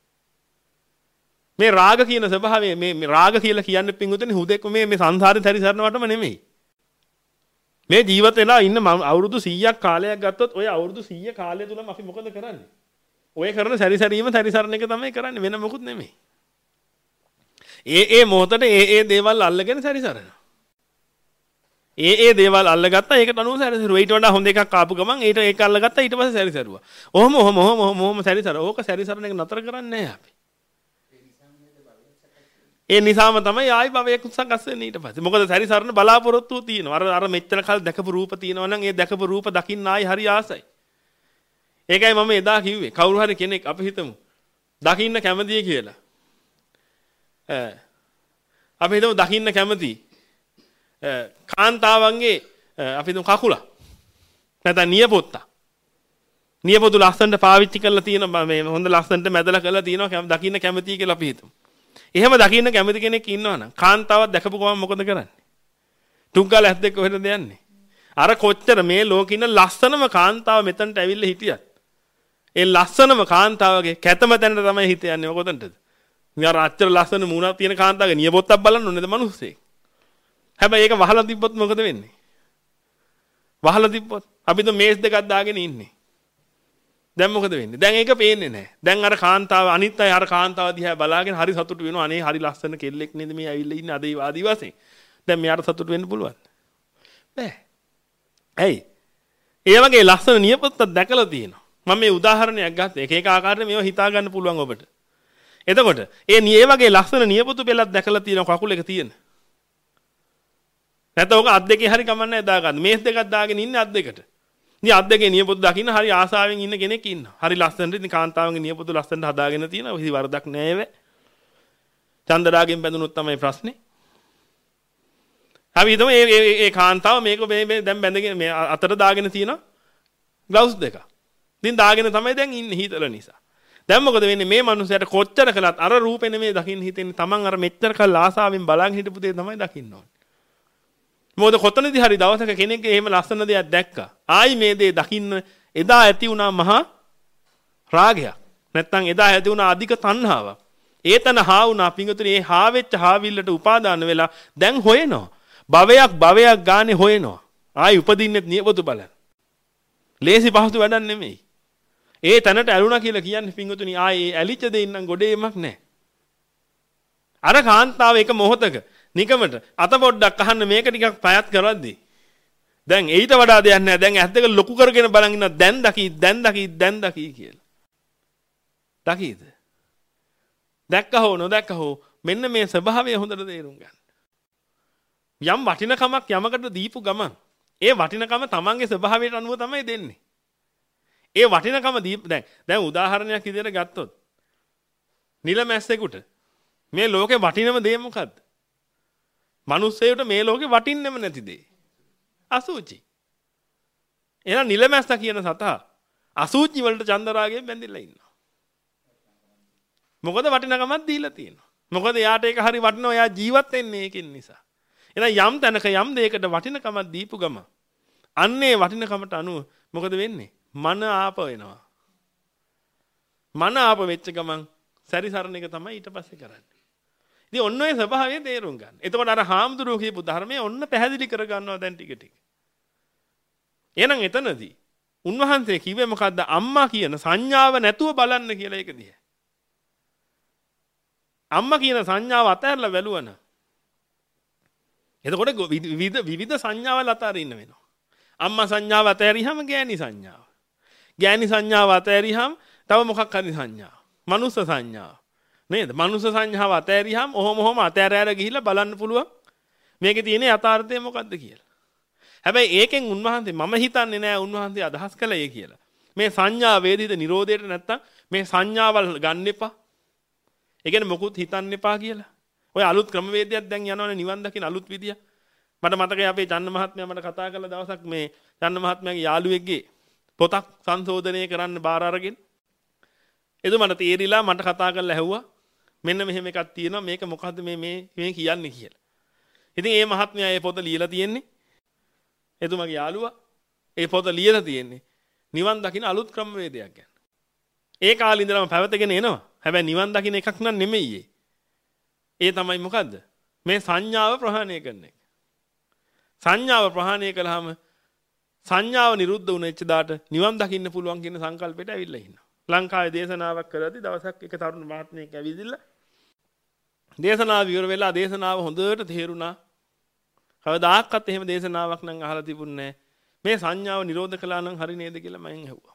මේ රාග කියන ස්වභාවය මේ රාග කියලා කියන්නේ පින්වතුනි හුදෙක් මේ මේ සංසාරේ සැරිසරනවටම නෙමෙයි. මේ ජීවත් වෙලා ඉන්න අවුරුදු සීයක් කාලයක් ගත්තොත් ඔය අවුරුදු සීය කාලය තුලම අපි මොකද කරන්නේ? ඔය කරන සැරිසරීම සැරිසරන එක තමයි කරන්නේ වෙන මොකුත් නෙමෙයි. ඒ ඒ මොහොතේ ඒ ඒ දේවල් අල්ලගෙන සැරිසරනවා. ඒ ඒ දේවල් අල්ලගත්තා ඒකට අනුව සැරිසරුවා. ඊට වඩා හොඳ එකක් ආපු ගමන් ඊට ඒක අල්ලගත්තා ඊට පස්සේ සැරිසරුවා. ඔහොම ඔහොම ඔහොම ඔහොම ඔහොම සැරිසර. ඕක සැරිසරන එක නතර කරන්නේ නැහැ අපි. ඒ නිසාම තමයි ආයි භවයක් උත්සාහස් වෙන්නේ ඊට පස්සේ. මොකද සැරිසරන බලාපොරොත්තු තියෙනවා. අර අර මෙච්චර කල් දැකපු රූප තියෙනවා නම් ඒ දැකපු රූප දකින්න ආයි හරි ආසයි. ඒකයි මම එදා කිව්වේ. කවුරු හරි කෙනෙක් අපි හිතමු දකින්න කැමතියි කියලා. ඈ අපි හිතමු දකින්න කැමති කාන්තාවන්ගේ අපි හිතමු කකුල. නැත්නම් නියපොත්ත. නියපොතු ලස්සනට පාවිච්චි කරලා තියෙන මේ හොඳ ලස්සනට මැදලා කරලා තියෙනවා දකින්න කැමතියි කියලා අපි හිතමු. එහෙම දකින්න කැමති කෙනෙක් ඉන්නවනම් කාන්තාවක් දැකපු ගමන් මොකද කරන්නේ? තුංගල ඇස් දෙක කොහෙද යන්නේ? අර කොච්චර මේ ලෝකේ ඉන්න ලස්සනම කාන්තාව මෙතනට ඇවිල්ලා හිටියත් ඒ ලස්සනම කාන්තාවගේ කැතම තැනට තමයි හිත යන්නේ. කොතනටද? මෙයා රාත්‍තර ලස්සන මූණක් තියෙන කාන්තාවගේ නියපොත්තක් බලන්න ඕනේද මිනිස්සේ? හැබැයි ඒක වහලා තිබ්බොත් මොකද වෙන්නේ? වහලා තිබ්බොත් අපි તો මේස් දෙකක් දාගෙන ඉන්නේ. දැන් මොකද වෙන්නේ? දැන් ඒක පේන්නේ නැහැ. දැන් අර කාන්තාව අනිත් අය අර කාන්තාව දිහා බලාගෙන හරි සතුටු වෙනවා. අනේ හරි ලස්සන කෙල්ලෙක් නේද මේ ඇවිල්ලා ඉන්නේ අද ඒ වාදී වශයෙන්. දැන් මෙයාට සතුටු වෙන්න පුළුවන්. බෑ. ඇයි? ඒ වගේ ලස්සන නියපොත්තක් දැකලා තියෙනවා. මම මේ උදාහරණයක් ගත්තා. එක එක ආකාරයෙන් මේව හිතා ගන්න පුළුවන් ඔබට. එතකොට ඒ මේ වගේ ලස්සන නියපොතු පෙළක් දැකලා තියෙනවා කකුල එක තියෙන. නැත්නම් ඔක අත් දෙකේ හරි කමන්නේ දාගන්න. මේස් දෙකක් දාගෙන ඉන්නේ අත් දෙකට. ඉතින් අත් දෙකේ නියපොතු දකින්න හරි ආසාවෙන් ඉන්න කෙනෙක් ඉන්නවා. හරි ලස්සනට ඉතින් කාන්තාවන්ගේ නියපොතු ලස්සනට හදාගෙන තියෙනවා. කිසි වරදක් නැහැ ඒව. චන්දරාගෙන් බැඳුනොත් තමයි ප්‍රශ්නේ. අපි හිතමු මේ මේ කාන්තාව මේක මේ දැන් බැඳගෙන මේ අතට දාගෙන තියෙනවා ග්ලව්ස් දෙක. ඉතින් දාගෙන තමයි දැන් ඉන්නේ හීතල නිසා. දැන් මොකද වෙන්නේ මේ මිනිහයාට කොච්චර කළත් අර රූපේ නෙමෙයි දකින්න හිතෙන්නේ. Taman අර මෙච්චර කල් ආසාවෙන් බලන් හිටපු දේ තමයි දකින්න ඕනේ. මොකද කොතනදී හරි දවසක කෙනෙක් එහෙම ලස්සන දෙයක් දැක්කා. ආයි මේ දේ දකින්න එදා ඇති වුණා මහා රාගයක්. නැත්තම් එදා ඇති වුණා අධික තණ්හාවක්. ඒතන හා වුණා පිංගුතුනි. ඒ හා වෙච්ච හාවිල්ලට උපාදාන වෙලා දැන් හොයනවා. භවයක් භවයක් ගානේ හොයනවා. ආයි උපදින්නෙත් නියපොතු බලන්න. ලේසි පහසු වැඩක් නෙමෙයි. ඒ තැනට ඇලුනා කියලා කියන්නේ පිංගුතුනි ආයේ ඇලිච්ච දෙයින් නම් ගොඩේමක් නැහැ. අර කාන්තාව එක මොහොතක නිකමට අත පොඩ්ඩක් අහන්න මේක ටිකක් පයත් කරද්දී දැන් ඊට වඩා දෙයක් නැහැ. දැන් ඇස් දෙක ලොකු කරගෙන බලන් ඉන්න දැන් දකි දැන් දකි දැන් දකි කියලා. දකිද? දැක්ක හෝ නොදැක්ක හෝ මෙන්න මේ ස්වභාවය හොඳට තේරුම් ගන්න. යම් වටිනකමක් යමකට දීපු ගමන් ඒ වටිනකම තමන්ගේ ස්වභාවයට අනුව තමයි දෙන්නේ. ඒ වටිනකම දීප දැන් දැන් උදාහරණයක් විදිහට ගත්තොත් නිලමැස්සෙකුට මේ ලෝකේ වටිනම දේ මොකද්ද? මිනිස්සෙකුට මේ ලෝකේ වටින්නෙම නැති දේ. අසුචි. එහෙනම් නිලමැස්ස කියන සතා අසුචි වලට චන්දරාගයෙන් බැඳිලා ඉන්නවා. මොකද වටිනකමක් දීලා තියෙනවා. මොකද යාට ඒක හරි වටිනවා. යා ජීවත් වෙන්නේ ඒකෙන් නිසා. එහෙනම් යම් තැනක යම් දෙයකට වටිනකමක් දීපු ගම අන්නේ වටිනකමට අනුව මොකද වෙන්නේ? මන ආප වෙනවා. මන ආප වෙච්ච ගමන් සැරිසරණ එක තමයි ඊට පස්සේ කරන්නේ. ඉතින් ඔන්න ඔය ස්වභාවය තේරුම් ගන්න. එතකොට අර හාමුදුරුවෝ කියපු ධර්මයේ ඔන්න පැහැදිලි කර ගන්නවා දැන් ටික ටික. එහෙනම් එතනදී උන්වහන්සේ කිව්වේ මොකද්ද? අම්මා කියන සංඥාව නැතුව බලන්න කියලා ඒක දිහා. අම්මා කියන සංඥාව අතහැරලා බැලුවනම් එතකොට විවිධ විවිධ සංඥාවල් අතරින්න වෙනවා. අම්මා සංඥාව අතහැරියම ගෑණි සංඥාව. ගෑණි සංඥාව අතහැරියම තව මොකක් හරි සංඥාව. මනුස්ස සංඥාව. නේද? මනුස්ස සංඥාව අතහැරියම ඔහොම ඔහොම අතහැර ඇර ගිහිල්ලා බලන්න පුළුවන් මේකේ තියෙන යථාර්ථය මොකද්ද කියලා. හැබැයි ඒකෙන් උන්වහන්සේ මම හිතන්නේ නෑ උන්වහන්සේ අදහස් කළේ කියලා. මේ සංඥා වේදිත නිරෝධයට නැත්තම් මේ සංඥාවල් ගන්න එපා. ඒ කියන්නේ මොකුත් හිතන්න එපා කියලා. ඔය අලුත් ක්‍රමවේදයක් දැන් යනවනේ නිවන් දකින්න අලුත් විදිය. මට මතකයි අපේ චන්න මහත්මයා මට කතා කළ දවසක් මේ චන්න මහත්මයාගේ යාළුවෙක්ගේ පොතක් සංශෝධනය කරන්න බාර අරගෙන එතුමට තේරිලා මට කතා කරලා ඇහුවා මෙන්න මෙහෙම එකක් තියෙනවා මේක මොකද්ද මේ මේ මේ කියන්නේ කියලා. ඉතින් ඒ මහත්මයා මේ පොත ලියලා තියෙන්නේ එතුමාගේ යාළුවා ඒ පොත ලියලා තියෙන්නේ නිවන් දකින්න අලුත් ක්‍රමවේදයක් ගැන. ඒ කාලේ ඉඳලම පැවතගෙන එනවා. හැබැයි නිවන් දකින්න එකක් නන් නෙමෙයි. ඒ තමයි මොකද්ද? මේ සංඥාව ප්‍රහාණය කරන එක. සංඥාව ප්‍රහාණය කළාම සංඥාව නිරුද්ධ වුණෙච්ච දාට නිවන් දකින්න පුළුවන් කියන සංකල්පයට ඇවිල්ලා ඉන්නවා. ලංකාවේ දේශනාවක් කරද්දී දවසක් එක තරුණ මහත්මයෙක් ඇවිදිලා දේශනාව ඉවර වෙලා දේශනාව හොඳට තේරුණා. කවදාකවත් එහෙම දේශනාවක් නම් අහලා තිබුණේ නැහැ. මේ සංඥාව නිරෝධ කළා නම් හරි නේද කියලා මගෙන් ඇහුවා.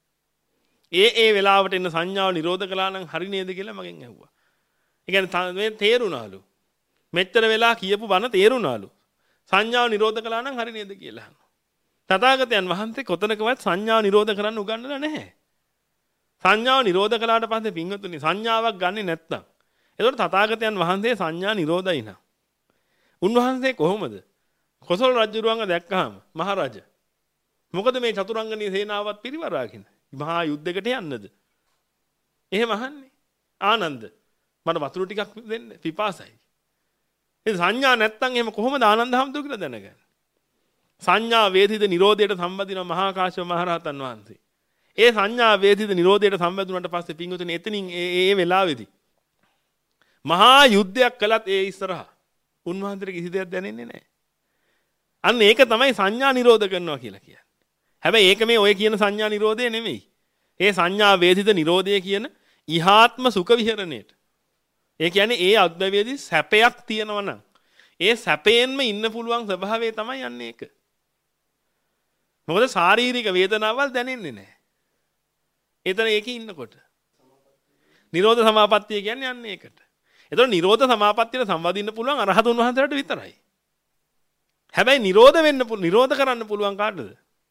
ඒ ඒ වෙලාවට එන සංඥාව නිරෝධ කළා නම් හරි නේද කියලා මගෙන් ඇහුවා. ඒ කියන්නේ මේ තේරුණාලු. මෙච්චර වෙලා කියපු බණ තේරුණාලු. සංඥාව නිරෝධ කළා නම් හරි නේද කියලා අහනවා. තථාගතයන් වහන්සේ කොතනකවත් සංඥාව නිරෝධ කරන්න උගන්වලා නැහැ. සංඥාව නිරෝධ කළාට පස්සේ පින්වතුනි සංඥාවක් ගන්නෙ නැත්තම් එතකොට තථාගතයන් වහන්සේ සංඥා නිරෝධයි නා. උන්වහන්සේ කොහොමද? කොසල් රජුරුවන්ව දැක්කහම මහරජ මොකද මේ චතුරංගනී සේනාවත් පිරිවරාගෙන මහා යුද්ධයකට යන්නද? එහෙම අහන්නේ. ආනන්ද මට වතුර ටිකක් දෙන්න පිපාසයි. ඒ සංඥා නැත්තම් එහෙම කොහොමද ආනන්ද හැමතුරු කියලා දැනගන්නේ? සංඥා වේදිත නිරෝධයට සම්බන්ධින මහා කාශ්‍යප මහ රහතන් වහන්සේ. ඒ සංඥා වේදිත නිරෝධයට සම්බන්ධුනට පස්සේ පින්වතුනි එතනින් ඒ ඒ වෙලාවේදී මහා යුද්ධයක් කළත් ඒ ඉස්සරහා උන්වහන්සේට කිසි දෙයක් දැනෙන්නේ නැහැ. අන්න ඒක තමයි සංඥා නිරෝධ කරනවා කියලා කියන්නේ. හැබැයි ඒක මේ ඔය කියන සංඥා නිරෝධය නෙමෙයි. ඒ සංඥා වේදිත නිරෝධය කියන ඉහාත්ම සුඛ විහරණයට. ඒ කියන්නේ ඒ අද්භවයේදී සැපයක් තියෙනවා නම් ඒ සැපයෙන්ම ඉන්න පුළුවන් ස්වභාවය තමයි යන්නේ ඒක. මොකද ශාරීරික වේදනාවල් දැනෙන්නේ නැහැ. එතන ඒකේ ඉන්නකොට. නිරෝධ සමාපත්තිය කියන්නේ යන්නේ ඒකට. එතකොට නිරෝධ සමාපත්තියට සම්බන්ධින්න පුළුවන් අරහතුන් වහන්සේලාට විතරයි. හැබැයි නිරෝධ වෙන්න නිරෝධ කරන්න පුළුවන් කාටද?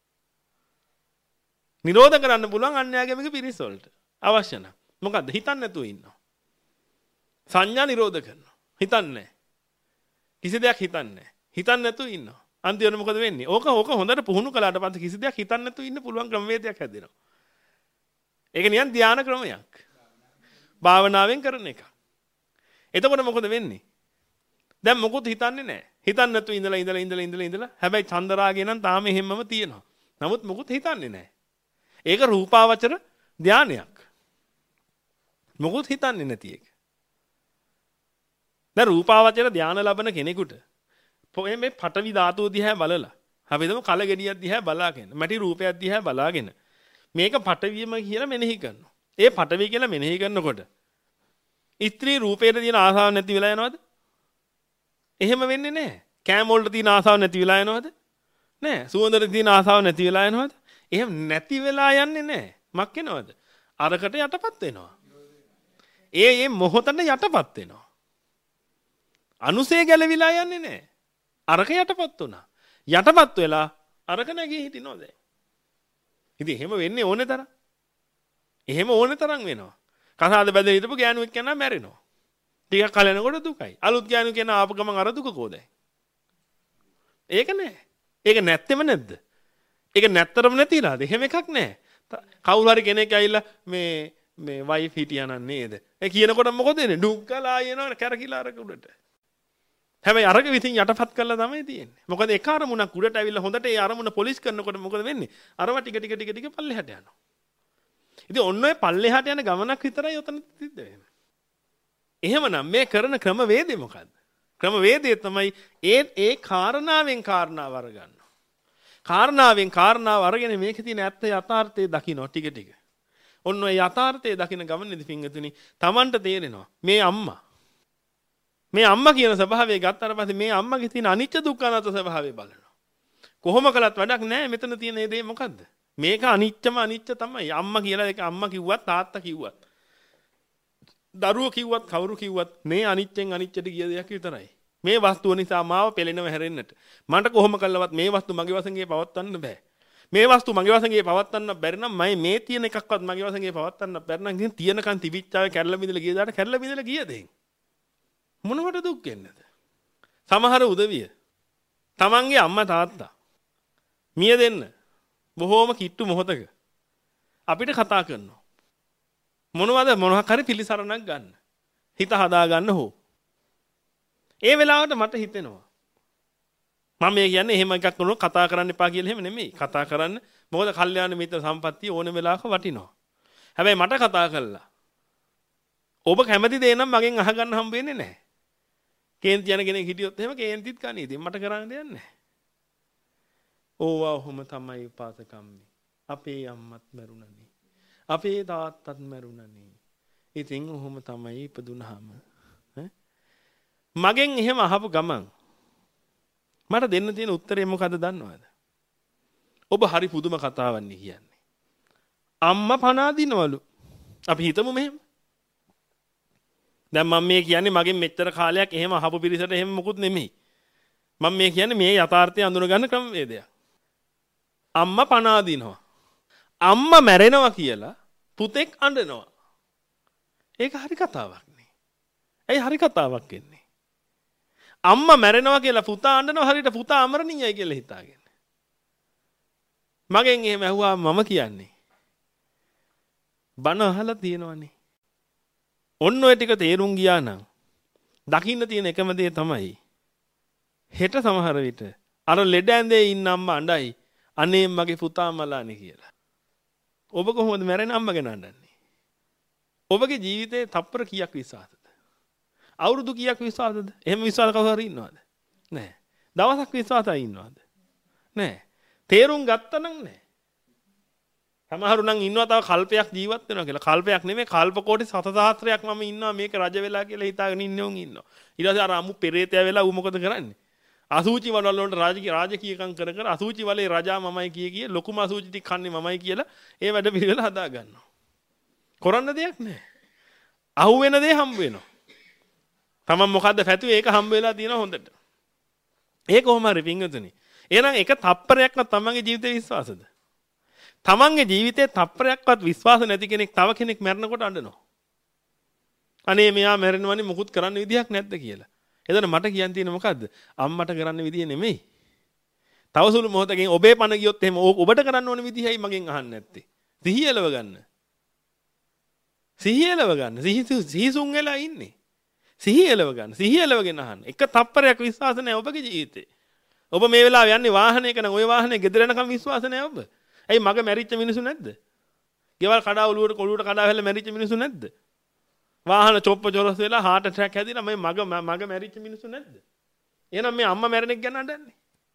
නිරෝධ කරන්න පුළුවන් අන්‍යයන්ගේම පිරිස වලට. අවශ්‍ය නම්. මොකද්ද? හිතන්නේ නැතුව ඉන්නවා. සංඥා නිරෝධ කරනවා. හිතන්නේ නැහැ. කිසි දෙයක් හිතන්නේ නැහැ. හිතන්නේ නැතුව ඉන්නවා. අන්තිමට මොකද වෙන්නේ? ඕක ඕක හොඳට පුහුණු කළාට පස්සේ කිසි දෙයක් හිතන්නේ නැතුව ඉන්න පුළුවන් ක්‍රමවේදයක් හැදෙනවා. ඒක නිකන් ධානා ක්‍රමයක්. භාවනාවෙන් කරන එක. එතකොට මොකද වෙන්නේ? දැන් මොකුත් හිතන්නේ නැහැ. හිතන්නේ නැතුව ඉඳලා ඉඳලා ඉඳලා ඉඳලා ඉඳලා හැබැයි චන්දරාගේ නම් තාම එහෙමම තියෙනවා. නමුත් මොකුත් හිතන්නේ නැහැ. ඒක රූපාවචර ධානයක්. මොකුත් හිතන්නේ නැති එක. දැන් රූපාවචර ධානය ලබන කෙනෙකුට මේ පඨවි ධාතුව දිහා බලලා අපි හිතමු කල ගෙඩියක් දිහා බලාගෙන මැටි රූපයක් දිහා බලාගෙන මේක පඨවියම කියලා මෙනෙහි කරනවා. ඒ පඨවි කියලා මෙනෙහි කරනකොට ස්ත්‍රී රූපයට තියෙන ආසාව නැති වෙලා යනවද? එහෙම වෙන්නේ නැහැ. කෑම වලට තියෙන ආසාව නැති වෙලා යනවද? නැහැ. සුවඳට තියෙන ආසාව නැති වෙලා යනවද? එහෙම නැති වෙලා යන්නේ නැහැ. මක් වෙනවද? අරකට යටපත් වෙනවා. ඒ ඒ මොහොතට යටපත් වෙනවා. අනුසේ ගැලවිලා යන්නේ නැහැ. අරක යටපත් වුණා. යටපත් වෙලා අරක නැගී හිටිනෝ දැන්. ඉතින් එහෙම වෙන්නේ ඕනේ තරම්. එහෙම ඕනේ තරම් වෙනවා. කසාද බැදලා හිටපු ගෑනුවෙක් කෙනා මැරෙනවා. ටිකක් කල යනකොට දුකයි. අලුත් ගෑනු කෙනා ආපු ගමන් අර දුක කොහෙද? ඒක නෑ. ඒක නැත්තෙම නැද්ද? ඒක නැත්තරම නැතිලාද? එහෙම එකක් නෑ. කවුරු හරි කෙනෙක් ඇවිල්ලා මේ මේ වයිෆ් හිටියා නම් නේද? ඒ කියනකොට මොකද වෙන්නේ? ඩුක්කලා යනවා කැරකිලා අරක උඩට. හැබැයි අරක විසින් යටපත් කරලා තමයි තියෙන්නේ. මොකද ඒ අරමුණක් උඩට ඇවිල්ලා හොඳට ඒ අරමුණ පොලිෂ් කරනකොට මොකද වෙන්නේ? අරව ටික ටික ටික ටික පල්ලෙහාට යනවා. ඉතින් ඔන්න ඔය පල්ලෙහාට යන ගමනක් විතරයි උතන සිද්ධ වෙන්නේ. එහෙමනම් මේ කරන ක්‍රමවේදය මොකද්ද? ක්‍රමවේදය තමයි ඒ ඒ කාරණාවෙන් කාරණාව අරගන්නවා. කාරණාවෙන් කාරණාව අරගෙන මේකේ තියෙන ඇත්ත යථාර්ථය දකින්න ටික ටික. ඔන්න ඔය යථාර්ථය දකින්න ගමනේදී පින්වතුනි Tamanට තේරෙනවා මේ අම්මා මේ අම්මා කියන ස්වභාවය ගත්තාට පස්සේ මේ අම්මගේ තියෙන අනිච්ච දුක්ඛ අනාත්ම ස්වභාවය බලනවා. කොහොම කළත් වැඩක් නැහැ. මෙතන තියෙන දේ මොකද්ද? මේක අනිච්චම අනිච්ච තමයි. අම්මා කියලා එක අම්මා කිව්වත් තාත්තා කිව්වත් දරුවෝ කිව්වත් කවුරු කිව්වත් මේ අනිච්චෙන් අනිච්චට ගිය දෙයක් විතරයි. මේ වස්තුව නිසා මාව පෙළෙනව හැරෙන්නට. මන්ට කොහොම කළවත් මේ වස්තු මගේ වශයෙන් පවත්වන්න බෑ. මේ වස්තු මගේ වශයෙන් පවත්වන්න බැරි නම් මම මේ තියෙන එකක්වත් මගේ වශයෙන් පවත්වන්න බැරි නම් ඉතින් තියෙනකන් තිබිච්චාවේ කැඩලා බිඳලා ගිය දාට කැඩලා බිඳලා ගිය දෙයින්. මොනවට දුක් වෙන්නද? සමහර උදවිය තමන්ගේ අම්මා තාත්තා මිය දෙන්න බොහෝම කිට්ටු මොහොතක අපිට කතා කරනවා. මොනවද මොනවක් හරි පිළිසරණක් ගන්න. හිත හදා ගන්න හෝ. ඒ වෙලාවට මට හිතෙනවා මම මේ කියන්නේ එහෙම එකක් කරනකොට කතා කරන්න එපා කියලා එහෙම නෙමෙයි. කතා කරන්න මොකද කල්යාණ මිත්‍ර සම්පත්තිය ඕන වෙලාවක වටිනවා. හැබැයි මට කතා කළා ඔබ කැමති දේ නම් මගෙන් අහගන්න හම්බ වෙන්නේ නැහැ. කේන්ති යන කෙනෙක් හිටියොත් එහෙම කේන්තිත් කන්නේ. ඉතින් මට කරන්න දෙයක් නැහැ. ඕවා ඔහොම තමයි උපාසකම්මි. අපේ අම්මත් මරුණනේ. අපේ තාත්තත් මරුණනේ. ඉතින් ඔහොම තමයි ඉපදුනහම මගෙන් එහෙම අහපු ගමන් මට දෙන්න තියෙන උත්තරේ මොකද්ද දන්නවද? ඔබ හරි පුදුම කතාවක් නේ කියන්නේ. අම්මා පණ අදිනවලු. අපි හිතමු මෙහෙම. දැන් මම මේ කියන්නේ මගෙන් මෙච්චර කාලයක් එහෙම අහපු පිරිසට එහෙම මොකුත් නෙමෙයි. මම මේ කියන්නේ මේ යථාර්ථය අඳුන ගන්න ක්‍රමවේදයක්. අම්මා පණ අදිනවා. අම්මා මැරෙනවා කියලා පුතෙක් අඬනවා. ඒක හරි කතාවක් නේ. ඇයි හරි කතාවක් වෙන්නේ? අම්මා මැරෙනවා කියලා පුතා අඬනවා හරියට පුතා අමරණීයයි කියලා හිතාගෙන. මගෙන් එහෙම ඇහුවා මම කියන්නේ. බණ අහලා තියෙනවනේ. ඔන්න ඔය ටික තේරුම් ගියා නම් දකින්න තියෙන එකම දේ තමයි හෙට සමහර විට අර ලෙඩ ඇඳේ ඉන්න අම්මා අඬයි අනේ මගේ පුතා මලානේ කියලා. ඔබ කොහොමද මැරෙන අම්මා ගැන අඬන්නේ? ඔබගේ ජීවිතේ තප්පර කීයක් විශ්වාසද? අවුරුදු කීයක් විශ්වාසද? එහෙම විශ්වාස කවුරු හරි ඉන්නවද? නැහැ. දවසක් විශ්වාසයි ඉන්නවද? නැහැ. තේරුම් ගත්තා නම් නැහැ. සමහරු නම් ඉන්නවා තව කල්පයක් ජීවත් වෙනවා කියලා. කල්පයක් නෙමෙයි කල්ප කෝටි සතසහස්‍රයක් මම ඉන්නවා මේක රජ වෙලා කියලා හිතාගෙන ඉන්නේ උන් ඉන්නවා. ඊට පස්සේ අර අමු පෙරේතයා වෙලා ඌ මොකද කරන්නේ? අසූචි වල වලට රාජකීය රාජකීයකම් කර කර අසූචි වලේ රජා මමයි කිය කිය ලොකුම අසූචි ටික කන්නේ මමයි කියලා ඒ වැඩ පිළිවෙල හදා ගන්නවා. කරන්න දෙයක් නැහැ. අහු වෙන දේ හම්බ වෙනවා. තමන් මොකද්ද පැතුවේ ඒක හම්බ වෙලා තියෙනවා හොඳට. ඒක කොහොම හරි පිංගුතුනි. එහෙනම් එක තප්පරයක්වත් තමන්ගේ ජීවිතේ විශ්වාසද? තමන්ගේ ජීවිතේ තප්පරයක්වත් විශ්වාස නැති කෙනෙක් තව කෙනෙක් මැරෙනකොට අඬනවා. අනේ මෙයා මැරෙනවනේ මොකුත් කරන්න විදියක් නැද්ද කියලා. එතන මට කියන්න තියෙන්නේ මොකද්ද? අම්මට කරන්න විදිය නෙමෙයි. තව සුළු මොහොතකින් ඔබේ පණ ගියොත් එහෙම ඔබට කරන්න ඕන විදියයි මගෙන් අහන්න නැත්තේ. සිහිය එලව ගන්න. සිහිය එලව ගන්න. සිහිසුන් වෙලා ඉන්නේ. සිහිය එලව ගන්න. සිහිය එලවගෙන අහන්න. එක තප්පරයක් විශ්වාස නැහැ ඔබගේ ජීවිතේ. ඔබ මේ වෙලාව යන්නේ වාහනයක නම් ওই වාහනේ ගෙදර යනකම් විශ්වාස නැහැ ඔබ. ඇයි මග මැරිච්ච මිනිස්සු නැද්ද? ගෙවල් කඩා ඔලුවට කොළුවට කඩා හැල්ල මැරිච්ච මිනිස්සු නැද්ද? වාහන චොප්ප චොරස් වෙලා heart attack හැදිලා මේ මග මග මැරිච්ච මිනිස්සු නැද්ද? එහෙනම් මේ අම්මා මැරෙන එක ගැන අඬන්නේ.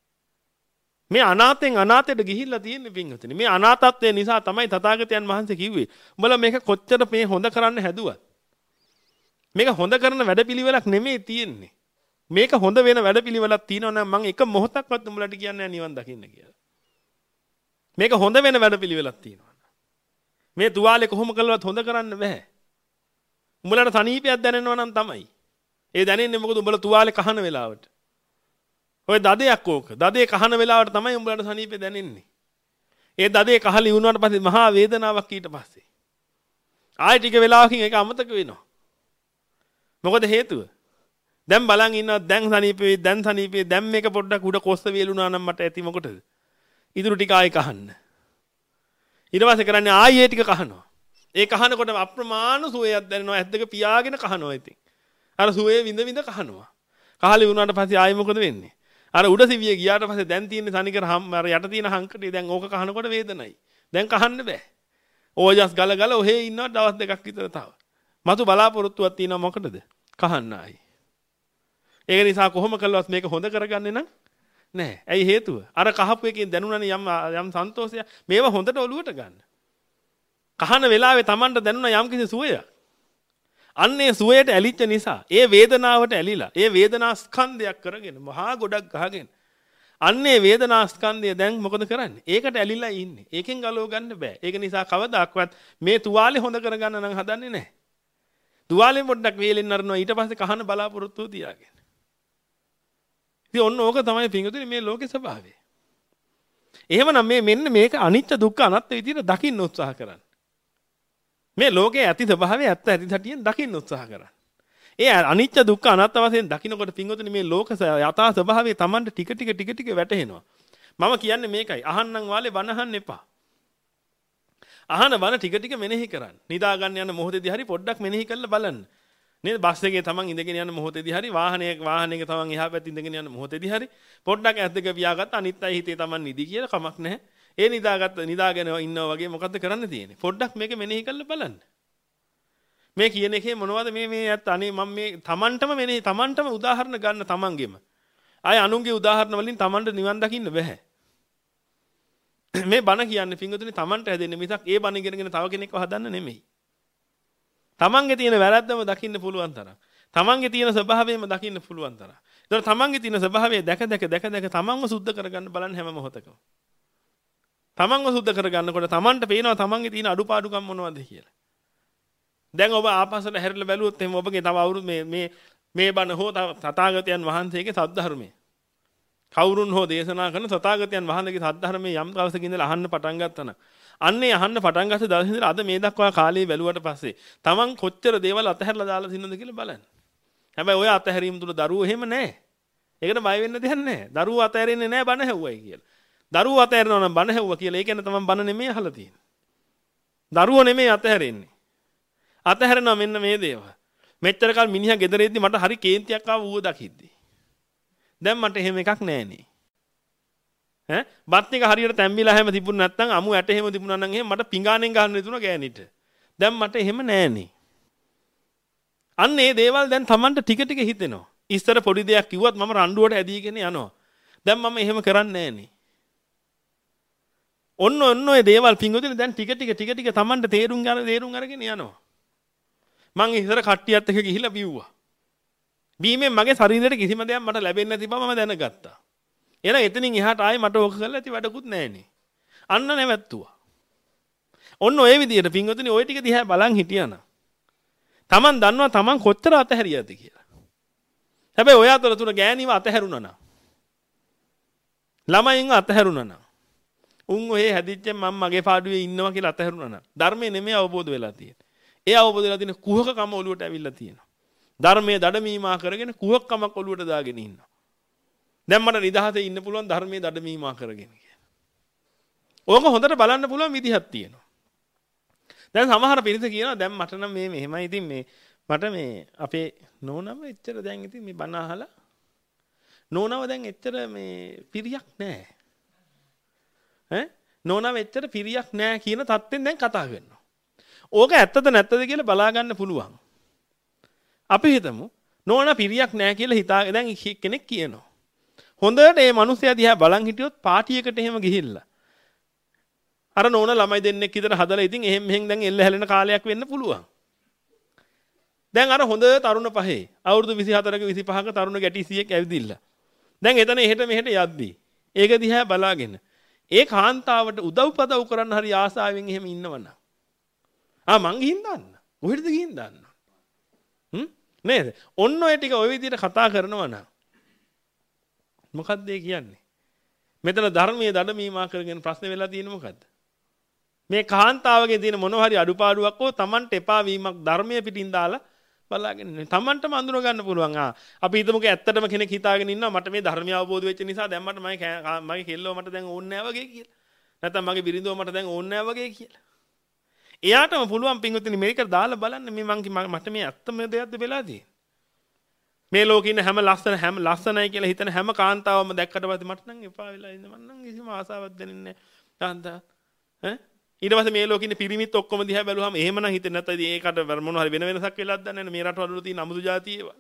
මේ අනාථෙන් අනාථයට ගිහිල්ලා තියෙන්නේ පින්වතුනි. මේ අනාථත්වය නිසා තමයි තථාගතයන් වහන්සේ කිව්වේ. උඹලා මේක කොච්චර මේ හොඳ කරන්න හැදුවත්. මේක හොඳ කරන වැඩපිළිවෙලක් නෙමෙයි තියෙන්නේ. මේක හොඳ වෙන වැඩපිළිවෙලක් තියෙනවා නම් මම එක මොහොතක්වත් උඹලට කියන්නේ නිවන් දකින්න කියලා. මේක හොඳ වෙන වැඩපිළිවෙලක් තියෙනවා. මේ තුවාලේ කොහොම කළවත් හොඳ කරන්න බෑ. උඹලට සනීපයක් දැනෙනවා නම් තමයි. ඒ දැනෙන්නේ මොකද උඹලා තුවාලේ කහන වෙලාවට. ඔය දදයක් ඕක. දදේ කහන වෙලාවට තමයි උඹලට සනීපේ දැනෙන්නේ. ඒ දදේ කහලි වුණාට පස්සේ මහා වේදනාවක් ඊට පස්සේ. ආයෙ ටික වෙලාවකින් ඒක අමතක වෙනවා. මොකද හේතුව? දැන් බලන් ඉන්නවා දැන් සනීපේ දැන් සනීපේ දැන් මේක පොඩ්ඩක් උඩ කොස්ස වේලුණා නම් මට ඇති මොකටද? ඉතුරු ටික ආයෙ කහන්න. ඊට පස්සේ කරන්නේ ආයෙ ඒ ටික කහනවා. ඒ කහනකොට අප්‍රමාණ සුවයක් දැනෙනවා. ඇස් දෙක පියාගෙන කහනවා ඉතින්. අර සුවේ විඳ විඳ කහනවා. කහලි වුණාට පස්සේ ආයෙ මොකද වෙන්නේ? අර උඩ සිවිය ගියාට පස්සේ දැන් තියෙන තනිකර අර යට තියෙන හංකටේ දැන් ඕක කහනකොට වේදනයි. දැන් කහන්න බෑ. ඕජස් ගල ගල ඔහේ ඉන්නවා දවස් දෙකක් විතර තව. මතු බලාපොරොත්තුවක් තියෙනවා මොකටද? කහන්න ආයි. ඒක නිසා කොහොම කළවත් මේක හොඳ කරගන්නේ නම් නෑ. ඇයි හේතුව? අර කහපු එකෙන් දැනුණානේ යම් යම් සන්තෝෂයක්. මේව හොඳට ඔලුවට ගන්න. කහන වෙලාවේ Tamanට දැනුණා යම් කිසි සුවයක්. අන්නේ සුවයට ඇලිච්ච නිසා ඒ වේදනාවට ඇලිලා ඒ වේදනා ස්කන්ධයක් කරගෙන මහා ගොඩක් ගහගෙන අන්නේ වේදනා ස්කන්ධය දැන් මොකද කරන්නේ? ඒකට ඇලිලා ඉන්නේ. ඒකෙන් ගලව ගන්න බෑ. ඒක නිසා කවදාක්වත් මේ තුවාලේ හොඳ කරගන්න නම් හදන්නේ නැහැ. තුවාලේ පොඩ්ඩක් වේලෙන් අරනවා ඊට පස්සේ කහන බලාපොරොත්තු තියාගෙන. ඉතින් ඔන්න ඕක තමයි පින්වතුනි මේ ලෝකේ ස්වභාවය. එහෙමනම් මේ මෙන්න මේක අනිත්‍ය දුක්ඛ අනාත්ම විදිහට දකින්න උත්සාහ කරන්න. මේ ලෝකයේ ඇති ස්වභාවය ඇත්ත ඇති සැටියෙන් දකින්න උත්සාහ කරන්න. ඒ අනිත්‍ය දුක්ඛ අනාත්ම වශයෙන් දකින්නකොට පින්වතුනි මේ ලෝක යථා ස්වභාවය Tamanට ටික ටික ටික ටික වැටහෙනවා. මම කියන්නේ මේකයි. අහන්නම් වාලේ බණ අහන්න එපා. අහන බණ ටික ටික මෙනෙහි කරන්න. නිදා ගන්න යන මොහොතේදී හරි පොඩ්ඩක් මෙනෙහි කරලා බලන්න. නේද? බස් එකේ Taman ඉඳගෙන යන මොහොතේදී හරි වාහනයක වාහනයක Taman එහා පැත්තේ ඉඳගෙන යන මොහොතේදී හරි පොඩ්ඩක් ඇස් දෙක පියාගත්ත අනිත් අය හිතේ Taman නිදි කියලා කමක් නැහැ. ඒ නිදාගත්ත නිදාගෙන ඉන්නවා වගේ මොකද්ද කරන්න තියෙන්නේ? පොඩ්ඩක් මේක මෙනෙහි කරලා බලන්න. මේ කියන එකේ මොනවද මේ මේ ඇත්ත අනේ මම මේ Tamanටම මෙනෙහි Tamanටම උදාහරණ ගන්න Tamanගෙම. ආය අනුන්ගේ උදාහරණ වලින් Tamanට නිවන් දකින්න බෑ. මේ බණ කියන්නේ පින්වතුනි Tamanට හැදෙන්නේ මිසක් ඒ බණ ඉගෙනගෙන තව කෙනෙක්ව හදන්න නෙමෙයි. Tamanගේ තියෙන වැරද්දම දකින්න පුළුවන් තරම්. Tamanගේ තියෙන ස්වභාවයම දකින්න පුළුවන් තරම්. ඒතර Tamanගේ තියෙන ස්වභාවය දැක දැක දැක දැක Tamanව සුද්ධ කරගන්න බලන්න හැම මොහොතකම. Tamanව සුද්ධ කරගන්නකොට Tamanට පේනවා Tamanගේ තියෙන අඩුපාඩුකම් මොනවද කියලා. දැන් ඔබ ආපස්සට හැරිලා බැලුවොත් එහෙනම් ඔබගේ තව අවුරුදු මේ මේ මේ බණ හෝ තථාගතයන් වහන්සේගේ සද්ධර්මය කවුරුන් හෝ දේශනා කරන තථාගතයන් වහන්සේගේ සද්ධර්මයේ යම් දවසක ඉඳලා අහන්න පටන් ගත්තා නම් අන්නේ අහන්න පටන් ගත්ත දවසේ ඉඳලා අද මේ දක්වා කාලේ බැලුවට පස්සේ Taman කොච්චර දේවල් අතහැරලා දාලා තින්නද කියලා බලන්න. හැබැයි ඔය අතහැරීම තුල දරුවෝ එහෙම නැහැ. ඒකට බය වෙන්න දෙයක් නැහැ. දරුවෝ අතහැරෙන්නේ නැහැ බණ හැව්වයි කියලා. දරුවෝ අතහැරනවා නම් බණ හැව්වා කියලා ඒ කියන්නේ Taman බණ නෙමෙයි අහලා තියෙන්නේ. දරුවෝ නෙමෙයි අතහැරෙන්නේ. අතහැරනවා මෙන්න මේ දේවල්. මෙච්චර කල් මිනිහා ගෙදර ඉද්දි මට හරි කේන්තියක් ආව ඌව දකිද්දි. දැන් මට එහෙම එකක් නැහැනේ. ඈ බත් එක හරියට තැම්බිලා හැම තිබුණ නැත්නම් අමු ඇට එහෙම තිබුණා නම් එහෙම මට පිඟානෙන් ගන්න ඉතුණා ගෑනිට. දැන් මට එහෙම නැහැනේ. අන්න ඒ දේවල් දැන් Tamanට ටික ටික හිතෙනවා. ඉස්සර පොඩි දෙයක් කිව්වත් මම රණ්ඩුවට ඇදීගෙන යනවා. දැන් මම එහෙම කරන්නේ නැහැනේ. ඔන්න ඔන්න ඔය දේවල් පිඟුදින දැන් ටික ටික ටික ටික Tamanට තේරුම් ගන්න තේරුම් අරගෙන යනවා. මං ඉස්සර කට්ටියත් එක්ක ගිහිල්ලා බිව්වා. බීමෙන් මගේ ශරීරයට කිසිම දෙයක් මට ලැබෙන්නේ නැති බව මම දැනගත්තා. එහෙනම් එතනින් එහාට ආයේ මට ඕක කරලා ඇති වැඩකුත් නැහැනේ. අන්න නැවැත්තුවා. ඔන්න ඔය විදිහට පින්වතුනි ඔය ටික දිහා බලන් හිටියානම් Taman දන්නවා Taman කොච්චර අතහැරියද කියලා. හැබැයි ඔය අතරතුර ගෑණිව අතහැරුණා නම් ළමයින්ව අතහැරුණා නම් උන් ඔය හැදිච්ච මම මගේ පාඩුවේ ඉන්නවා කියලා අතහැරුණා නම් ධර්මයේ නෙමෙයි අවබෝධ වෙලා තියෙන්නේ. ඒ අවබෝධ වෙලා තියෙන කුහකකම ඔලුවට ඇවිල්ලා තියෙනවා. ධර්මයේ දඩමීමා කරගෙන කුහකකමක් ඔලුවට දාගෙන ඉන්නවා. දැන් මට නිදහසේ ඉන්න පුළුවන් ධර්මයේ දඩමීමා කරගෙන කියලා. ඕක හොඳට බලන්න පුළුවන් විදිහක් තියෙනවා. දැන් සමහර පිරිස කියනවා දැන් මට නම් මේ මෙහෙමයි ඉතින් මේ මට මේ අපේ නෝනම එච්චර දැන් ඉතින් මේ බණ අහලා නෝනව දැන් එච්චර මේ පිරියක් නැහැ. ඈ නෝනව එච්චර පිරියක් නැහැ කියන තත්ත්වෙන් දැන් කතා කරනවා. ඕක ඇත්තද නැත්තද කියලා බලා ගන්න පුළුවන්. අපි හිතමු නෝනා පිරියක් නැහැ කියලා හිතා දැන් කෙනෙක් කියනවා. හොඳට මේ මිනිස්සයා දිහා බලන් හිටියොත් පාටියකට එහෙම ගිහිල්ලා. අර නෝනා ළමයි දෙන්නෙක් විතර හදලා ඉතින් එහෙම මෙහෙන් දැන් එල්ල හැලෙන කාලයක් වෙන්න පුළුවන්. දැන් අර හොඳ තරුණ පහේ අවුරුදු විසිහතරක විසිපහක තරුණ ගැටිසියෙක් ඇවිදින්න. දැන් එතන එහෙට මෙහෙට යද්දි ඒක දිහා බලාගෙන ඒ කාන්තාවට උදව් පදව් කරන්න හරි ආසාවෙන් එහෙම ඉන්නවනම් ආ මං ගිහින් දාන්න. කොහෙටද ගිහින් දාන්න? හ්ම් නේද? ඔන්න ඔය ටික ඔය විදිහට කතා කරනවා නම් මොකක්ද ඒ කියන්නේ? මෙතන ධර්මයේ දඩමීමා කරගෙන ප්‍රශ්න වෙලා තියෙන්නේ මොකද්ද? මේ කාන්තාවගේ තියෙන මොන හරි අඩුපාඩුවක් හෝ Tamanට එපා වීමක් ධර්මයේ පිටින් දාලා බලාගෙන ඉන්නේ. Tamanටම අඳුර ගන්න පුළුවන්. ආ අපි හිතමුකෝ ඇත්තටම කෙනෙක් හිතාගෙන ඉන්නවා මට මේ ධර්මය අවබෝධ වෙච්ච නිසා දැන් මට මගේ මගේ කෙල්ලව මට දැන් ඕනේ නැහැ වගේ කියලා. නැත්නම් මගේ බිරිඳව මට දැන් ඕනේ නැහැ වගේ කියලා. එයාටම පුළුවන් පින්වතුනි මේක දාලා බලන්න මේ මං මට මේ ඇත්තම දෙයක්ද වෙලා තියෙන්නේ. මේ ලෝකේ ඉන්න හැම ලස්සන හැම ලස්සනයි කියලා හිතන හැම කාන්තාවම දැක්කට පස්සේ මට නම් එපා වෙලා ඉන්න මම නම් කිසිම ආසාවක් දැනෙන්නේ නැහැ. කාන්තා ඈ ඊට පස්සේ මේ ලෝකේ ඉන්න පිරිමිත් ඔක්කොම දිහා බැලුවාම එහෙමනම් හිතෙන්නේ නැත්නම් ඉතින් ඒකට මොන හරි වෙන වෙනසක් වෙලාද දන්නේ නැහැ. මේ රටවල තියෙන අමුතු જાති ඒවා.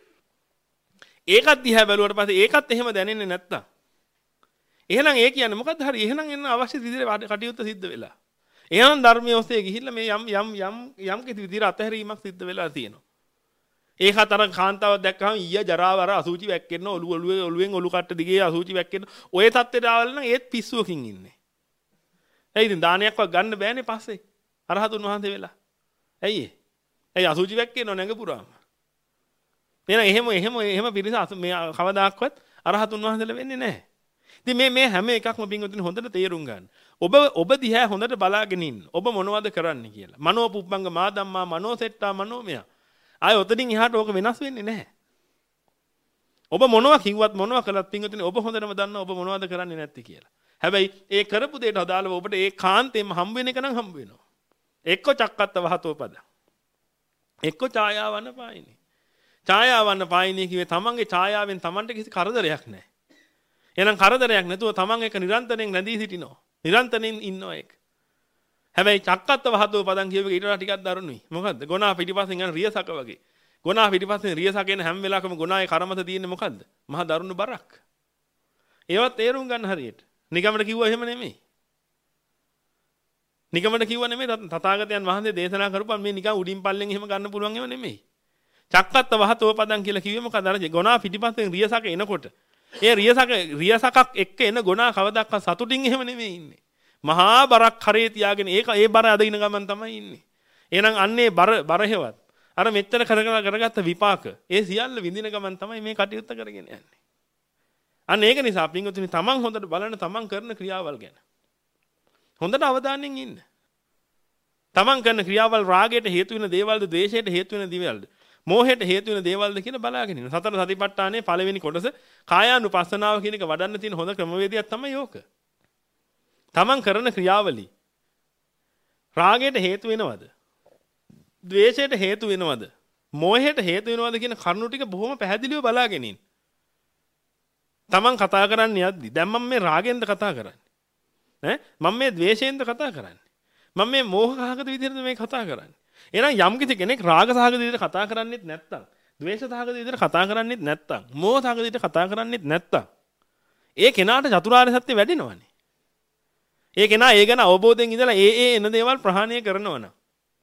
ඒකත් දිහා බැලුවට පස්සේ ඒකත් එහෙම දැනෙන්නේ නැත්තම් එහෙනම් ඒ කියන්නේ මොකද්ද හරි එහෙනම් එන්න අවශ්‍ය විදිහට කටයුත්ත සිද්ධ වෙලා. එහෙනම් ධර්මයේ ඔස්සේ ගිහිල්ලා මේ යම් යම් යම් යම් කිසි විදිහට අතහැරීමක් සිද්ධ වෙලා තියෙනවා. ඒකත් අර කාන්තාවක් දැක්කම ඊය ජරාව අර අසුචි වැක්කෙන්න ඔලු ඔලුවේ ඔලුවෙන් ඔලු කට්ට දිගේ අසුචි වැක්කෙන්න ඔය තත්ත්වයට ආවල නම් ඒත් පිස්සුවකින් ඉන්නේ. ඇයි ඉතින් දානයක්වත් ගන්න බෑනේ පස්සේ අරහතුන් වහන්සේ වෙලා. ඇයි ඒ? ඇයි අසුචි වැක්කෙන්න නැගපුරාම. එහෙනම් එහෙම එහෙම එහෙම පිරිස මේ කවදාක්වත් අරහතුන් වහන්සේලා වෙන්නේ නැහැ. ඉතින් මේ මේ හැම එකක්ම පින්වතුනි හොඳට තේරුම් ගන්න. ඔබ ඔබ දිහා හොඳට බලාගෙන ඉන්න. ඔබ මොනවද කරන්නේ කියලා. මනෝ පුප්පංග මා ධම්මා මනෝ සෙට්ටා මනෝමය. ආය ඔතනින් එහාට ඕක වෙනස් වෙන්නේ නැහැ. ඔබ මොනවා කිව්වත් මොනවා කළත් පින්වතුනි ඔබ හොඳටම දන්නවා ඔබ මොනවද කරන්නේ නැත්තේ කියලා. හැබැයි ඒ කරපු දෙයට අදාළව ඔබට ඒ කාන්තේම හම්බ වෙන එක නම් හම්බ වෙනවා. එක්ක චක්කත්ත වහතෝ පද. එක්ක ඡායාවන්න පායිනේ. ඡායාවන්න පායිනේ කිව්වේ තමන්ගේ ඡායාවෙන් තමන්ට කිසි කරදරයක් නැහැ. එහෙනම් කරදරයක් නැතුව තමන් එක නිරන්තරයෙන් රැඳී සිටිනවා. නිරන්තරයෙන් ඉන්නවා ඒක. හැබැයි චක්කත්ත වහතෝ පදන් කියව එක ඊට වඩා ටිකක් දරුණුයි. මොකද්ද? ගොනා පිටිපස්සෙන් යන රියසක වගේ. ගොනා පිටිපස්සෙන් රියසක එන හැම වෙලාවකම ගොනායේ කරමත තියෙන්නේ මොකද්ද? මහා දරුණු බරක්. ඒවත් තේරුම් ගන්න හරියට. නිගමන කිව්වා එහෙම නෙමෙයි. නිගමන කිව්වා නෙමෙයි තථාගතයන් වහන්සේ දේශනා කරපුවා මේ නිකන් උඩින් පල්ලෙන් එහෙම ගන්න පුළුවන් ඒවා නෙමෙයි. චක්කත්ත වහතෝ පදන් කියලා කිව්වේ මොකද? අර ගොනා පිටිපස්සෙන් රියසක එනකොට ඒ රියසක රියසකක් එක්ක එන ගොනා කවදාවත් සතුටින් එහෙම නෙමෙයි ඉන්නේ. මහා බරක් කරේ තියාගෙන ඒක ඒ බර අදගෙන ගමන් තමයි ඉන්නේ. එහෙනම් අන්නේ බර බර හේවත් අර මෙච්චර කරගෙන කරගත්ත විපාක ඒ සියල්ල විඳින ගමන් තමයි මේ කටයුත්ත කරගෙන යන්නේ. අන්න ඒක නිසා පින්වතුනි තමන් හොඳට බලන්න තමන් කරන ක්‍රියාවල් ගැන. හොඳට අවධානයෙන් ඉන්න. තමන් කරන ක්‍රියාවල් රාගයට හේතු වෙන දේවල්ද, ද්වේෂයට හේතු වෙන දේවල්ද, මෝහයට හේතු වෙන දේවල්ද කියලා බලාගෙන ඉන්න. සතර සතිපට්ඨානයේ පළවෙනි කොටස කායානුපස්සනාව කියන එක වඩන්න තියෙන හොඳ ක්‍රමවේදයක් තමයි ඕක. තමන් කරන ක්‍රියාවලිය රාගයට හේතු වෙනවද? ද්වේෂයට හේතු වෙනවද? මෝහයට හේතු වෙනවද කියන කරුණු ටික බොහොම පැහැදිලිව බලාගෙන ඉන්න. තමන් කතා කරන්නේ යද්දි දැන් මම මේ රාගෙන්ද කතා කරන්නේ. ඈ මම මේ ද්වේෂයෙන්ද කතා කරන්නේ. මම මේ මෝහ සහගත විදිහටද මේ කතා කරන්නේ. එහෙනම් යම් කිසි කෙනෙක් රාග සහගත විදිහට කතා කරන්නේත් නැත්තම්, ද්වේෂ සහගත විදිහට කතා කරන්නේත් නැත්තම්, මෝහ සහගත විදිහට කතා කරන්නේත් නැත්තම් ඒ කෙනාට චතුරාර්ය සත්‍ය වැඩිනවනේ. ඒ කෙනා ඒ ගැන අවබෝධයෙන් ඉඳලා ඒ ඒ එන දේවල් ප්‍රහාණය කරනවා නම්.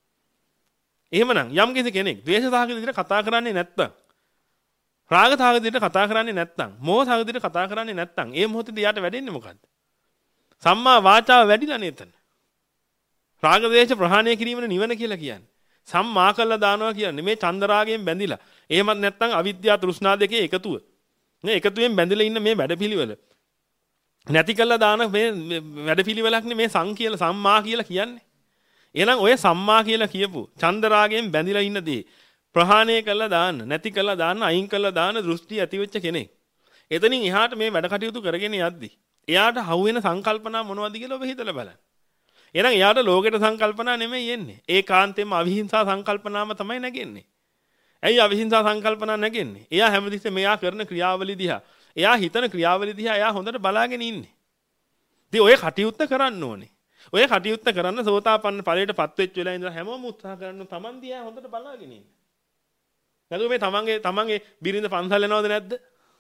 එහෙමනම් යම් කිසි කෙනෙක් ද්වේෂ සහගත විදිහට කතා කරන්නේ නැත්තම්, රාග සහගත විදිහට කතා කරන්නේ නැත්තම්, මෝහ සහගත විදිහට කතා කරන්නේ නැත්තම් ඒ මොහොතේදී යාට වැඩෙන්නේ මොකද්ද? සම්මා වාචාව වැඩිලා නේතන. රාග ද්වේෂ ප්‍රහාණය කිරීමන නිවන කියලා කියන්නේ. සම්මා කළා දානවා කියන්නේ මේ චන්දරාගයෙන් බැඳිලා. එහෙමත් නැත්තම් අවිද්‍යාව තෘෂ්ණා දෙකේ එකතුව. මේ එකතුවෙන් බැඳිලා ඉන්න මේ වැඩපිළිවෙල. නැති කළා දාන මේ වැඩපිළිවෙලක්නේ මේ සං කියලා සම්මා කියලා කියන්නේ. එහෙනම් ඔය සම්මා කියලා කියපු චන්දරාගයෙන් බැඳිලා ඉන්න දේ ප්‍රහාණය කළා දාන්න, නැති කළා දාන්න, අයින් කළා දාන්න දෘෂ්ටි ඇති වෙච්ච කෙනෙක්. එතනින් එහාට මේ වැඩ කටයුතු කරගෙන යද්දි එයාට හවු වෙන සංකල්පනා මොනවද කියලා ඔබ හිතලා බලන්න. එහෙනම් එයාට ලෝකෙට සංකල්පනා නෙමෙයි එන්නේ. ඒකාන්තයෙන්ම අවිහිංසා සංකල්පනාම තමයි නැගෙන්නේ. ඇයි අවිහිංසා සංකල්පනා නැගෙන්නේ? එයා හැමතිස්සෙම මෙයා කරන ක්‍රියාවලිය දිහා, එයා හිතන ක්‍රියාවලිය දිහා එයා හොඳට බලාගෙන ඉන්නේ. ඉතින් ඔය කටයුත්ත කරන්න ඕනේ. ඔය කටයුත්ත කරන්න සෝතාපන්න ඵලයට පත් වෙච්ච වෙලාව ඉඳලා හැමෝම උත්සාහ කරන්න තමන් දිහා හොඳට බලාගෙන ඉන්න. නැතුව මේ තමන්ගේ තමන්ගේ බිරිඳ පන්සල් යනවද නැද්ද?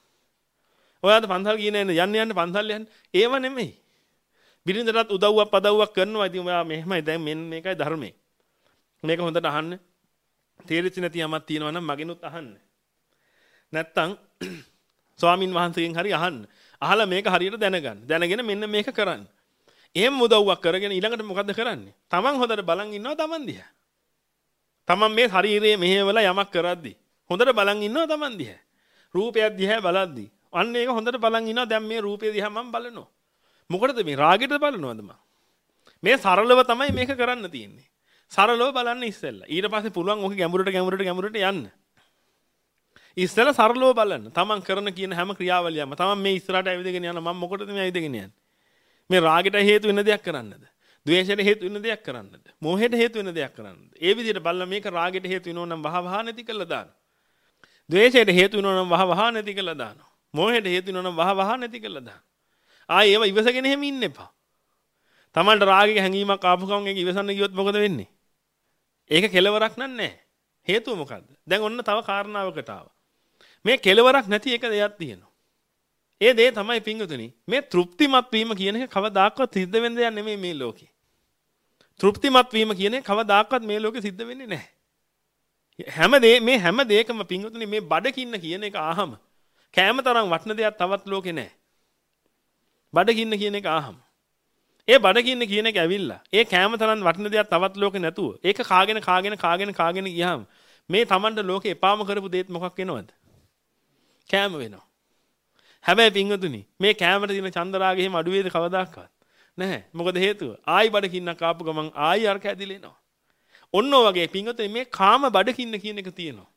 ඔයාලට පන්සල් ගියේ නෑනේ යන්න යන්න පන්සල් යන්න. ඒව නෙමෙයි. බිරිඳටත් උදව්වක් පදව්වක් කරනවා. ඉතින් ඔයා මෙහෙමයි දැන් මෙන්න මේකයි ධර්මයේ. මේක හොඳට අහන්න. තේරෙච්ච නැති යමක් තියෙනවා නම් මගෙනුත් අහන්න. නැත්තම් ස්වාමින් වහන්සේගෙන් හරි අහන්න. අහලා මේක හරියට දැනගන්න. දැනගෙන මෙන්න මේක කරන්න. එහෙම උදව්වක් කරගෙන ඊළඟට මොකද්ද කරන්නේ? තමන් හොඳට බලන් ඉන්නවා තමන් දිහා. තමන් මේ ශරීරයේ මෙහෙवला යමක් කරද්දි හොඳට බලන් ඉන්නවා තමන් දිහා. රූපයක් දිහා බලද්දි අන්න ඒක හොඳට බලන් ඉන්නවා. දැන් මේ රූපය දිහා මම බලනවා. මොකටද මේ රාගෙට බලනවද මම? මේ සරලව තමයි මේක කරන්න තියෙන්නේ. සරලව බලන්න ඉස්සෙල්ලා. ඊට පස්සේ පුළුවන් ඔක ගැඹුරට ගැඹුරට ගැඹුරට යන්න. ඉස්සෙල්ලා සරලව බලන්න. තමන් කරන කියන හැම ක්‍රියාවලියක්ම තමන් මේ ඉස්සරහට ඇවිදගෙන යන මම මොකටද මේ ඇවිදගෙන යන්නේ? මේ රාගෙට හේතු වෙන දෙයක් කරන්නද? ද්වේෂයට හේතු වෙන දෙයක් කරන්නද? මෝහයට හේතු වෙන දෙයක් කරන්නද? ඒ විදිහට බලලා මේක රාගෙට හේතු වෙනව නම් වහ වහ නැති කළා දානවා. ද්වේෂයට හේතු වෙනව නම් වහ වහ නැති කළා දානවා. මෝහයට හේතු වෙනව නම් වහ වහ නැති කළා දානවා. ආයේ ඒව ඉවසගෙන එහෙම ඉන්න එපා. Tamanට රාගික හැඟීමක් ආපු ගමන් ඒක ඉවසන්න ගියොත් මොකද වෙන්නේ? ඒක කෙලවරක් නෑ. හේතුව මොකද්ද? දැන් ඔන්න තව කාරණාවකට ආවා. මේ කෙලවරක් නැති එක දෙයක් තියෙනවා. ඒ දේ තමයි පිංගුතුනි මේ තෘප්තිමත් වීම කියන එක කවදාකවත් සිද්ධ වෙන දෙයක් නෙමෙයි මේ ලෝකේ. තෘප්තිමත් වීම කියන එක කවදාකවත් මේ ලෝකේ සිද්ධ වෙන්නේ නැහැ. හැම දේ මේ හැම දෙයකම පිංගුතුනි මේ බඩකින්න කියන එක ආහම කෑම තරම් වටින දෙයක් තවත් ලෝකේ නැහැ. බඩගින්න කියන එක ආහම. ඒ බඩගින්න කියන එක ඇවිල්ලා ඒ කෑම තරම් වටින දෙයක් තවත් ලෝකේ නැතුව ඒක කාගෙන කාගෙන කාගෙන කාගෙන ගියාම මේ Tamanට ලෝකේ එපාම කරපු දෙයක් මොකක් වෙනවද? කෑම වෙනවා. හැබැයි පින්වතුනි මේ කෑමට තියෙන චන්දරාගෙ එහෙම අඩු වේද කවදාකවත් නැහැ. මොකද හේතුව? ආයි බඩගින්නක් ආපු ගමන් ආයි අර කැදිලා එනවා. ඔන්න ඔය වගේ පින්වතුනි මේ කාම බඩගින්න කියන එක තියෙනවා.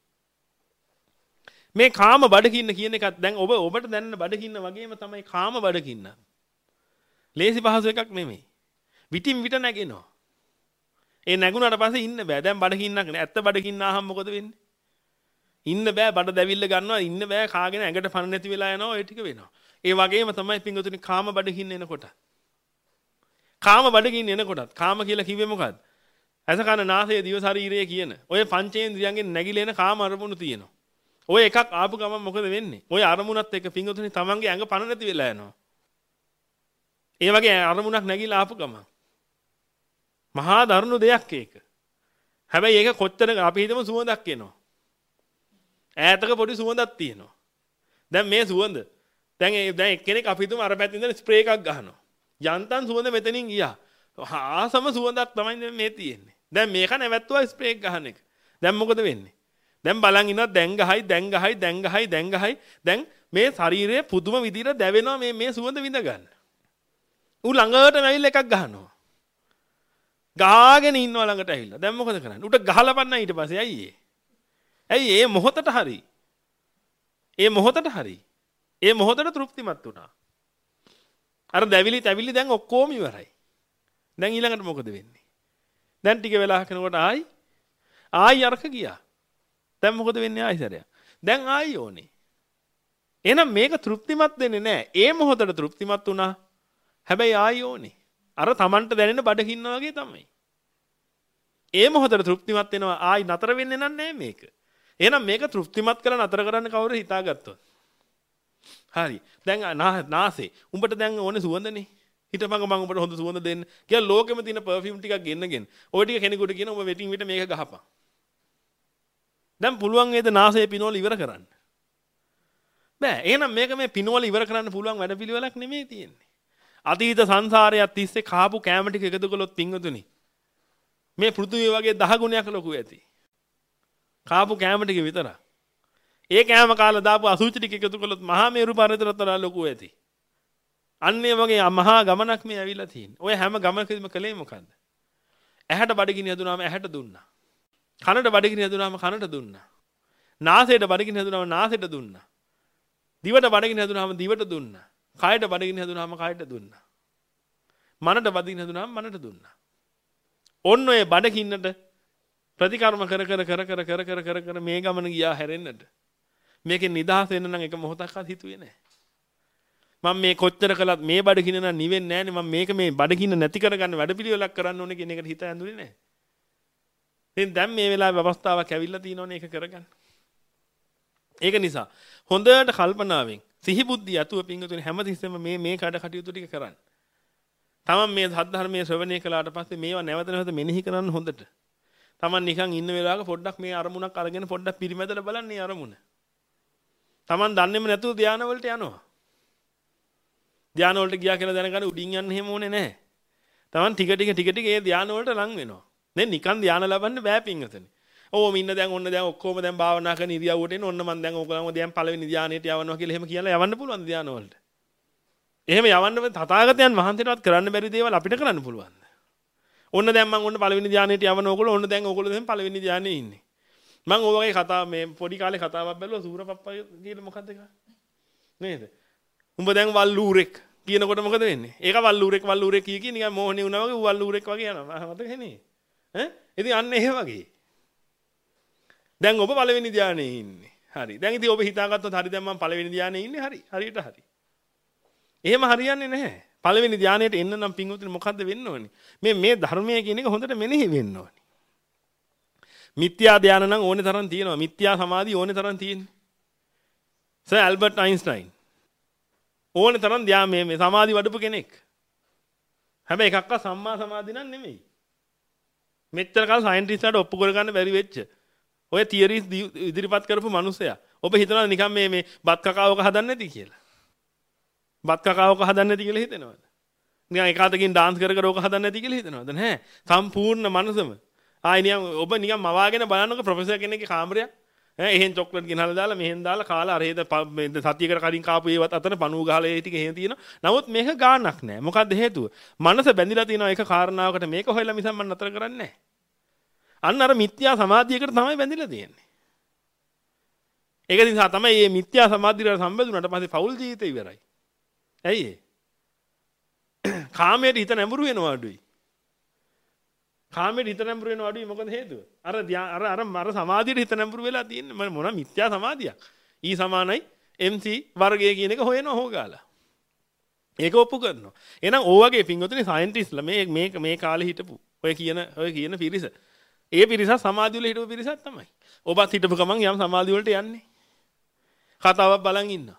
මේ කාම බඩගින්න කියන එකත් දැන් ඔබ ඔබට දැනෙන බඩගින්න වගේම තමයි කාම බඩගින්න. ලේසි පහසු එකක් නෙමෙයි. විටින් විට නැගෙනවා. ඒ නැගුණාට පස්සේ ඉන්න බෑ. දැන් බඩගින්නක් නෑ. ඇත්ත බඩගින්න ආහම මොකද වෙන්නේ? ඉන්න බෑ බඩ දැවිල්ල ගන්නවා. ඉන්න බෑ කාගෙන ඇඟට පණ නැති වෙලා යනවා. ඒ ටික වෙනවා. ඒ වගේම තමයි පින්වතුනි කාම බඩගින්න එනකොට. කාම බඩගින්න එනකොටත් කාම කියලා කිව්වේ මොකද්ද? ඇස කන නාසය දිව ශරීරය කියන ඔය පංචේන්ද්‍රියන්ගෙන් නැగిලා එන කාම අරමුණු තියෙනවා. ඔය එකක් ආපු ගමන් මොකද වෙන්නේ? ඔය අරමුණත් එක්ක පිංගුතුනි තමන්ගේ ඇඟ පණ නැති වෙලා යනවා. ඒ වගේ අරමුණක් නැගිලා ආපු ගමන් මහා දරුණු දෙයක් ඒක. හැබැයි ඒක කොච්චර අපි හිතමු සුවඳක් එනවා. ඈතක පොඩි සුවඳක් තියෙනවා. දැන් මේ සුවඳ දැන් ඒ දැන් එක්කෙනෙක් අපි හිතමු අර පැත්තෙන් ඉඳන් ස්ප්‍රේ එකක් ගහනවා. යන්තම් සුවඳ මෙතනින් ගියා. ආසම සුවඳක් තමයි මේ තියෙන්නේ. දැන් මේක නැවැත්තුවා ස්ප්‍රේ එක ගහන එක. දැන් මොකද වෙන්නේ? දැන් බලන් ඉන්නවා දැන් ගහයි දැන් ගහයි දැන් ගහයි දැන් ගහයි දැන් මේ ශරීරයේ පුදුම විදිහට දැවෙනවා මේ මේ සුවඳ විඳ ගන්න. ඌ ළඟට නැවිල්ලා එකක් ගහනවා. ගහගෙන ඉන්නවා ළඟට ඇවිල්ලා. දැන් මොකද කරන්නේ? ඌට ගහලා පන්න ඊට පස්සේ ඇයි ඒ? ඇයි ඒ මොහොතට හරි. ඒ මොහොතට හරි. ඒ මොහොතට තෘප්තිමත් වුණා. අර දැවිලි තැවිලි දැන් ඔක්කොම ඉවරයි. දැන් ඊළඟට මොකද වෙන්නේ? දැන් ටික වෙලා කරනකොට ආයි ආයි අරක ගියා. දැන් මොකද වෙන්නේ ආයි සරයක්? දැන් ආයි ඕනේ. එහෙනම් මේක තෘප්තිමත් වෙන්නේ නැහැ. ඒ මොහොතට තෘප්තිමත් වුණා. හැබැයි ආයි ඕනේ. අර Tamanට දැනෙන බඩගින්න වගේ තමයි. ඒ මොහොතට තෘප්තිමත් වෙනවා ආයි නතර වෙන්නේ නැහැ මේක. එහෙනම් මේක තෘප්තිමත් කරලා නතර කරන්න කවුරු හිතාගත්තොත්. හරි. දැන් නාසේ. උඹට දැන් ඕනේ සුවඳනේ. හිටපන් මම උඹට හොඳ සුවඳ දෙන්න. කියලා ලෝකෙම තියෙන පර්ෆියුම් ටිකක් ගෙන්නගෙන. ওই ටික කෙනෙකුට කියන උඹ වෙටින් විට මේක ගහපන්. දැන් පුළුවන් වේද නාසයේ පිනවල ඉවර කරන්න? බෑ. එහෙනම් මේක මේ පිනවල ඉවර කරන්න පුළුවන් වැඩපිළිවෙලක් නෙමෙයි තියෙන්නේ. අතීත සංසාරයක් තිස්සේ කාපු කැම ටික එකතු කළොත් පින්වතුනි මේ පෘථිවිය වගේ දහ ගුණයක් ලොකු ඇති. කාපු කැම ටික විතරක්. ඒ කැම කාලා දාපු අසුචි ටික එකතු කළොත් මහා මේරු පර්වතයට වඩා ලොකු ඇති. අන්න ඒ වගේ මහා ගමනක් මේ ඇවිල්ලා තියෙන්නේ. ඔය හැම ගමනකදීම කලේ මොකද්ද? ඇහැට බඩගිනි හදුනාම ඇහැට දුන්නා. කනට බඩගිනි හදුනාම කනට දුන්නා. නාසයට බඩගිනි හදුනාම නාසයට දුන්නා. දිවට බඩගිනි හදුනාම දිවට දුන්නා. කයට බඩගිනි හදුනාම කයට දුන්නා. මනට බඩගිනි හදුනාම මනට දුන්නා. ඔන්න ඔය බඩගින්නට ප්‍රතිකර්ම කර කර කර කර කර කර කර කර මේ ගමන ගියා හැරෙන්නට. මේකෙන් නිදහස් වෙන්න නම් එක මොහොතක්වත් හිතුවේ නැහැ. මම මේ කොච්චර කළත් මේ බඩගින්න නම් නිවෙන්නේ නැහනේ. මම මේක මේ බඩගින්න නැති කරගන්න වැඩපිළිවෙලක් කරන්න ඕනේ කියන එකට හිත ඇඳුනේ නැහැ. ඉතින් දැන් මේ වෙලාවේ අවස්ථාවක් ඇවිල්ලා තියෙනවනේ ඒක කරගන්න. ඒක නිසා හොඳට කල්පනාවෙන් සිහි බුද්ධිය අතුව පිංගුතුනි හැමතිස්සෙම මේ මේ කඩ කටයුතු ටික කරන්න. තමන් මේ සද්ධර්මයේ ශ්‍රවණය කළාට පස්සේ මේවා නැවත නැවත මෙනෙහි කරන්න හොඳට. තමන් නිකන් ඉන්න වෙලාවක පොඩ්ඩක් මේ අරමුණක් අරගෙන පොඩ්ඩක් පිරිමැදලා බලන්න මේ අරමුණ. තමන් දන්නේම නැතුව ධානය වලට යනවා. ධානය වලට ගියා කියලා දැනගන්න උඩින් යන්න එහෙම ඕනේ නැහැ. තමන් ටික ටික ටික ටික ඒ ධානය වලට ලං වෙනවා. දැන් නිකන් ධානය ලබන්න බෑ පිංගුතුනි. ඕම ඉන්න දැන් ඔන්න දැන් ඔක්කොම දැන් භාවනා කරන ඉරියව්වට එන ඔන්න මම දැන් ඔයගොල්ලෝ දැන් පළවෙනි ධානයට යවනවා කියලා එහෙම කියලා යවන්න පුළුවන් ධානය වලට. එහෙම යවන්න තථාගතයන් වහන්සේටවත් කරන්න බැරි දේවල් අපිට කරන්න පුළුවන්. ඔන්න දැන් මම ඔන්න පළවෙනි ධානයට යවන ඕගොල්ලෝ ඔන්න දැන් ඕගොල්ලෝ දැන් පළවෙනි ධානයේ ඉන්නේ. මම ඔය වගේ කතා මේ පොඩි කාලේ කතාවක් බැලුවා සූරපප්පා කියලා මොකද්ද ඒක? නේද? උඹ දැන් වල්ලූරෙක් කියනකොට මොකද වෙන්නේ? ඒක වල්ලූරෙක් වල්ලූරෙක් කිය කී නිකන් මෝහණේ වුණා වගේ වල්ලූරෙක් වගේ යනවා. මතකයි නේ? ඈ? ඉතින් අන්න එහෙ වගේ. දැන් ඔබ පළවෙනි ධානයේ ඉන්නේ. හරි. දැන් ඉතින් ඔබ හිතාගත්තොත් හරි දැන් මම පළවෙනි ධානයේ ඉන්නේ. හරි. හරියට හරි. එහෙම හරියන්නේ නැහැ. පළවෙනි ධානයට එන්න නම් පින්වතුනි මොකද්ද වෙන්න ඕනේ? මේ මේ ධර්මය කියන එක හොඳට මෙනෙහි වෙන්න ඕනේ. මිත්‍යා ධානය නම් ඕනේ තරම් තියෙනවා. මිත්‍යා සමාධිය ඕනේ තරම් තියෙන්නේ. සර් ඇල්බර්ට් අයින්ස්ටයින් ඕනේ තරම් ධානය මේ මේ සමාධි වඩපු කෙනෙක්. හැබැයි එකක්වත් සම්මා සමාධි නම් නෙමෙයි. මෙච්චර කාල සයන්ටිස්ට්ලාට ඔප්පු කරගන්න බැරි වෙච්ච ඔය තියරිස් ඉදිරිපත් කරපු මිනිසයා. ඔබ හිතනවා නිකන් මේ මේ බත් කකාවක හදන්නේ නැති කියලා. බත් කකාවක හදන්නේ නැති කියලා හිතනවද? නිකන් එක අතකින් ඩාන්ස් කර කර ඕක හදන්නේ නැති කියලා හිතනවද? නැහැ. සම්පූර්ණ මනසම. ආයි නිකන් ඔබ නිකන් මවාගෙන බලනකො ප්‍රොෆෙසර් කෙනෙක්ගේ කාමරයක්. ඈ එහෙන් චොක්ලට් ගෙනහලා දාලා මෙහෙන් දාලා කාලා අර හේද සතියකට කලින් කාපු ඒවත් අතර පණුව ගහලා ඒ ටික එහෙන් තියෙනවා. නමුත් මේක ගාණක් නැහැ. මොකද්ද හේතුව? මනස බැඳිලා තියෙනවා එක කාරණාවකට මේක හොයලා මිසක් මම නතර කරන්නේ නැහැ. අන්න අර මිත්‍යා සමාධියකට තමයි බැඳිලා තියෙන්නේ. ඒක නිසා තමයි මේ මිත්‍යා සමාධියට සම්බන්ධුනට පස්සේ පෞල් ජීවිතය ඉවරයි. ඇයි ඒ? කාමයට හිත නැඹුරු වෙනවා අඩුයි. කාමයට හිත නැඹුරු වෙනවා අඩුයි මොකද හේතුව? අර අර අර අර සමාධියට හිත නැඹුරු වෙලා තියෙන්නේ මොන මිත්‍යා සමාධියක්. ඊ සමානයි එම් සී වර්ගය කියන එක හොයනවා හොගාලා. ඒක ඔප්පු කරනවා. එහෙනම් ඕ වගේ පින්වතුනි සයන්ටිස්ලා මේ මේ මේ කාලේ හිටපු ඔය කියන ඔය කියන පිරිස. ඒ පිරිස සමාධිය වල හිටපු පිරිසක් තමයි. ඔබත් හිටපු ගමන් යම් සමාධිය වලට යන්නේ. කතාවක් බලන් ඉන්නවා.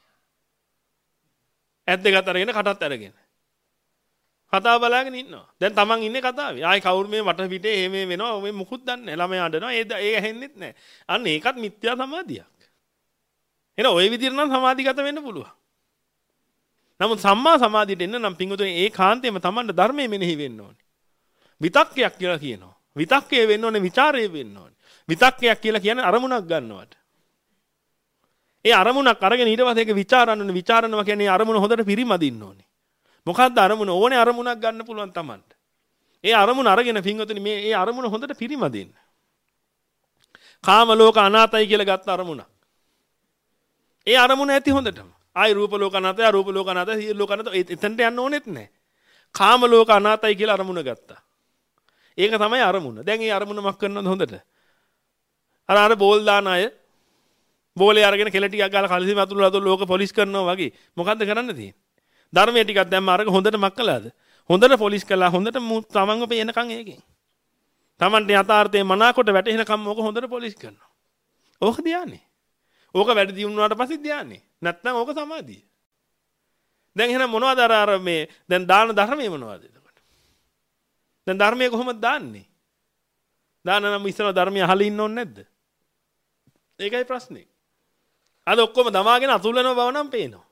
ඇත් දෙකත් අරගෙන කටත් අරගෙන. කතාව බලාගෙන ඉන්නවා. දැන් තමන් ඉන්නේ කතාවේ. ආයි කවුරු මේ වට පිටේ එහෙම වෙනවා. මේ මුකුත් දන්නේ නැහැ. ළමයා අඬනවා. ඒ ඒ ඇහෙන්නෙත් නැහැ. අන්න ඒකත් මිත්‍යා සමාධියක්. එහෙනම් ওই විදිහට නම් සමාධිගත වෙන්න පුළුවන්. නමුත් සම්මා සමාධියට එන්න නම් පින්වතුනි ඒ කාන්තේම තමන්ට ධර්මයේ මෙනෙහි වෙන්න ඕනේ. විතක්කයක් කියලා කියනවා. විතක්කේ වෙන්න ඕනේ ਵਿਚාරය වෙන්න ඕනේ. විතක්කයක් කියලා කියන්නේ අරමුණක් ගන්නවට. ඒ අරමුණක් අරගෙන ඊට පස්සේ ඒක ਵਿਚාරන්න ඕනේ. ਵਿਚාරනවා කියන්නේ අරමුණ හොඳට පිරිමදින්න ඕනේ. මොකද්ද අරමුණ? ඕනේ අරමුණක් ගන්න පුළුවන් Tamanට. ඒ අරමුණ අරගෙන පින්වතුනි මේ ඒ අරමුණ හොඳට පිරිමදින්න. කාම ලෝක අනාතයි කියලා ගත්ත අරමුණක්. ඒ අරමුණ ඇති හොඳටම. ආයි රූප ලෝක අනාතයි, අරූප ලෝක අනාතයි, සීල ලෝක අනාතයි එතනට යන්න ඕනෙත් නැහැ. කාම ලෝක අනාතයි කියලා අරමුණ ගත්තා. ඒක තමයි අරමුණ. දැන් මේ අරමුණ මක් කරනවද හොඳට? අර අර බෝල් දාන අය බෝලේ අරගෙන කෙල ටිකක් ගාලා කලිසි වතුර වතුර ලෝක පොලිෂ් කරනවා වගේ. මොකද්ද කරන්න තියෙන්නේ? ධර්මයේ ටිකක් දැම්ම අරක හොඳට මක් කළාද? හොඳට පොලිෂ් කළා. හොඳට තමන්ව පේනකන් ඒකෙන්. තමන්ට යථාර්ථයේ මනාකොට වැටෙනකම් ඕක හොඳට පොලිෂ් කරනවා. ඕක ධානයේ. ඕක වැඩි දියුණුවාට පස්සේ ධානයේ. නැත්නම් ඕක සමාධිය. දැන් එහෙනම් මොනවද අර අර මේ දැන් දාන ධර්මයේ මොනවද එතකොට? දැන් ධර්මයේ කොහොමද දාන්නේ? දාන නම් ඉස්සර ධර්මයේ අහලා ඉන්න ඕනේ නැද්ද? ඒකයි ප්‍රශ්නේ. අද ඔක්කොම දමාගෙන අතුල්ලන බව නම් පේනවා.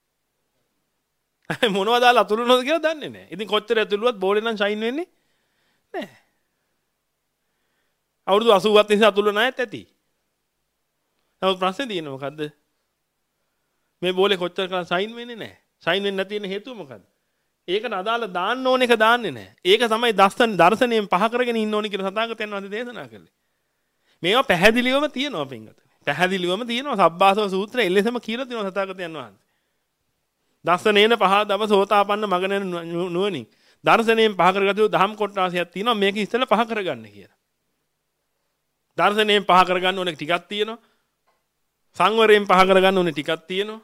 මොනවද දාලා අතුල්ලනවද කියලා දන්නේ නැහැ. ඉතින් කොච්චර ඇතුළුවත් බෝලේ නම් ෂයින් වෙන්නේ නැහැ. අවුරුදු අසූවත් නිසා අතුල්ලන අයත් ඇති. නමුත් ප්‍රශ්නේ තියෙන්නේ මොකද්ද? මේ බෝලේ කොච්චර කල් ෂයින් වෙන්නේ නැහැ. ෂයින් වෙන්නේ නැති වෙන හේතුව මොකද්ද? ඒකට අදාළ දාන්න ඕන එක දාන්නේ නැහැ. ඒක තමයි දර්ශන දර්ශනයෙන් පහ කරගෙන ඉන්න ඕනි කියලා සතාගතයන් වහන්සේ දේශනා කළේ. මේවා පැහැදිලිවම තියෙනවා පින්ගත. පැහැදිලිවම තියෙනවා සබ්බාසව සූත්‍රයේ එලෙසම කියලා තියෙනවා සතාගතයන් වහන්සේ. දර්ශනේන පහ දව සෝතාපන්න මගන නුවණින් දර්ශනයෙන් පහ කරගත්තු දහම් කොටාසියක් තියෙනවා මේක ඉස්සෙල්ලා පහ කරගන්න කියලා. දර්ශනයෙන් පහ කරගන්න ඕනේ ටිකක් තියෙනවා. සංවරයෙන් පහ කරගන්න ඕනේ ටිකක් තියෙනවා.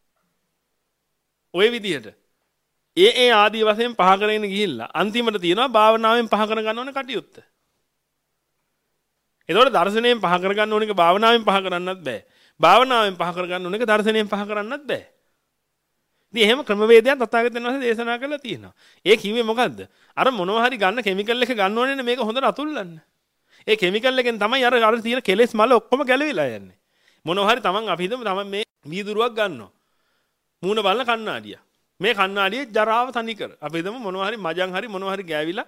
ওই විදිහට ඒ ඒ ආදී වශයෙන් පහ කරගෙන ගිහිල්ලා අන්තිමට තියෙනවා භාවනාවෙන් පහ කරගන්න ඕනේ කටයුත්ත. ඒතකොට දර්ශනයෙන් පහ කරගන්න ඕනේ එක භාවනාවෙන් පහ කරන්නත් බෑ. භාවනාවෙන් පහ කරගන්න ඕන එක දර්ශනයෙන් පහ කරන්නත් බෑ. ඉතින් එහෙම ක්‍රමවේදයක් තථාගතයන් වහන්සේ දේශනා කරලා තියෙනවා. ඒ කිව්වේ මොකද්ද? අර මොනවා හරි ගන්න කිමිකල් එක ගන්න ඕනේ නේ මේක හොඳට අතුල්ලන්න. ඒ කිමිකල් එකෙන් තමයි අර අර තියෙන කෙලෙස් මල ඔක්කොම ගැලවිලා යන්නේ. මොනවා හරි තමන් අපි හිතමු තමන් මේ වීදුරුවක් ගන්නවා. මූණ බලන කණ්ණාඩිය. මේ කණ්ණාඩියේ ජරාව තනි කර. අපි හිතමු මොනවා හරි මජන් හරි මොනවා හරි ගෑවිලා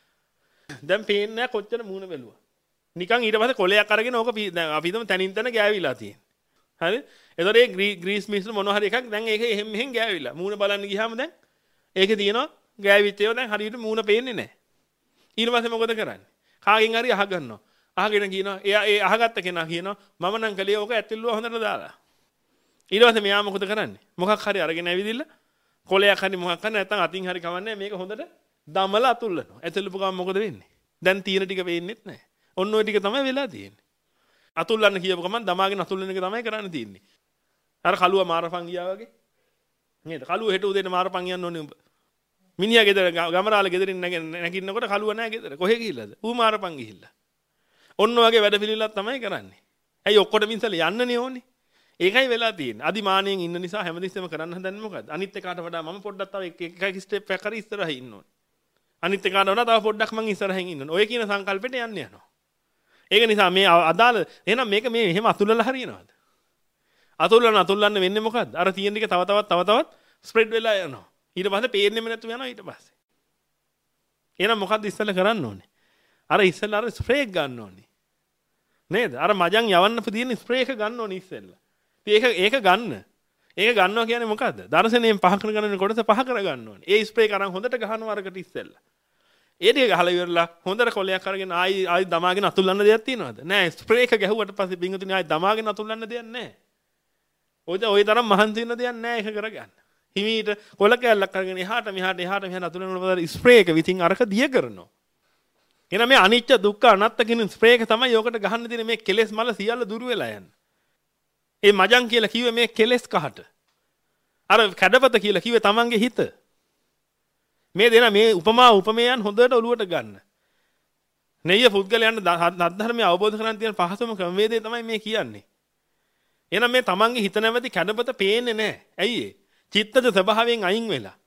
දැන් පේන්නේ නැහැ කොච්චර මූණ බැලුවා. නිකන් ඊට පස්සේ කොලයක් අරගෙන ඕක දැන් අපි හිතමු තනින් තන ගෑවිලා තියෙන. හරි? එතකොට ඒ ග්‍රීස් මිශ්‍ර මොනවා හරි එකක් දැන් ඒක එහෙම මෙහෙන් ගෑවිලා. මූණ බලන්න ගියාම දැන් ඒකේ තියෙනවා ගෑවිච්ච ඒවා දැන් හරියට මූණ පේන්නේ නැහැ. ඊට පස්සේ මොකද කරන්නේ? කාගෙන් හරි අහගන්නවා. අහගෙන කියනවා එයා ඒ අහගත්ත කෙනා කියනවා මම නම් කලේ ඕක ඇතුළුව හොඳට දාලා. ඊට පස්සේ මෙයා මොකද කරන්නේ? මොකක් හරි අරගෙන ඇවිදින්න කොලයක් හරි මොකක් හරි නැත්නම් අතින් හරි කවන්නේ මේක හොඳට දමලා අතුල්ලනවා. ඇතුළුපු ගමන් මොකද වෙන්නේ? දැන් තියෙන ටික පේන්නේත් නැහැ. ඔන්න ඔය ටික තමයි වෙලා තියෙන්නේ. අතුල්ලන්න කියපු ගමන් දමාගෙන අතුල්ලන එක තමයි කරන්න තියෙන්නේ. අර කලුව මාරපන් ගියා වගේ. නේද? කලුව හෙට උදේට මාරපන් යන්න ඕනේ උඹ. මිනිහා ගෙදර ගමරාල ගෙදරින් නැගින්නකොට කලුව නැහැ ගෙදර. කොහෙ ගිහිල්ලාද? ඌ මාරපන් ගිහිල්ලා. ඔන්න වගේ වැඩ පිළිලක් තමයි කරන්නේ. ඇයි ඔක්කොට මින්සල යන්නනේ ඕනේ. ඒකයි වෙලා තියෙන්නේ. අදිමාණයෙන් ඉන්න නිසා හැමදෙස්සෙම කරන්න හදන්නේ මොකද්ද? අනිත් එකාට වඩා මම පොඩ්ඩක් තව එක එක ස්ටෙප් එකක් හරි ඉස්සරහින් ඉන්න ඕනේ. අනිත් එකාට වඩා තව පොඩ්ඩක් මං ඉස්සරහින් ඉන්න ඕනේ. ඔය කියන සංකල්පෙට යන්න යනවා. ඒක නිසා මේ අදාළ එහෙනම් මේක මේ එහෙම අතුල්ලලා හරියනවද? අතුල්ලන අතුල්ලන්න වෙන්නේ මොකද්ද? අර තියෙන ටික තව තවත් තව තවත් ස්ප්‍රෙඩ් වෙලා යනවා. ඊට පස්සේ පේන්නෙම නැතුව යනවා ඊට පස්සේ. එහෙනම් මොකද්ද ඉස්සෙල්ලා කරන්න ඕනේ? අර ඉස්සෙල්ලා අර ස්ප්‍රේ එක ගන්න ඕනේ. නේද? අර මජන් යවන්න පුදින ස්ප්‍රේ එක ගන්න ඕනේ ඉස්සෙල්ලා. ඒක ඒක ගන්න. ඒක ගන්නවා කියන්නේ මොකද්ද? දර්ශනයෙන් පහ කරගන්න කොටස පහ කරගන්න ඕනේ. ඒ ස්ප්‍රේ එක අරන් හොඳට ගහනවා අරකට ඉස්සෙල්ලා. ඒ ටික ගහලා ඉවරලා හොඳට කොලයක් අරගෙන ආයි ආයි දමාගෙන අතුල්ලන්න දෙයක් තියනවද? නෑ ස්ප්‍රේ එක ගැහුවට පස්සේ බින්දුතුනි ආයි දමාගෙන අතුල්ලන්න දෙයක් නෑ. ඔය ඔය තරම් මහන්සි වෙන්න දෙයක් නෑ ඒක කරගන්න. හිමීට කොල කැල්ලක් අරගෙන එහාට මෙහාට එහාට මෙහාට අතුල්ලනකොට ස්ප්‍රේ එක විතින් අරක දිය කරනවා. එහෙනම් මේ අනිච්ච දුක්ඛ අනාත්ත කියන ස්ප්‍රේ එක තමයි යෝකට ගහන්න දෙන්නේ මේ කෙලෙස් මල සියල්ල දුර වෙලා යන්න. ඒ මජන් කියලා කිව්වේ මේ කෙලෙස් කහට. අර කැඩපත කියලා කිව්වේ තමන්ගේ හිත. මේ දෙන මේ උපමා උපමේයන් හොඳට ඔලුවට ගන්න. නෙయ్య පුද්ගලයන් ධර්මය අවබෝධ කරගන්න තියෙන පහසුම ක්‍රමවේදය තමයි මේ කියන්නේ. එහෙනම් මේ තමන්ගේ හිත නැමැති කැඩපත පේන්නේ නැහැ. ඇයි ඒ? චිත්තද ස්වභාවයෙන් අයින් වෙලා.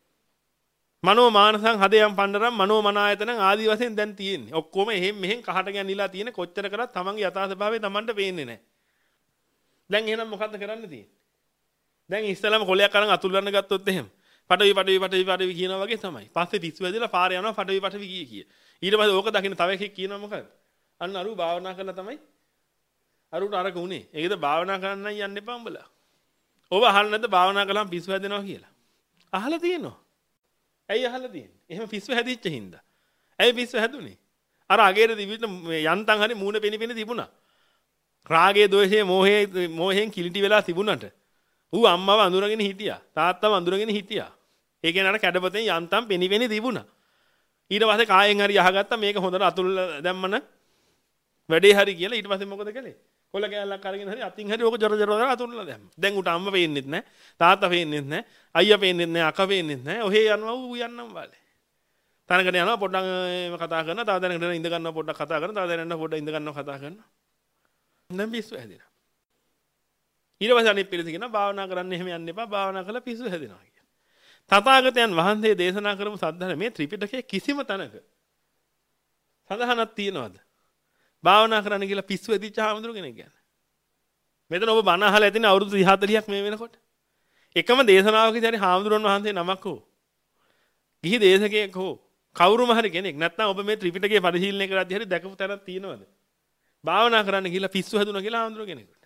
මනෝ මානසං හදයන් පණ්ඩරම් මනෝ මනායතන ආදී වශයෙන් දැන් තියෙන්නේ. ඔක්කොම එහෙන් මෙහෙන් කහට ගැනිලා තියෙන කොච්චර කරත් තමන්ගේ යථා ස්වභාවය තමන්ට පේන්නේ නැහැ. දැන් එහෙනම් මොකද්ද කරන්න තියෙන්නේ? දැන් ඉස්සලම කොලයක් අරන් අතුල්ලන්න ගත්තොත් එහෙම පටවි පටවි පටවි පටවි කියනවා වගේ තමයි. පස්සේ පිස්සු වැදිලා පාරේ යනවා පටවි පටවි කිය කිය. ඊට පස්සේ ඕක දකින්න තව එකෙක් කියනවා මොකද? අන්න අරු භාවනා කරලා තමයි අරුට අරක උනේ. ඒකද භාවනා කරන්න යන්න එපා උඹලා. ඔබ අහන්න නැද්ද භාවනා කළාම පිස්සු හැදෙනවා කියලා? අහලා තියෙනවා. ඇයි අහලා තියෙන්නේ? එහෙම පිස්සු හැදිච්ච හින්දා. ඇයි පිස්සු හැදුනේ? අර අගේට දිවිට යන්තම් හරි මූණ පෙනි පෙනි තිබුණා. රාගයේ දෝෂයේ මෝහයේ මෝහෙන් කිලිටි වෙලා තිබුණාට ඌ අම්මව අඳුරගෙන හිටියා. තාත්තව අඳුරගෙන හිටියා. ඒ කියන්නේ අර කැඩපතෙන් යන්තම් පෙනි පෙනි තිබුණා. ඊට පස්සේ කායෙන් හරි අහගත්තා මේක හොඳට අතුල් දැම්මන වැඩේ හරි කියලා. ඊට පස්සේ මොකද කළේ? කොල කෑල්ලක් අරගෙන හරි අතින් හරි ඕක ජොර ජොර දාලා අතුල්ලා දැම්මා. දැන් උට අම්ම පේන්නෙත් නැහැ. තාත්තා පේන්නෙත් නැහැ. අයියා පේන්නෙත් නැහැ. අක්කා පේන්නෙත් නැහැ. ඔහේ යනවා ඌ යන්නම් වාලේ. තනකට යනවා පොඩ්ඩක් කතා කරනවා. තව දැනකට ඉඳ ගන්නවා පොඩ්ඩක් කතා කරනවා. තව දැනකට පොඩ්ඩක් ඉඳ ගන්නවා කතා කරනවා. දැන් පිස්සු හැදෙනවා. ඊට පස්සේ අනිත් පිළිස කියනවා භාවනා කරන්න එහෙම යන්න එපා. භාවනා කරලා පිස්සු හැදෙනවා කියලා. තථාගතයන් වහන්සේ දේශනා කරපු සද්ධර්මයේ ත්‍රිපිටකයේ කිසිම තැනක සඳහනක් තියනවද? භාවනා කරන්න කියලා පිස්සු ඇදිච්ච හාමුදුරු කෙනෙක් ගැන. මෙතන ඔබ බණ අහලා ඇතිනේ අවුරුදු තිහ හතලිහක් මේ වෙනකොට. එකම දේශනාවකදී හරි හාමුදුරන් වහන්සේ නමක් හෝ ගිහි දේශකයෙක් හෝ කවුරුම හරි කෙනෙක් නැත්නම් ඔබ මේ ත්‍රිපිටකය පරිශීලනය කරද්දී හරි දැකපු තැනක් තියෙනවද? භාවනා කරන්න කියලා පිස්සු හැදුනා කියලා හාමුදුරු කෙනෙකුට.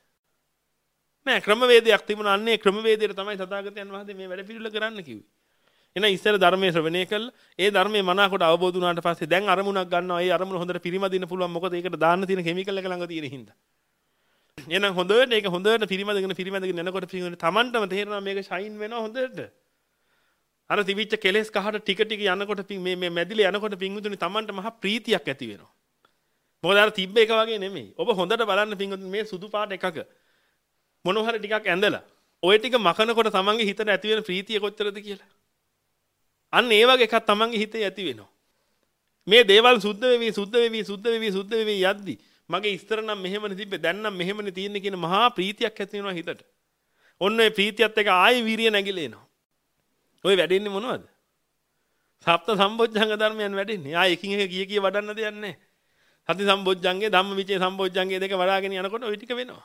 නෑ ක්‍රමවේදයක් තිබුණා. අන්නේ ක්‍රමවේදයට තමයි තථාගතයන් වහන්සේ මේ වැඩ පිළිවෙල කරන්න කිව්වේ. එන ඉස්සර ධර්මයේ ශ්‍රවණය කළා. ඒ ධර්මයේ මනාකොට අවබෝධ වුණාට පස්සේ දැන් අරමුණක් ගන්නවා. ඒ අරමුණ හොඳට පිරිමදින්න පුළුවන්. මොකද ඒකට දාන්න තියෙන කිමිකල් එක ළඟ තියෙන හින්දා. එහෙනම් හොඳට ඒක හොඳට පිරිමදගෙන පිරිමදගෙන යනකොට පිරිමදගෙන Tamanටම තේරෙනවා මේක ෂයින් වෙනවා හොඳට. අර තිබිච්ච කෙලෙස් කහට ටික ටික යනකොට මේ මේ මැදිලා යනකොට පිංගුතුනි Tamanට මහා ප්‍රීතියක් ඇති වෙනවා. මොකද අර තිබ්බ එක වගේ නෙමෙයි. ඔබ හොඳට බලන්න පිංගුතුනි මේ සුදු පාට එකක මොනවා හරි ටිකක් ඇඳලා ඔය ටික මකනකොට Tamanගේ හිතට ඇති වෙන ප්‍රීතිය කොච්චරද කියලා. අන්න ඒ වගේ එකක් Tamanගේ හිතේ ඇති වෙනවා. මේ දේවල් සුද්ධ වෙවි සුද්ධ වෙවි සුද්ධ වෙවි සුද්ධ වෙවි යද්දි මගේ ඉස්තර නම් මෙහෙමනේ තිබ්බේ දැන් නම් මෙහෙමනේ තියෙන්නේ කියන මහා ප්‍රීතියක් ඇති වෙනවා හිතට. ඔන්න ඒ ප්‍රීතියත් එක්ක ආයෙ වීරිය නැගිලා එනවා. ඔය වැඩෙන්නේ මොනවද? සප්ත සම්බොජ්ජංග ධර්මයන් වැඩෙන්නේ. ආයෙ එකින් එක කී කී වඩන්න දෙයක් නැහැ. සති සම්බොජ්ජංගේ ධම්මවිචේ සම්බොජ්ජංගේ දෙක වඩාගෙන යනකොට ওই ටික වෙනවා.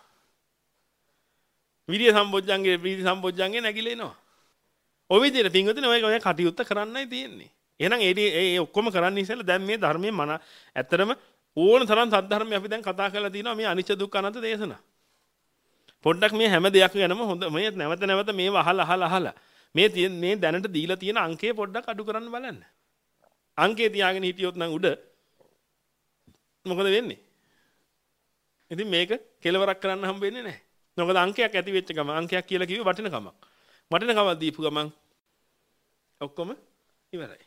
විරිය සම්බොජ්ජංගේ ප්‍රීති සම්බොජ්ජංගේ නැගිලා එනවා. ඔය විදිහට පින්වතුනි ඔය ඔය කටයුත්ත කරන්නයි තියෙන්නේ. එහෙනම් ඒ ඒ ඔක්කොම කරන්න ඉස්සෙල්ලා දැන් මේ ධර්මයේ මන ඇත්තටම ඕන තරම් සද්ධර්මය අපි දැන් කතා කරලා තියෙනවා මේ අනිච්ච දුක්ඛ අනන්ත දේශනා. පොඩ්ඩක් මේ හැම දෙයක් ගැනම හොඳ මේ නැවත නැවත මේව අහලා අහලා අහලා මේ මේ දැනට දීලා තියෙන අංකය පොඩ්ඩක් අඩු කරන්න බලන්න. අංකේ තියාගෙන හිටියොත් නම් උඩ මොකද වෙන්නේ? ඉතින් මේක කෙලවරක් කරන්න හම්බ වෙන්නේ නැහැ. මොකද අංකයක් ඇති වෙච්ච ගම අංකයක් කියලා කිව්වේ වටිනකමක්. වටිනකමක් දීපු ගමන් ඔක්කොම ඉවරයි.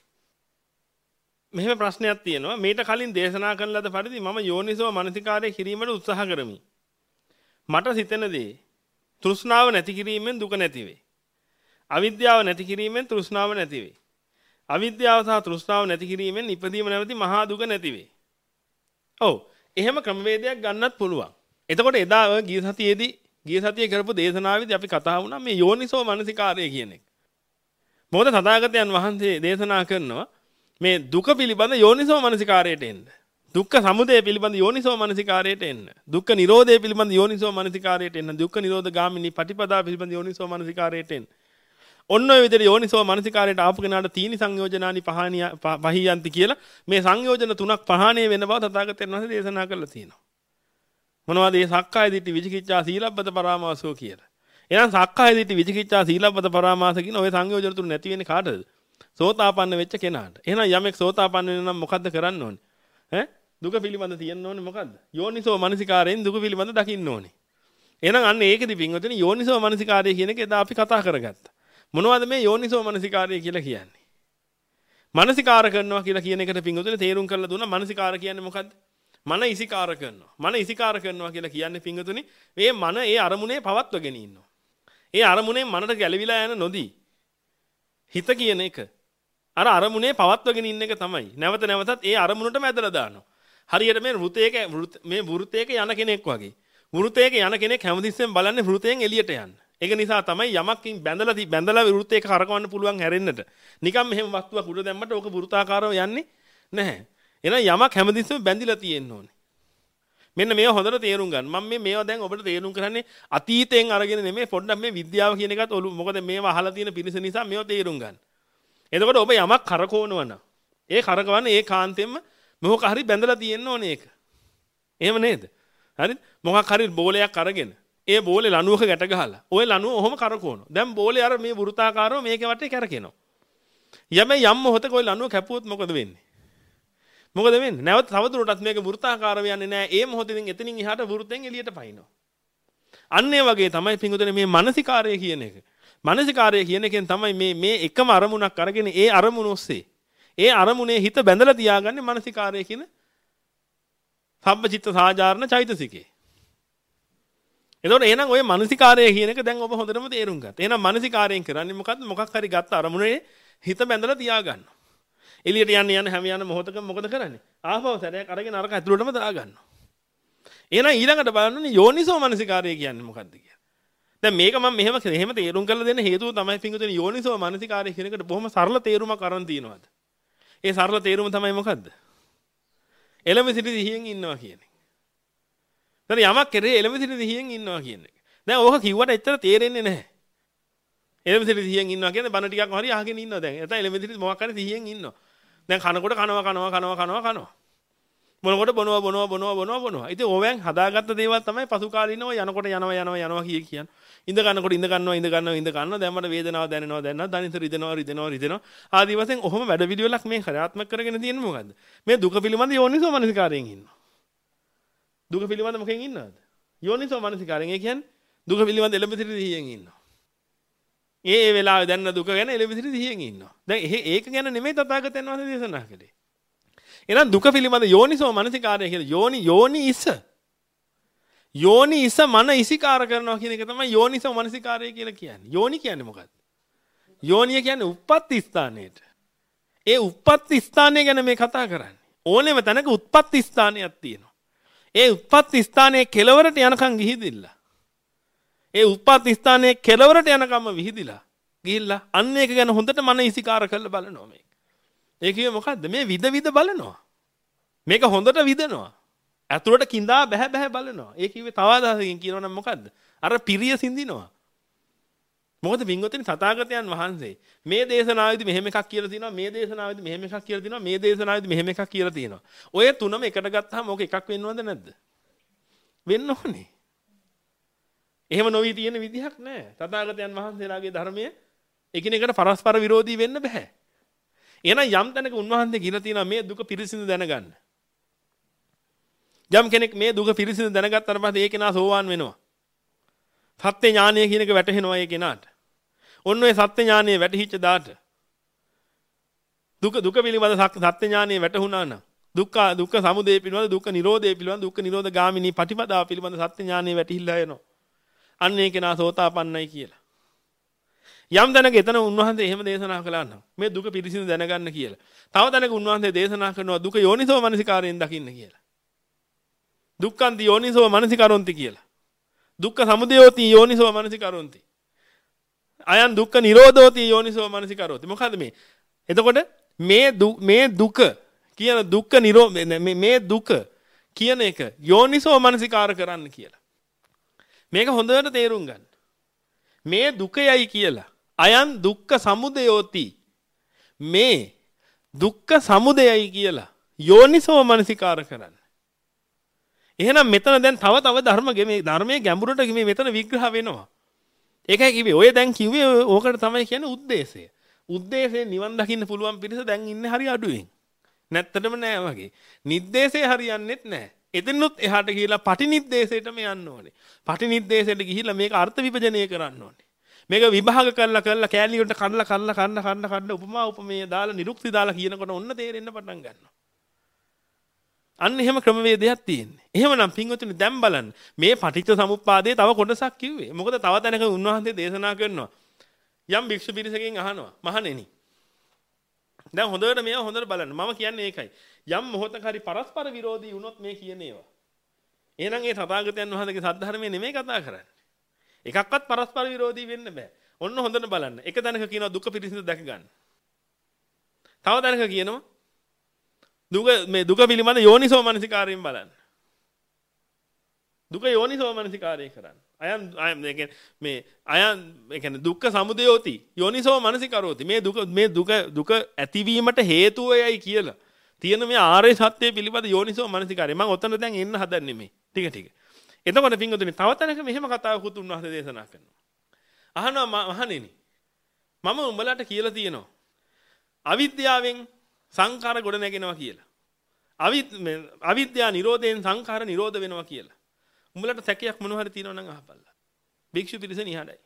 මෙහෙම ප්‍රශ්නයක් තියෙනවා. මේට කලින් දේශනා කරන ලද පරිදි මම යෝනිසෝ මනසිකාරය කිරීමට උත්සාහ කරමි. මට සිතෙන දේ තෘෂ්ණාව නැති කිරීමෙන් දුක නැති වේ. අවිද්‍යාව නැති කිරීමෙන් තෘෂ්ණාව නැති වේ. අවිද්‍යාව සහ තෘෂ්ණාව නැති කිරීමෙන් ඉපදීම නැවති මහා දුක නැති වේ. ඔව් එහෙම ක්‍රමවේදයක් ගන්නත් පුළුවන්. එතකොට එදා ඔය ගිය සතියේදී ගිය සතියේ කරපු දේශනාවේදී අපි කතා වුණා මේ යෝනිසෝ මනසිකාරය කියන එක. මොකද තථාගතයන් වහන්සේ දේශනා කරනවා මේ දුක පිළිබඳ යෝනිසෝ මනසිකාරයට එන්න. දුක්ඛ සමුදය පිළිබඳ යෝනිසෝ මනසිකාරයට එන්න. දුක්ඛ නිරෝධය පිළිබඳ යෝනිසෝ මනසිකාරයට එන්න. දුක්ඛ නිරෝධ ගාමිනී පටිපදා පිළිබඳ යෝනිසෝ මනසිකාරයට එන්න. ඔන්න ඔය විදිහට යෝනිසෝ මනසිකාරයට ආපු කෙනාට තීනි සංයෝජනානි පහණිය පහියන්ති කියලා මේ සංයෝජන තුනක් පහණේ වෙන බව තථාගතයන් වහන්සේ දේශනා කරලා තියෙනවා. මොනවද මේ සක්කාය දිට්ඨි විචිකිච්ඡා සීලබ්බත පරාමාසෝ කියලා. එහෙනම් සක්කාය දිට්ඨි විචිකිච්ඡා සීලබ්බත පරාමාස කියන ඔය සංයෝජන තුන නැති වෙන්නේ කාටද? සෝතාපන්න වෙච්ච කෙනාට. එහෙනම් යමෙක් සෝතාපන්න වෙන නම් මොකද්ද කරන්න ඕනේ? ඈ දුක පිළිබඳ තියෙන්න ඕනේ මොකද්ද? යෝනිසෝ මනසිකාරයෙන් දුක පිළිබඳ දකින්න ඕනේ. එහෙනම් අන්න ඒකෙදි පින්වතුනි යෝනිසෝ මනසිකාරය කියන එක එදා අපි කතා කරගත්තා. මොනවද මේ යෝනිසෝ මනසිකාරය කියලා කියන්නේ? මනසිකාර කරනවා කියලා කියන එකට පින්වතුනි තේරුම් කරලා දුන්නා. මනසිකාර කියන්නේ මොකද්ද? මන ඉසිකාර කරනවා. මන ඉසිකාර කරනවා කියලා කියන්නේ පින්වතුනි මේ මන ඒ අරමුණේ පවත්වගෙන ඉන්නවා. ඒ අරමුණේ මනට ගැලවිලා යන නොදී හිත කියන එක අර අරමුණේ පවත්වගෙන ඉන්න එක තමයි. නැවත නැවතත් ඒ අරමුණටම ඇදලා දානවා. හරියට මේ වෘතයක මේ වෘතයක යන කෙනෙක් වගේ. වෘතයක යන කෙනෙක් හැමතිස්සෙම බලන්නේ වෘතයෙන් එළියට යන්න. ඒක නිසා තමයි යමක්කින් බැඳලා බැඳලා වෘතයක කරකවන්න පුළුවන් හැරෙන්නට. නිකම් මෙහෙම වස්තුවක් උඩ දැම්මට ඕක වෘතාකාරව යන්නේ නැහැ. එහෙනම් යමක් හැමතිස්සෙම බැඳිලා තියෙන්න ඕනේ. මෙන්න මේව හොඳට තේරුම් ගන්න. මම මේ මේවා දැන් ඔබට තේරුම් කරන්නේ අතීතයෙන් අරගෙන නෙමෙයි පොඩ්ඩක් මේ විද්‍යාව කියන එකත් ඔලු මොකද මේවා අහලා තියෙන පිරිස නිසා මේව තේරුම් ගන්න. එතකොට ඔබ යමක් කරකවනවා නම් ඒ කරකවන්නේ ඒ කාන්තෙන්ම මොකක් හරි බැඳලා තියෙන්න ඕනේ ඒක. එහෙම නේද? හරිද? මොකක් හරි බෝලයක් අරගෙන ඒ බෝලේ ලණුවක ගැට ගහලා ওই ලණුව ඔහොම කරකවනවා. දැන් බෝලේ අර මේ වෘත්තාකාරව මේකේ වටේ කරකිනවා. යමේ යම් මොහොතක ওই ලණුව කැපුවොත් මොකද වෙන්නේ? මොකද වෙන්නේ? නැවත තවදුරටත් මේක වෘත්තාකාරව යන්නේ නැහැ. ඒ මොහොතෙන් එතනින් එහාට වෘත්තෙන් එළියට පයින්නවා. අන්න ඒ වගේ තමයි පිංගුදනේ මේ මානසිකාරය කියන එක. මානසිකාරය කියන එකෙන් තමයි මේ මේ එකම අරමුණක් අරගෙන ඒ අරමුණ ඔස්සේ ඒ අරමුණේ හිත බැඳලා තියාගන්නේ මානසිකාරය කියන සබ්බචිත්ත සාජාරණ චෛතසිකේ. එතකොට එහෙනම් ඔය මානසිකාරය කියන එක දැන් ඔබ හොඳටම තේරුම් ගත්තා. එහෙනම් මානසිකාරයෙන් කරන්නේ මොකද්ද? මොකක් හරි ගත්ත අරමුණේ හිත බැඳලා තියාගන්නවා. එළියට යන්න යන හැම යන මොහොතකම මොකද කරන්නේ? ආපහු සැරයක් අරගෙන අරක ඇතුළටම දාගන්නවා. එහෙනම් ඊළඟට බලන්න යෝනිසෝ මනසිකාරය කියන්නේ මොකක්ද කියලා. දැන් මේක මම මෙහෙම එහෙම තේරුම් කරලා දෙන්න හේතුව තමයි පිංගුතුනි යෝනිසෝ මනසිකාරය කියන එකට බොහොම සරල තේරුමක් අරන් තියෙනවාද? ඒ සරල තේරුම තමයි මොකද්ද? එළඹ සිටි සිහියෙන් ඉන්නවා කියන එක. දැන් යමක් කරේ එළඹ සිටි සිහියෙන් ඉන්නවා කියන එක. දැන් ඕක කිව්වට එච්චර තේරෙන්නේ නැහැ. එළඹ සිටි සිහියෙන් ඉන්නවා කියන්නේ බන ටිකක් හරි අහගෙන ඉන්නවා දැන්. එතන එළඹ සිටි මොකක් හරි සිහියෙන් ඉන්නවා. දැන් කනකොට කනවා කනවා කනවා කනවා කනවා. මොනකොට බොනවා බොනවා බොනවා බොනවා බොනවා. ඉතින් ඕවෙන් හදාගත්ත දේවල් තමයි පසු කාලිනව යනකොට යනවා යනවා යනවා කිය කියන්නේ. ඉඳ ගන්නකොට ඉඳ ගන්නවා ඉඳ ගන්නවා ඉඳ ගන්නවා දැන් මට වේදනාව දැනෙනවා දැනෙනවා දැනිත රිදෙනවා රිදෙනවා රිදෙනවා ආදී වශයෙන් ඔහොම වැඩ පිළිවෙලක් මේ ක්‍රියාත්මක කරගෙන තියෙන්නේ මොකද්ද? මේ දුක පිළිබඳ යෝනිසෝ මනසිකාරයෙන් ඉන්නවා. දුක පිළිබඳ මොකෙන් ඉන්නවද? යෝනිසෝ මනසිකාරයෙන්. ඒ කියන්නේ දුක පිළිබඳ එළඹ සිටි සිහියෙන් ඉන්නවා. ඒ ඒ වෙලාවේ දැනන දුක ගැන එළඹ සිටි සිහියෙන් ඉන්නවා. දැන් ඒක ගැන නෙමෙයි තථාගතයන් වහන්සේ දේශනා කළේ. එහෙනම් දුක පිළිබඳ යෝනිසෝ මනසිකාරය කියලා යෝනි යෝනි ඉස යෝනි ඉස මන ඉසිකාර කරනවා කියන එක තමයි යෝනිසෝ මනසිකාරය කියලා කියන්නේ. යෝනි කියන්නේ මොකක්ද? යෝනිය කියන්නේ උප්පත්ති ස්ථානයේට. ඒ උප්පත්ති ස්ථානය ගැන මේ කතා කරන්නේ. ඕනෙම තැනක උත්පත්ති ස්ථානයක් තියෙනවා. ඒ උත්පත්ති ස්ථානයේ කෙලවරට යනකම් ගිහිදිලා. ඒ උත්පත්ති ස්ථානයේ කෙලවරට යනකම්ම විහිදිලා. ගිහිල්ලා අන්න ඒක ගැන හොඳට මන ඉසිකාර කරලා බලනවා මේක. ඒ කියේ මොකද්ද? මේ විද විද බලනවා. මේක හොඳට විදනවා. ඇතුළට කිඳා බැහැ බැහැ බලනවා. ඒ කිව්වේ තව අදහසකින් කියනවා නම් මොකද්ද? අර පිරිය සිඳිනවා. මොකද වින්ගොතෙනි තථාගතයන් වහන්සේ මේ දේශනාවේදී මෙහෙම එකක් කියලා තියෙනවා, මේ දේශනාවේදී මෙහෙම එකක් කියලා තියෙනවා, මේ දේශනාවේදී මෙහෙම එකක් කියලා තියෙනවා. ඔය තුනම එකට ගත්තාම ඕක එකක් වෙන්නවද නැද්ද? වෙන්න ඕනේ. එහෙම නොවි තියෙන විදිහක් නැහැ. තථාගතයන් වහන්සේලාගේ ධර්මයේ එකිනෙකට පරස්පර විරෝධී වෙන්න බෑ. එහෙනම් යම් තැනක උන්වහන්සේ කියලා තියෙනවා මේ දුක පිරිසිදු දැනගන්න. යම් කෙනෙක් මේ දුක පිරිසිදු දැනගත්තාට පස්සේ ඒ කෙනා සෝවාන් වෙනවා. සත්‍ය ඥානය කියන එක වැටහෙනවා ඒ කෙනාට. ඔන්න ඔය සත්‍ය ඥානය වැටහිච්ච දාට දුක දුක පිළිබඳ සත්‍ය ඥානය වැටහුණා නම් දුක්ඛ දුක්ඛ සමුදය පිළිබඳ දුක්ඛ නිරෝධය පිළිබඳ දුක්ඛ නිරෝධ ගාමිනී පටිපදාව පිළිබඳ සත්‍ය ඥානය වැටහිලා යනවා. අන්න ඒ කෙනා සෝතාපන්නයි කියලා. යම් දැනක එතන උන්වහන්සේ එහෙම දේශනා කළා නම් මේ දුක පිරිසිදු දැනගන්න කියලා. තව දැනක උන්වහන්සේ දේශනා කරනවා දුක යෝනිසෝ මනසිකාරයෙන් දකින්න කියලා. දුක්ඛන්ති යෝනිසෝ මනසිකාරොන්ති කියලා. දුක්ඛ සමුදයෝති යෝනිසෝ මනසිකාරොන්ති. අයං දුක්ඛ නිරෝධෝති යෝනිසෝ මනසිකාරෝති. මොකද්ද මේ? එතකොට මේ මේ දුක කියන දුක්ඛ නිරෝ මේ දුක කියන එක යෝනිසෝ මනසිකාර කරන්න කියලා. මේක හොඳට තේරුම් ගන්න. මේ දුකයයි කියලා. අයං දුක්ඛ සමුදයෝති. මේ දුක්ඛ සමුදයයි කියලා යෝනිසෝ මනසිකාර කරන්න. එහෙනම් මෙතන දැන් තව තව ධර්ම මේ ධර්මයේ ගැඹුරට මේ මෙතන විග්‍රහ වෙනවා. ඒකයි කිව්වේ ඔය දැන් කිව්වේ ඕකට තමයි කියන්නේ ಉದ್ದೇಶය. ಉದ್ದೇಶයෙන් නිවන් දකින්න පුළුවන් පිරිස දැන් ඉන්නේ හරි අඩුවෙන්. නැත්තටම නෑ වගේ. නිද්දේශය හරියන්නේත් නෑ. එතනොත් එහාට ගිහිලා පටිනිද්දේශයටම යන්න ඕනේ. පටිනිද්දේශයට ගිහිලා මේක අර්ථ විභජනය කරන්න ඕනේ. මේක විභාග කරලා කරලා කෑලි වලට කඩලා කඩලා කන්න කන්න කන්න උපමා උපමේය දාලා නිරුක්ති දාලා කියනකොට ඔන්න තේරෙන්න පටන් ගන්නවා. අන්න එහෙම ක්‍රමවේදයක් තියෙන්නේ. එහෙමනම් පින්වතුනි දැන් බලන්න මේ පටිච්ච සමුප්පාදයේ තව කොටසක් කිව්වේ. මොකද තව තැනක උන්වහන්සේ දේශනා කරනවා. යම් භික්ෂු පිරිසකින් අහනවා මහණෙනි. දැන් හොඳට මේව හොඳට බලන්න. මම කියන්නේ ඒකයි. යම් මොහොතක හරි පරස්පර විරෝධී වුණොත් මේ කියන ඒවා. එහෙනම් ඒ තථාගතයන් වහන්සේගේ සද්ධර්මයේ නෙමෙයි කතා කරන්නේ. එකක්වත් පරස්පර විරෝධී වෙන්න බෑ. ඔන්න හොඳට බලන්න. එක තැනක කියනවා දුක පිරිසිදු දැක ගන්න. තව තැනක කියනවා දුක මේ දුක පිළිබඳ යෝනිසෝ මනසිකාරයෙන් බලන්න. දුක යෝනිසෝ මනසිකාරය කරන්න. අයන් අයන් මේ අයන් ඒ කියන්නේ දුක්ඛ සමුදයෝති යෝනිසෝ මනසිකාරෝති. මේ දුක මේ දුක දුක ඇතිවීමට හේතුවයයි කියලා. තියෙන මේ ආර්ය සත්‍ය පිළිබඳ යෝනිසෝ මනසිකාරය. මම ඔතන දැන් එන්න හදන්නේ මේ. ටික ටික. එතකොට පින්වතුනි තව තැනක මෙහෙම කතාවකුත් උන්වහන්සේ දේශනා කරනවා. අහනවා මහණෙනි මම උඹලට කියලා තියෙනවා. අවිද්‍යාවෙන් සංඛාර ගොඩ නැගෙනවා කියලා. අවිද් අවිද්‍යා නිරෝධයෙන් සංඛාර නිරෝධ වෙනවා කියලා. උඹලට සැකයක් මොනවා හරි තියෙනවා නම් අහපල්ලා. භික්ෂු පිරිස නිහඬයි.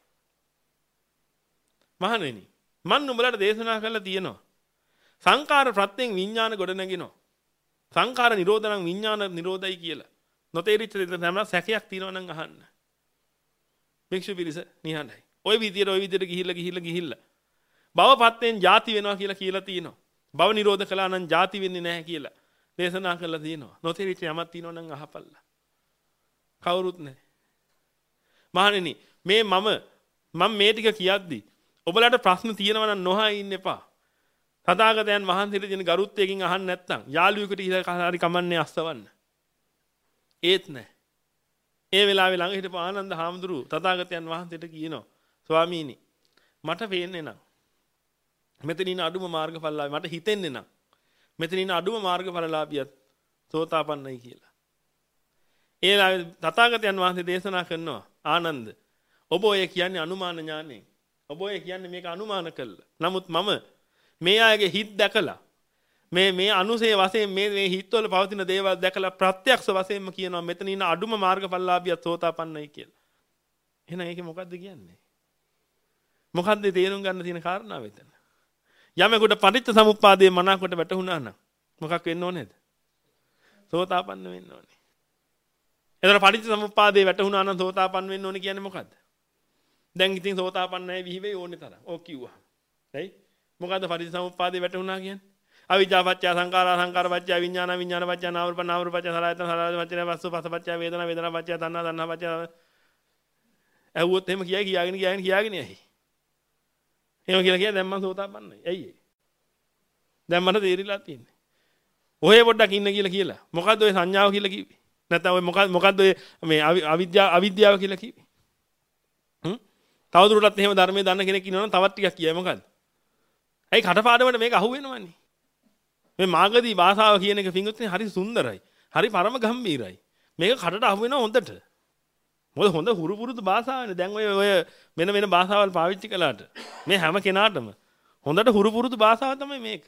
මහණෙනි මන් උඹලට දේශනා කරලා තියෙනවා. සංඛාර ප්‍රත්‍යයෙන් විඥාන ගොඩ නැගෙනවා. සංඛාර නිරෝධ නම් විඥාන නිරෝධයි කියලා. නොතේරිච්ච දෙයක් තමයි සැකයක් තියෙනවා නම් අහන්න. භික්ෂු පිරිස නිහඬයි. ওই විදියට ওই විදියට ගිහිල්ලා ගිහිල්ලා ගිහිල්ලා භවපත්යෙන් ಜಾති වෙනවා කියලා කියලා තියෙනවා. භව නිරෝධ කළා නම් ಜಾති වෙන්නේ නැහැ කියලා දේශනා කරලා තියෙනවා. නොතේරිච්ච යමක් තියෙනවා නම් අහපල්ලා. කවුරුත් නැහැ. මහණෙනි මේ මම මම මේ ටික කියද්දි ඔබලාට ප්‍රශ්න තියෙනවා නම් නොහා ඉන්න එපා. තථාගතයන් වහන්සේට දෙන ගරුත්වයෙන් අහන්න නැත්නම් යාළුවෙකුට ඉහළ හරි කමන්නේ අස්සවන්න. ඒත් නැහැ. ඒ වෙලාවේ ළඟ හිටපු ආනන්ද හාමුදුරුවෝ තථාගතයන් වහන්සේට කියනවා ස්වාමීනි මට පේන්නේ නම් මෙතන ඉන්න අඩුම මාර්ගඵලලාභී මට හිතෙන්නේ නම් මෙතන ඉන්න අඩුම මාර්ගඵලලාභියත් සෝතාපන්නයි කියලා. ඒ වෙලාවේ තථාගතයන් වහන්සේ දේශනා කරනවා ආනන්ද ඔබ ඔය කියන්නේ අනුමාන ඥානෙන්. ඔබ ඔය කියන්නේ මේක අනුමාන කළා. නමුත් මම මේ අයගේ හිත් දැකලා මේ මේ අනුසේ වශයෙන් මේ මේ හිත්වල පවතින දේවල් දැකලා ප්‍රත්‍යක්ෂ වශයෙන්ම කියනවා මෙතන ඉන්න අඩුම මාර්ගඵලලාභියත් සෝතාපන්නයි කියලා. එහෙනම් ඒකේ මොකද්ද කියන්නේ? මොකද්ද තේරුම් ගන්න තියෙන කාරණාව එතන? යමෙකුට පටිච්ච සමුප්පාදයේ මනාකොට වැටහුණා නම් මොකක් වෙන්න ඕනේද? සෝතාපන්න වෙන්න ඕනේ. එතන පටිච්ච සමුප්පාදයේ වැටහුණා නම් සෝතාපන්න වෙන්න ඕනේ කියන්නේ මොකද්ද? දැන් ඉතින් සෝතාපන්නයි විහිවේ ඕනේ තරම්. ඕක කිව්වා. හරි? මොකද්ද පටිච්ච සමුප්පාදයේ වැටහුණා කියන්නේ? අවිජ්ජා පත්‍ය සංඛාරා සංඛාර පත්‍ය විඥාන විඥාන පත්‍ය නාම රූප නාම රූප පත්‍ය සලආයතන සලආයතන පත්‍ය පස්ස පස්ස පත්‍ය වේදනා වේදනා පත්‍ය තණ්හා තණ්හා පත්‍ය ඇහුවොත් එහෙම කියයි කියාගෙන කියාගෙන කියාගෙන යයි. එහෙම කියලා කිය දැන් මම සෝතාපන්නයි. ඇයි ඒ? දැන් මට තේරිලා තියෙන්නේ. ඔය පොඩ්ඩක් ඉන්න කියලා කියලා. මොකද්ද ඔය සංඥාව කියලා කිව්වේ? නැත්නම් ඔය මොකක්ද මොකද්ද ඔය මේ අවිද්‍යාව අවිද්‍යාව කියලා කිව්වේ? හ්ම්? තවදුරටත් එහෙම ධර්මයේ දන්න කෙනෙක් ඉන්නවනම් තවත් ටිකක් කියයි මොකද්ද? ඇයි කටපාඩමට මේක අහුවෙනවන්නේ? මේ මාගදී භාෂාව කියන එක පිංගුත්නේ හරි සුන්දරයි. හරි පරම ගම්බීරයි. මේක කටට අහුවෙනවා හොඳට. මොකද හොඳ හුරු පුරුදු භාෂාවනේ. දැන් ඔය ඔය වෙන වෙන භාෂාවල් පාවිච්චි කළාට මේ හැම කෙනාටම හොඳට හුරු පුරුදු භාෂාව තමයි මේක.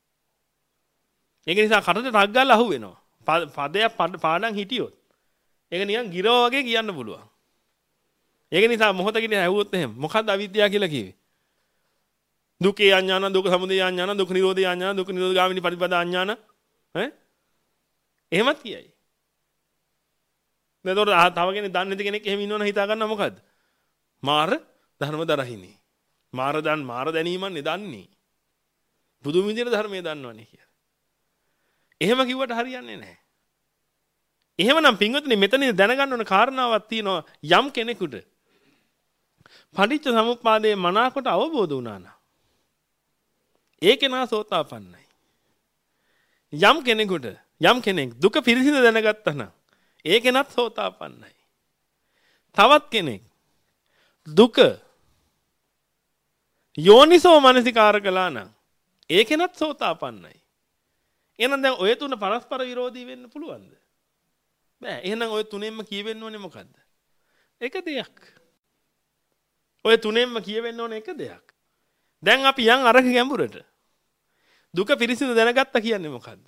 ඒක නිසා කටට ටක් ගාලා අහුවෙනවා. පදයක් පාඩම් හිටියොත් ඒක නිකන් ගිරව වගේ කියන්න පුළුවන්. ඒක නිසා මොහොතකින් ඇහුවොත් එහෙම මොකද්ද අවිද්‍යාව කියලා කිව්වේ? දුක්ඛේ අඥාන දුක්ඛ සමුදය අඥාන දුක්ඛ නිරෝධේ අඥාන දුක්ඛ නිරෝධ ගාමිනී පටිපදා අඥාන ඈ එහෙමත් කියයි. නේද? තව කෙනෙක් දන්නේ නැති කෙනෙක් එහෙම ඉන්නවනම් හිතා ගන්නවා මොකද්ද? මාර ධර්ම දරහිනේ. මාර දන් මාර දැනීමන්නේ දන්නේ. බුදුන් විදියට ධර්මයේ දන්නවනේ කියලා. එහෙම කිව්වට හරියන්නේ නැහැ. එහෙමනම් පින්වත්නි මෙතනදී දැනගන්න ඕන කාරණාවක් තියෙනවා යම් කෙනෙකුට පටිච්ච සමුප්පාදයේ මනාකොට අවබෝධ වුණා නම් ඒ කෙනා සෝතාපන්නයි. යම් කෙනෙකුට යම් කෙනෙක් දුක පිරිසිදු දැනගත්තා නම් ඒ කෙනත් සෝතාපන්නයි. තවත් කෙනෙක් දුක යෝනිසෝ මනසිකාර කළා නම් ඒ කෙනත් සෝතාපන්නයි. එහෙනම් දැන් ඔය තුන පරස්පර විරෝධී වෙන්න පුළුවන්ද? බෑ. එහෙනම් ඔය තුනෙන්ම කියවෙන්න ඕනේ මොකද්ද? එක දෙයක්. ඔය තුනෙන්ම කියවෙන්න ඕනේ එක දෙයක්. දැන් අපි යන් අරක ගැඹුරට. දුක පිරිසිදු දැනගත්තා කියන්නේ මොකද්ද?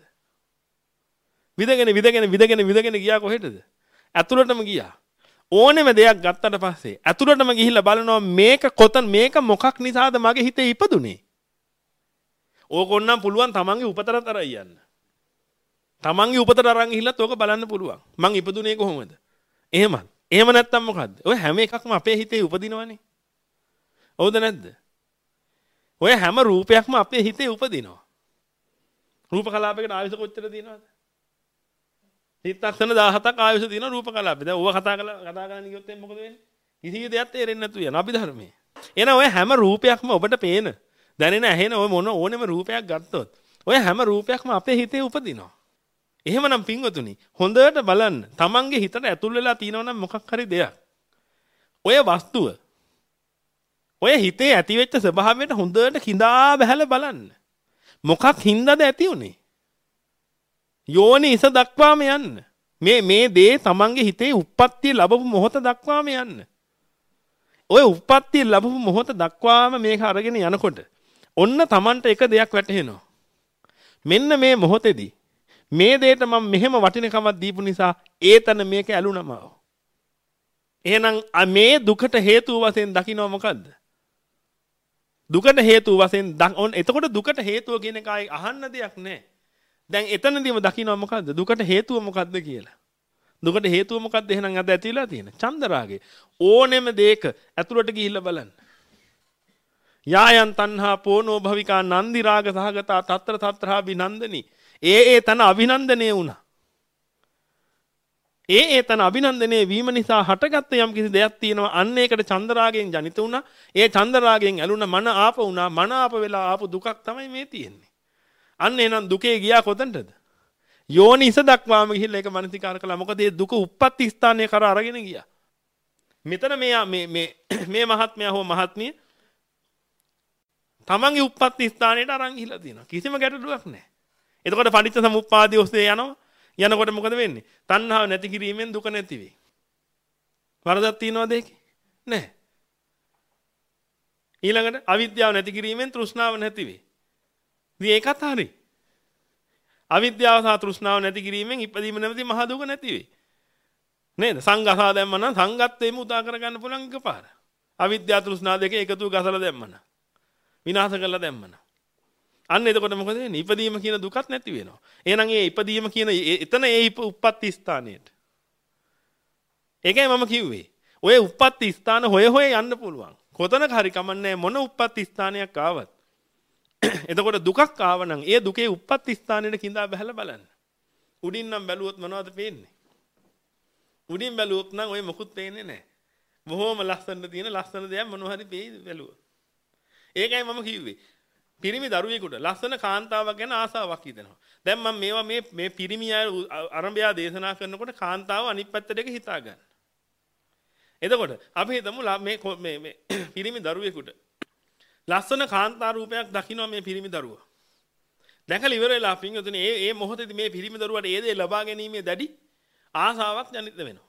විදගෙන විදගෙන විදගෙන විදගෙන ගියා කොහෙටද? ඇතුළටම ගියා. ඕනෙම දෙයක් ගත්තට පස්සේ ඇතුළටම ගිහිල්ලා බලනවා මේක කොතන මේක මොකක් නිසාද මගේ හිතේ ඉපදුනේ? ඕකොන්නම් පුළුවන් තමන්ගේ උපතට අරන් යන්න. තමන්ගේ උපතට අරන් ගිහිල්ලත් ඕක බලන්න පුළුවන්. මං ඉපදුනේ කොහොමද? එහෙමත්. එහෙම නැත්තම් මොකද්ද? ඔය හැම එකක්ම අපේ හිතේ උපදිනවනේ. හවුද නැද්ද? ඔය හැම රූපයක්ම අපේ හිතේ උපදිනවා. රූප කලාපයකට ආයුෂ කොච්චර තියෙනවද? හිතක්ෂණ දහසක් ආයුෂ තියෙන රූප කලාපේ. දැන් ඕව කතා කරලා කතා කරන්න ගියොත් එන්නේ මොකද වෙන්නේ? කිසි දෙයක් තේරෙන්නේ නැතු වෙන අපි ධර්මයේ. එහෙනම් ඔය හැම රූපයක්ම ඔබට පේන දැනෙන ඇහෙන ඔය මොන ඕනෙම රූපයක් ගත්තොත් ඔය හැම රූපයක්ම අපේ හිතේ උපදිනවා. එහෙමනම් පින්වතුනි හොඳට බලන්න තමන්ගේ හිතට ඇතුල් වෙලා තියෙනවා නම් මොකක් හරි දෙයක්. ඔය වස්තුව ඔය හිතේ ඇති වෙච්ච ස්වභාවයට හොඳට කිඳා බහැලා බලන්න. මොකක් හින්දාද ඇති උනේ? යෝනි ඉස දක්වාම යන්න. මේ මේ දේ තමන්ගේ හිතේ උප්පත්තිය ලැබපු මොහොත දක්වාම යන්න. ඔය උප්පත්තිය ලැබපු මොහොත දක්වාම මේක අරගෙන යනකොට ඔන්න තමන්ට එක දෙයක් වැටහෙනවා. මෙන්න මේ මොහොතේදී මේ දෙයට මම මෙහෙම වටිනකමක් දීපු නිසා ඒතන මේක ඇලුනම. එහෙනම් මේ දුකට හේතුව වශයෙන් දකින්න මොකද්ද? දුකට හේතුව වශයෙන් ඔන්න එතකොට දුකට හේතුව කියන එක ආයි අහන්න දෙයක් නැහැ. දැන් එතනදීම දකින්න මොකද්ද? දුකට හේතුව මොකද්ද කියලා. දුකට හේතුව මොකද්ද එහෙනම් අද ඇතිලා තියෙන? චන්දරාගේ. ඕනෙම දෙයක ඇතුළට ගිහිල්ලා බලන්න. යායන් තණ්හා පෝනෝ භවිකා නන්දි රාග සහගතා తත්‍ර తත්‍රා විනන්දනි. ඒ ඒ තන අභිනන්දනය වුණා. ඒ ඒ තන අභිනන්දනය වීම නිසා හටගත්ත යම් කිසි දෙයක් තියෙනවා. අන්න ඒකට චන්දරාගයෙන් ජනිත වුණා. ඒ චන්දරාගයෙන් ඇලුණ මන ආප වුණා. මන ආප වෙලා ආපු දුකක් තමයි මේ තියෙන්නේ. අන්න එහෙනම් දුකේ ගියා කොතනටද? යෝනි ඉස දක්වාම ගිහිල්ලා ඒක මනසිකාර කළා. මොකද මේ දුක උප්පත්ති ස්ථානයේ කර අරගෙන ගියා. මෙතන මේ මේ මේ මේ මහත්මයා හෝ මහත්මිය තමන්ගේ උප්පත්ති ස්ථානයට අරන් ගිහිල්ලා තියෙනවා. කිසිම ගැටලුවක් නැහැ. එතකොට පටිච්ච සමුප්පාදයේ ඔස්සේ යනවා. යනකොට මොකද වෙන්නේ? තණ්හාව නැති කිරීමෙන් දුක නැති වෙයි. වරදක් තියනවද ඒකේ? නැහැ. ඊළඟට අවිද්‍යාව නැති කිරීමෙන් තෘෂ්ණාව නැති වෙයි. ඉතින් ඒකත් හරි. අවිද්‍යාව සහ තෘෂ්ණාව නැති කිරීමෙන් ඉපදීම නැමැති මහ දුක නැති වෙයි. නේද? සංඝසා දැම්ම නම් සංගත්තේම උදා කරගන්න පුළුවන් එකපාර. අවිද්‍යාව තෘෂ්ණා දෙක එකතු ගසලා දැම්ම නම් විනාශ කරලා දැම්ම නම් අන්න එතකොට මොකද වෙන්නේ? ඉපදීම කියන දුකත් නැති වෙනවා. එහෙනම් ඒ ඉපදීම කියන එතන ඒ උප්පත්ති ස්ථානයේට. ඒකයි මම කිව්වේ. ඔය උප්පත්ති ස්ථාන හොය හොය යන්න පුළුවන්. කොතනක හරි කමන්නේ මොන උප්පත්ති ස්ථානයක් ආවත් එතකොට දුකක් ආව නම් ඒ දුකේ උප්පත්ති ස්ථානෙට කිඳා බහැලා බලන්න. උඩින් නම් බැලුවොත් මොනවද පේන්නේ? උඩින් බැලුවොත් නම් ඔය මොකුත් පේන්නේ නැහැ. බොහොම ලස්සන තියෙන ලස්සන දෙයක් මොනවා හරි පේයි බැලුවොත්. ඒකයි මම කිව්වේ. පිරිමි දරුවෙකුට ලස්සන කාන්තාවක් ගැන ආසාවක් හිතෙනවා. දැන් මම මේවා මේ මේ පිරිමි අය ආරම්භය දේශනා කරනකොට කාන්තාව අනිත් පැත්තට එක හිතා ගන්න. එතකොට අපි හිතමු මේ මේ මේ පිරිමි දරුවෙකුට ලස්සන කාන්තා රූපයක් දකින්න මේ පිරිමි දරුවා. දැකලා ඉවර වෙලා පින්වතුනි මේ මේ මොහොතේදී මේ පිරිමි දරුවාට ඒ දේ ලබා ගැනීමේ දැඩි ආසාවක් ජනිත වෙනවා.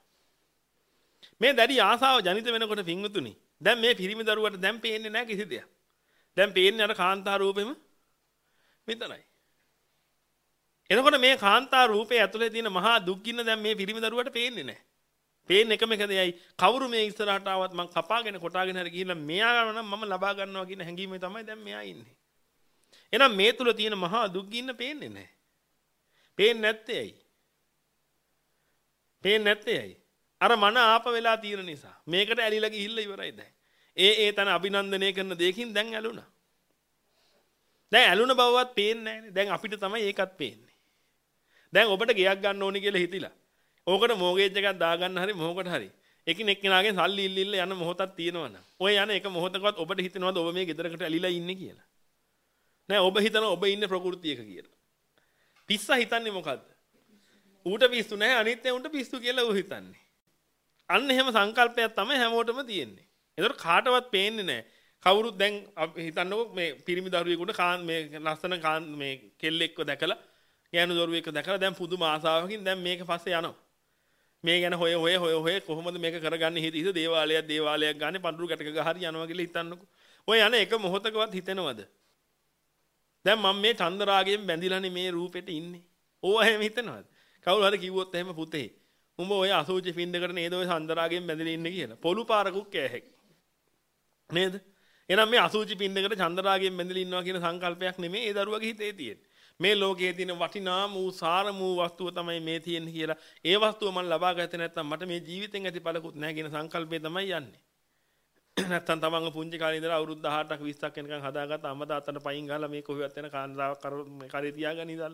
මේ දැඩි ආසාව ජනිත වෙනකොට පින්වතුනි දැන් මේ පිරිමි දරුවාට දැන් පේන්නේ නැහැ කිසි දෙයක්. දැන් පේන්නේ අර කාන්තා රූපෙම විතරයි. එතකොට මේ කාන්තා රූපේ ඇතුලේ තියෙන මහා දුක්ගින්න දැන් මේ පිරිමි දරුවාට පේන්නේ නැහැ. පේන්නේ එකම එක දෙයයි කවුරු මේ ඉස්සරහට ආවත් මං කපාගෙන කොටාගෙන හරි ගිහිල්ලා මෙයා නම් මම ලබා ගන්නවා කියන හැඟීමේ තමයි දැන් මෙයා ඉන්නේ. එහෙනම් මේ තුල තියෙන මහා දුක්ගින්න පේන්නේ නැහැ. පේන්නේ නැත්තේ ඇයි? පේන්නේ නැත්තේ ඇයි? අර මන ආප වෙලා තියෙන නිසා. මේකට ඇලිලා ගිහිල්ලා ඉවරයි දැන්. ඒ ඒ තන අභිනන්දනය කරන දෙයකින් දැන් ඇලුනා. දැන් ඇලුන බවවත් පේන්නේ නැහැනේ. දැන් අපිට තමයි ඒකත් පේන්නේ. දැන් ඔබට ගයක් ගන්න ඕනි කියලා හිතිලා. ඕකට මෝගේජ් එකක් දාගන්න හරි මොහොකට හරි. එකිනෙක කෙනාගෙන් සල්ලි ඉල්ල ඉල්ල යන මොහොතක් තියෙනවනම්. ඔය යන එක මොහොතකවත් ඔබට හිතෙනවද ඔබ මේ ගෙදරකට ඇලිලා ඉන්නේ කියලා? නෑ ඔබ හිතනවා ඔබ ඉන්නේ ප්‍රകൃතියක කියලා. පිස්සා හිතන්නේ මොකද්ද? ඌට පිස්සු නැහැ අනිත් උන්ට පිස්සු කියලා ඌ හිතන්නේ. අන්න එහෙම සංකල්පයක් තමයි හැමෝටම තියෙන්නේ. ඒතකොට කාටවත් පේන්නේ නැහැ. කවුරුත් දැන් හිතන්නකෝ මේ පිරිමි දරුවෙකුට කාන් මේ ලස්සන කාන් මේ කෙල්ලෙක්ව දැකලා ගෑනු දරුවෙක්ව දැකලා දැන් පුදුම ආසාවකින් දැන් මේක පස්සේ යනවා. මේ ගැන හොය හොය හොය හොය කොහොමද මේක කරගන්නේ හිත හිත දේවාලයක් දේවාලයක් ගානේ පඳුරු ගැටක ගහරි යනවා කියලා හිතන්නකෝ. ඔය යන එක මොහොතකවත් හිතෙනවද? දැන් මම මේ චන්දරාගයෙන් බැඳිලානේ මේ රූපෙට ඉන්නේ. ඕවා එහෙම හිතනවද? කවුරු හරි කිව්වොත් එහෙම පුතේ උඹ ඔය අසෝචි පින්ඩකට නේද ඔය චන්දරාගයෙන් බැඳිලා ඉන්නේ කියලා. පොළු පාරකුක් කෑ හැකි. නේද? එහෙනම් මේ අසෝචි පින්ඩකට චන්දරාගයෙන් බැඳිලා ඉන්නවා කියන සංකල්පයක් නෙමෙයි ඒ දරුවගේ හිතේ තියෙන්නේ. මේ ලෝකයේ තියෙන වටිනාම වූ සාරම වූ වස්තුව තමයි මේ තියෙන්නේ කියලා. ඒ වස්තුව මම ලබා ගත්තේ නැත්නම් මට මේ ජීවිතෙන් ඇති පළකුත් නැහැ කියන සංකල්පය තමයි යන්නේ. නැත්නම් තමන්ගේ පුංචි කාලේ ඉඳලා අවුරුදු දහඅටක් විස්සක් වෙනකන් හදාගත්ත අම්මා තාත්තට පයින් ගහලා මේ කොහෙවත් යන කාන්තාවක් කරේ තියාගෙන ඉඳලා